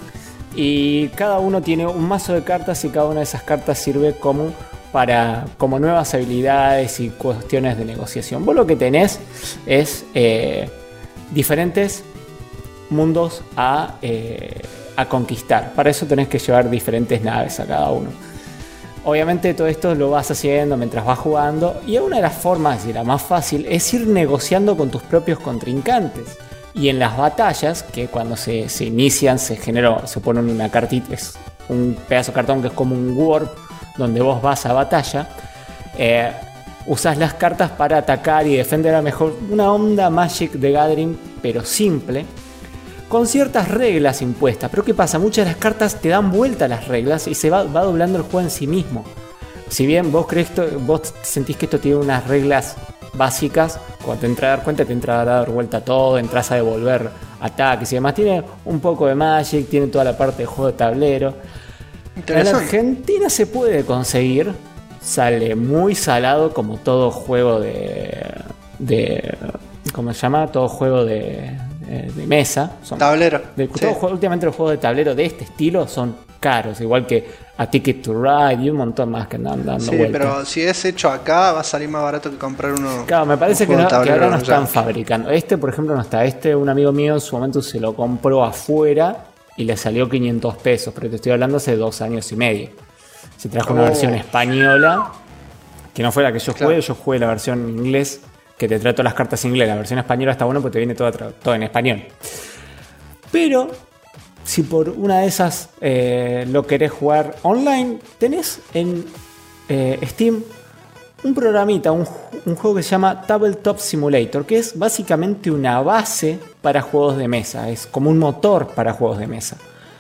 Y cada uno tiene un mazo de cartas y cada una de esas cartas sirve como nuevas habilidades y cuestiones de negociación. Vos lo que tenés es diferentes mundos a conquistar. Para eso tenés que llevar diferentes naves a cada uno. Obviamente todo esto lo vas haciendo mientras vas jugando, y una de las formas y la más fácil es ir negociando con tus propios contrincantes. Y en las batallas, que cuando se inician se pone una cartita, es un pedazo de cartón que es como un warp donde vos vas a batalla, usás las cartas para atacar y defender a mejor, una onda Magic the Gathering pero simple, con ciertas reglas impuestas. Pero ¿qué pasa? Muchas de las cartas te dan vuelta a las reglas y se va doblando el juego en sí mismo. Si bien vos sentís que esto tiene unas reglas básicas, cuando te entras a dar cuenta te entra a dar vuelta todo, entras a devolver ataques y demás. Tiene un poco de Magic, tiene toda la parte de juego de tablero. En Interesante. Argentina se puede conseguir, sale muy salado como todo juego de ¿cómo se llama? Todo juego de mesa. Tablero. Sí. Últimamente los juegos de tablero de este estilo son caros, igual que A Ticket to Ride y un montón más que andan dando Sí, vueltas. pero si es hecho acá va a salir más barato que comprar uno. Claro, me parece un que, juego no, de que ahora no tablero, están fabricando. Este, por ejemplo, no está. Un amigo mío en su momento se lo compró afuera y le salió 500 pesos, pero te estoy hablando hace 2 años y medio. Se trajo una versión española, que no fue la que yo jugué. Yo jugué la versión en inglés, que te trae todas las cartas en inglés. La versión española está buena porque te viene todo en español. Pero si por una de esas lo querés jugar online, tenés en Steam un programita, un juego que se llama Tabletop Simulator, que es básicamente una base para juegos de mesa. Es como un motor para juegos de mesa.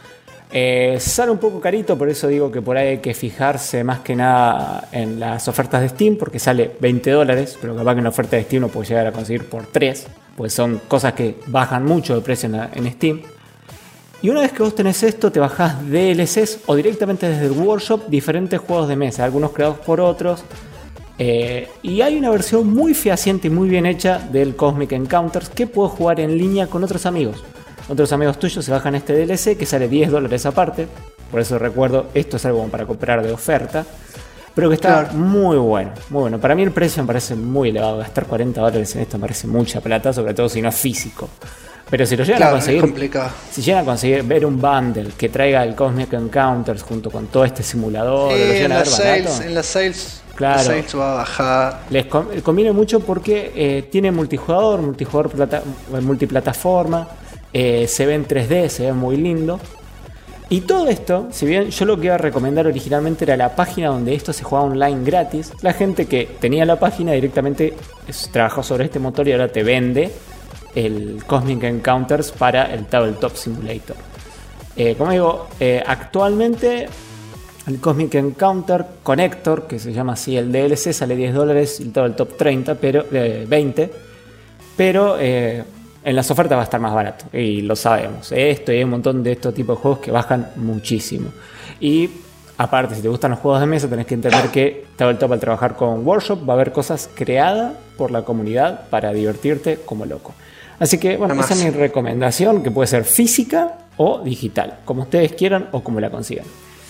Sale un poco carito, por eso digo que por ahí hay que fijarse más que nada en las ofertas de Steam, porque sale $20, pero capaz que en la oferta de Steam lo puedes llegar a conseguir por 3, pues son cosas que bajan mucho de precio en Steam. Y una vez que vos tenés esto, te bajás DLCs o directamente desde el workshop diferentes juegos de mesa, algunos creados por otros, Y hay una versión muy fehaciente y muy bien hecha del Cosmic Encounters que puedo jugar en línea con otros amigos. Otros amigos tuyos se bajan este DLC que sale $10 aparte. Por eso recuerdo, esto es algo como para comprar de oferta. Pero que está muy bueno, muy bueno. Para mí el precio me parece muy elevado. Gastar $40 en esto me parece mucha plata, sobre todo si no es físico. Pero si lo llegan a conseguir, si llegan a conseguir ver un bundle que traiga el Cosmic Encounters junto con todo este simulador, lo llegan a ver barato. En las sales, claro, las sales va a bajar. Les conviene mucho porque tiene multijugador multiplataforma, se ve en 3D, se ve muy lindo. Y todo esto, si bien yo lo que iba a recomendar originalmente era la página donde esto se jugaba online gratis, la gente que tenía la página directamente trabajó sobre este motor y ahora te vende el Cosmic Encounters para el Tabletop Simulator. Como digo, actualmente el Cosmic Encounter Connector, que se llama así el DLC, sale $10 y el Tabletop 30, pero 20, pero en las ofertas va a estar más barato, y lo sabemos. Esto y hay un montón de estos tipos de juegos que bajan muchísimo. Y aparte, si te gustan los juegos de mesa, tenés que entender que Tabletop, al trabajar con Workshop, va a haber cosas creadas por la comunidad para divertirte como loco. Así que, bueno, esa es mi recomendación, que puede ser física o digital, como ustedes quieran o como la consigan.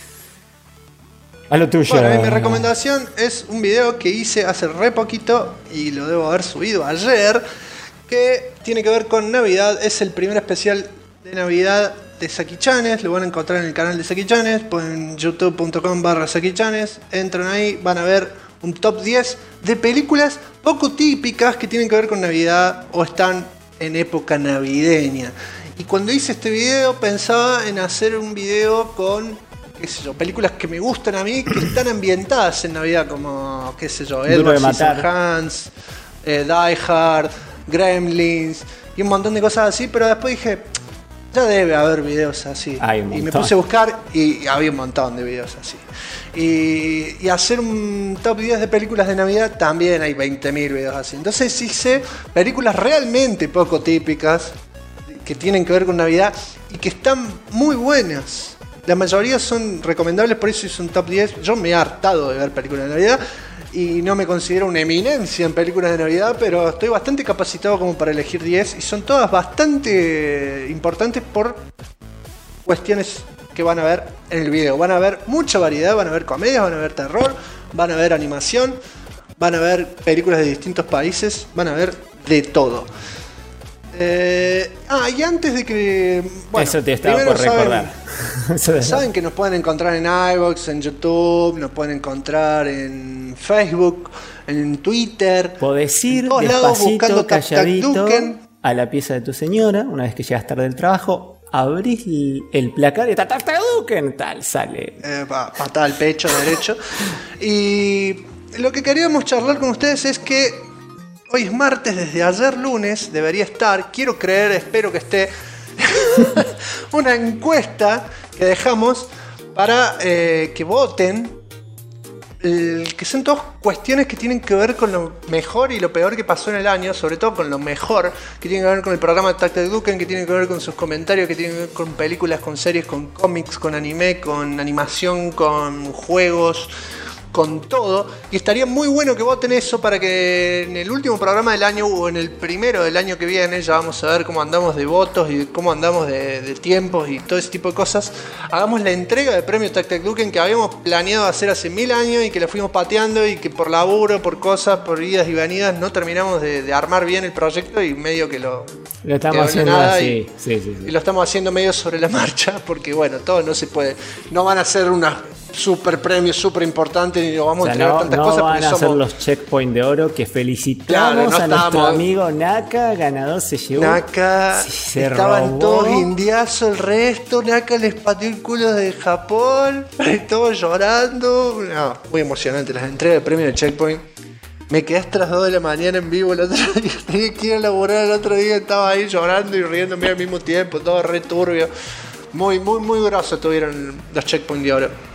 A lo tuyo. Bueno, mi recomendación es un video que hice hace re poquito y lo debo haber subido ayer, que tiene que ver con Navidad. Es el primer especial de Navidad de Saki Chanes. Lo van a encontrar en el canal de Saki Chanes, en youtube.com/Saki Chanes. Entran ahí, van a ver un top 10 de películas poco típicas que tienen que ver con Navidad o están en época navideña. Y cuando hice este video pensaba en hacer un video con, qué sé yo, películas que me gustan a mí, que están ambientadas en Navidad, como, qué sé yo, Edward Scissorhands, Die Hard, Gremlins y un montón de cosas así. Pero después dije, ya debe haber videos así. Y me puse a buscar y había un montón de videos así. Y hacer un top 10 de películas de Navidad también hay 20.000 videos así. Entonces hice películas realmente poco típicas que tienen que ver con Navidad y que están muy buenas. La mayoría son recomendables, por eso hice un top 10. Yo me he hartado de ver películas de Navidad y no me considero una eminencia en películas de Navidad, pero estoy bastante capacitado como para elegir 10 y son todas bastante importantes por cuestiones que van a ver en el video. Van a ver mucha variedad, van a ver comedias, van a ver terror, van a ver animación, van a ver películas de distintos países, van a ver de todo. Y antes de que... Bueno, eso te estaba por recordar. Saben que nos pueden encontrar en iVoox, en YouTube, nos pueden encontrar en Facebook, en Twitter. Podés ir despacito, calladito, a la pieza de tu señora, una vez que llegas tarde del trabajo, abrís el placar y tal sale. Patada al pecho derecho. Y lo que queríamos charlar con ustedes es que hoy es martes, desde ayer lunes debería estar, quiero creer, espero que esté, una encuesta que dejamos para que voten, que son todas cuestiones que tienen que ver con lo mejor y lo peor que pasó en el año, sobre todo con lo mejor, que tiene que ver con el programa de Tactic Duken, que tiene que ver con sus comentarios, que tiene que ver con películas, con series, con cómics, con anime, con animación, con juegos, con todo. Y estaría muy bueno que voten eso para que en el último programa del año o en el primero del año que viene, ya vamos a ver cómo andamos de votos y cómo andamos de tiempos y todo ese tipo de cosas, hagamos la entrega de premio Tactic Duken que habíamos planeado hacer hace 1000 años y que la fuimos pateando y que por laburo, por cosas, por idas y venidas no terminamos de armar bien el proyecto y medio que lo estamos haciendo así. Sí. Y lo estamos haciendo medio sobre la marcha porque bueno, todo no se puede, no van a ser unas super premios súper importantes y nos vamos a entregar tantas cosas porque van a ser los checkpoints de oro que felicitamos a nuestro amigo Naka, ganador se llevó. Naka, estaban todos indiazos el resto, Naka les pateó el culo de Japón, todos llorando. No, muy emocionante las entregas de premios de Checkpoint. Me quedé hasta las 2 de la mañana en vivo el otro día, tenía que ir a laburar el otro día, estaba ahí llorando y riéndome al mismo tiempo, todo re turbio. Muy grosos tuvieron los Checkpoint de oro.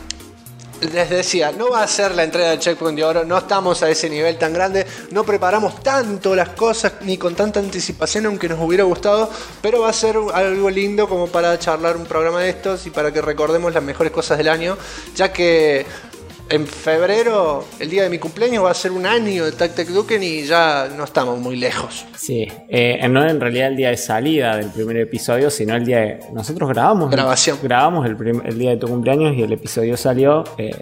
Les decía, no va a ser la entrega del Checkpoint de oro, no estamos a ese nivel tan grande, no preparamos tanto las cosas ni con tanta anticipación, aunque nos hubiera gustado, pero va a ser algo lindo como para charlar un programa de estos y para que recordemos las mejores cosas del año, ya que en febrero, el día de mi cumpleaños, va a ser un año de Tac Tac Duken y ya no estamos muy lejos. Sí, no en realidad el día de salida del primer episodio, sino el día de... Nosotros grabamos. Grabación. Grabamos el día de tu cumpleaños y el episodio salió...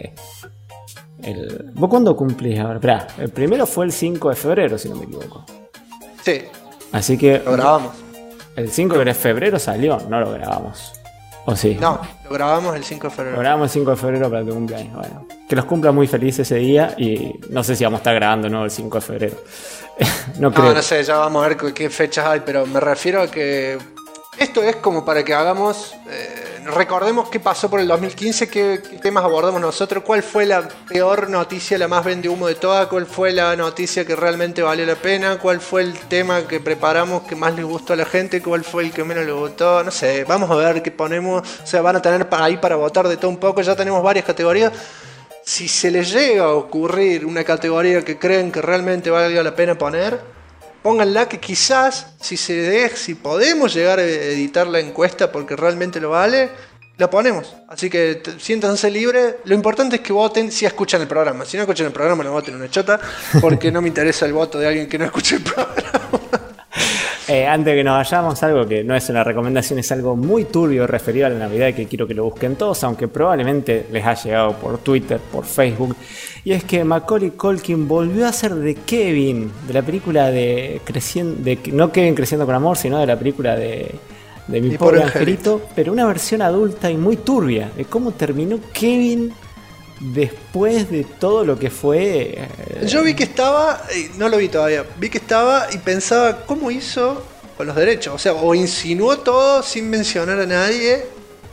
¿Vos cuándo cumplís ahora? Esperá, el primero fue el 5 de febrero, si no me equivoco. Sí, Así que... lo grabamos. El 5 de febrero salió, no lo grabamos. ¿O sí? No, lo grabamos el 5 de Lo febrero. grabamos el 5 de febrero para tu cumpleaños. Bueno, que los cumpla muy feliz ese día y no sé si vamos a estar grabando el 5 de febrero. No creo. No sé, ya vamos a ver qué fechas hay, pero me refiero a que esto es como para que hagamos, recordemos qué pasó por el 2015, qué temas abordamos nosotros, cuál fue la peor noticia, la más vende humo de todas, cuál fue la noticia que realmente valió la pena, cuál fue el tema que preparamos que más les gustó a la gente, cuál fue el que menos les gustó, no sé, vamos a ver qué ponemos, o sea, van a tener ahí para votar de todo un poco, ya tenemos varias categorías. Si se les llega a ocurrir una categoría que creen que realmente valga la pena poner, pónganla, que quizás si podemos llegar a editar la encuesta porque realmente lo vale, la ponemos. Así que siéntanse libres. Lo importante es que voten si escuchan el programa. Si no escuchan el programa, no voten una chota, porque no me interesa el voto de alguien que no escuche el programa. Antes de que nos vayamos, algo que no es una recomendación, es algo muy turbio referido a la Navidad que quiero que lo busquen todos, aunque probablemente les ha llegado por Twitter, por Facebook. Y es que Macaulay Culkin volvió a ser de Kevin, de la película de no Kevin creciendo con amor, sino de la película de Mi pobre angelito, pero una versión adulta y muy turbia, de cómo terminó Kevin después de todo lo que fue. Yo vi que estaba, no lo vi todavía, vi que estaba y pensaba cómo hizo con los derechos. O sea, o insinuó todo sin mencionar a nadie,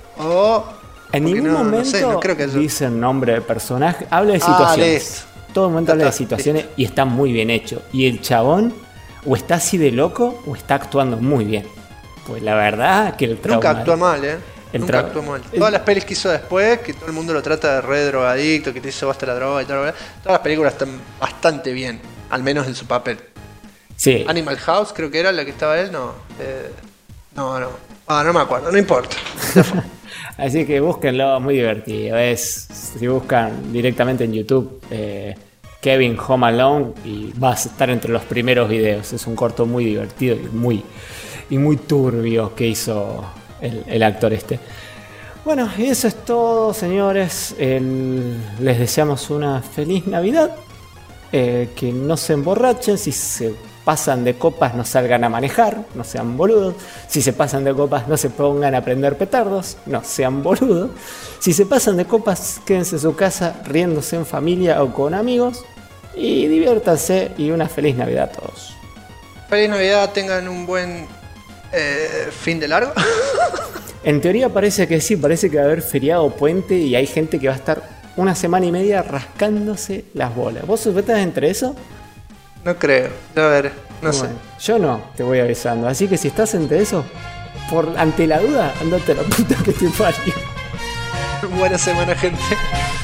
o en ningún momento no sé, no creo que dice el nombre del personaje, habla de situaciones. Todo el momento habla de situaciones y está muy bien hecho. Y el chabón o está así de loco o está actuando muy bien. Pues la verdad que el trauma... Nunca actúa mal, Nunca actuó mal. Todas las pelis que hizo después, que todo el mundo lo trata de re drogadicto, que te hizo basta la droga y todo, todas las películas están bastante bien, al menos en su papel. Sí. Animal House creo que era la que estaba él, no. No me acuerdo, no importa. Así que búsquenlo, muy divertido. Si buscan directamente en YouTube Kevin Home Alone y vas a estar entre los primeros videos. Es un corto muy divertido y muy turbio que hizo el actor este. Bueno, y eso es todo, señores. Les deseamos una feliz Navidad. Que no se emborrachen. Si se pasan de copas, no salgan a manejar. No sean boludos. Si se pasan de copas, no se pongan a prender petardos. No sean boludos. Si se pasan de copas, quédense en su casa riéndose en familia o con amigos. Y diviértanse. Y una feliz Navidad a todos. Feliz Navidad, tengan un buen fin de largo. En teoría parece que sí, parece que va a haber feriado puente y hay gente que va a estar una semana y media rascándose las bolas. ¿Vos sujetas entre eso? No creo, a ver, no sé. Yo no, te voy avisando. Así que si estás entre eso, ante la duda, andate a la puta que te parió. Buena semana, gente.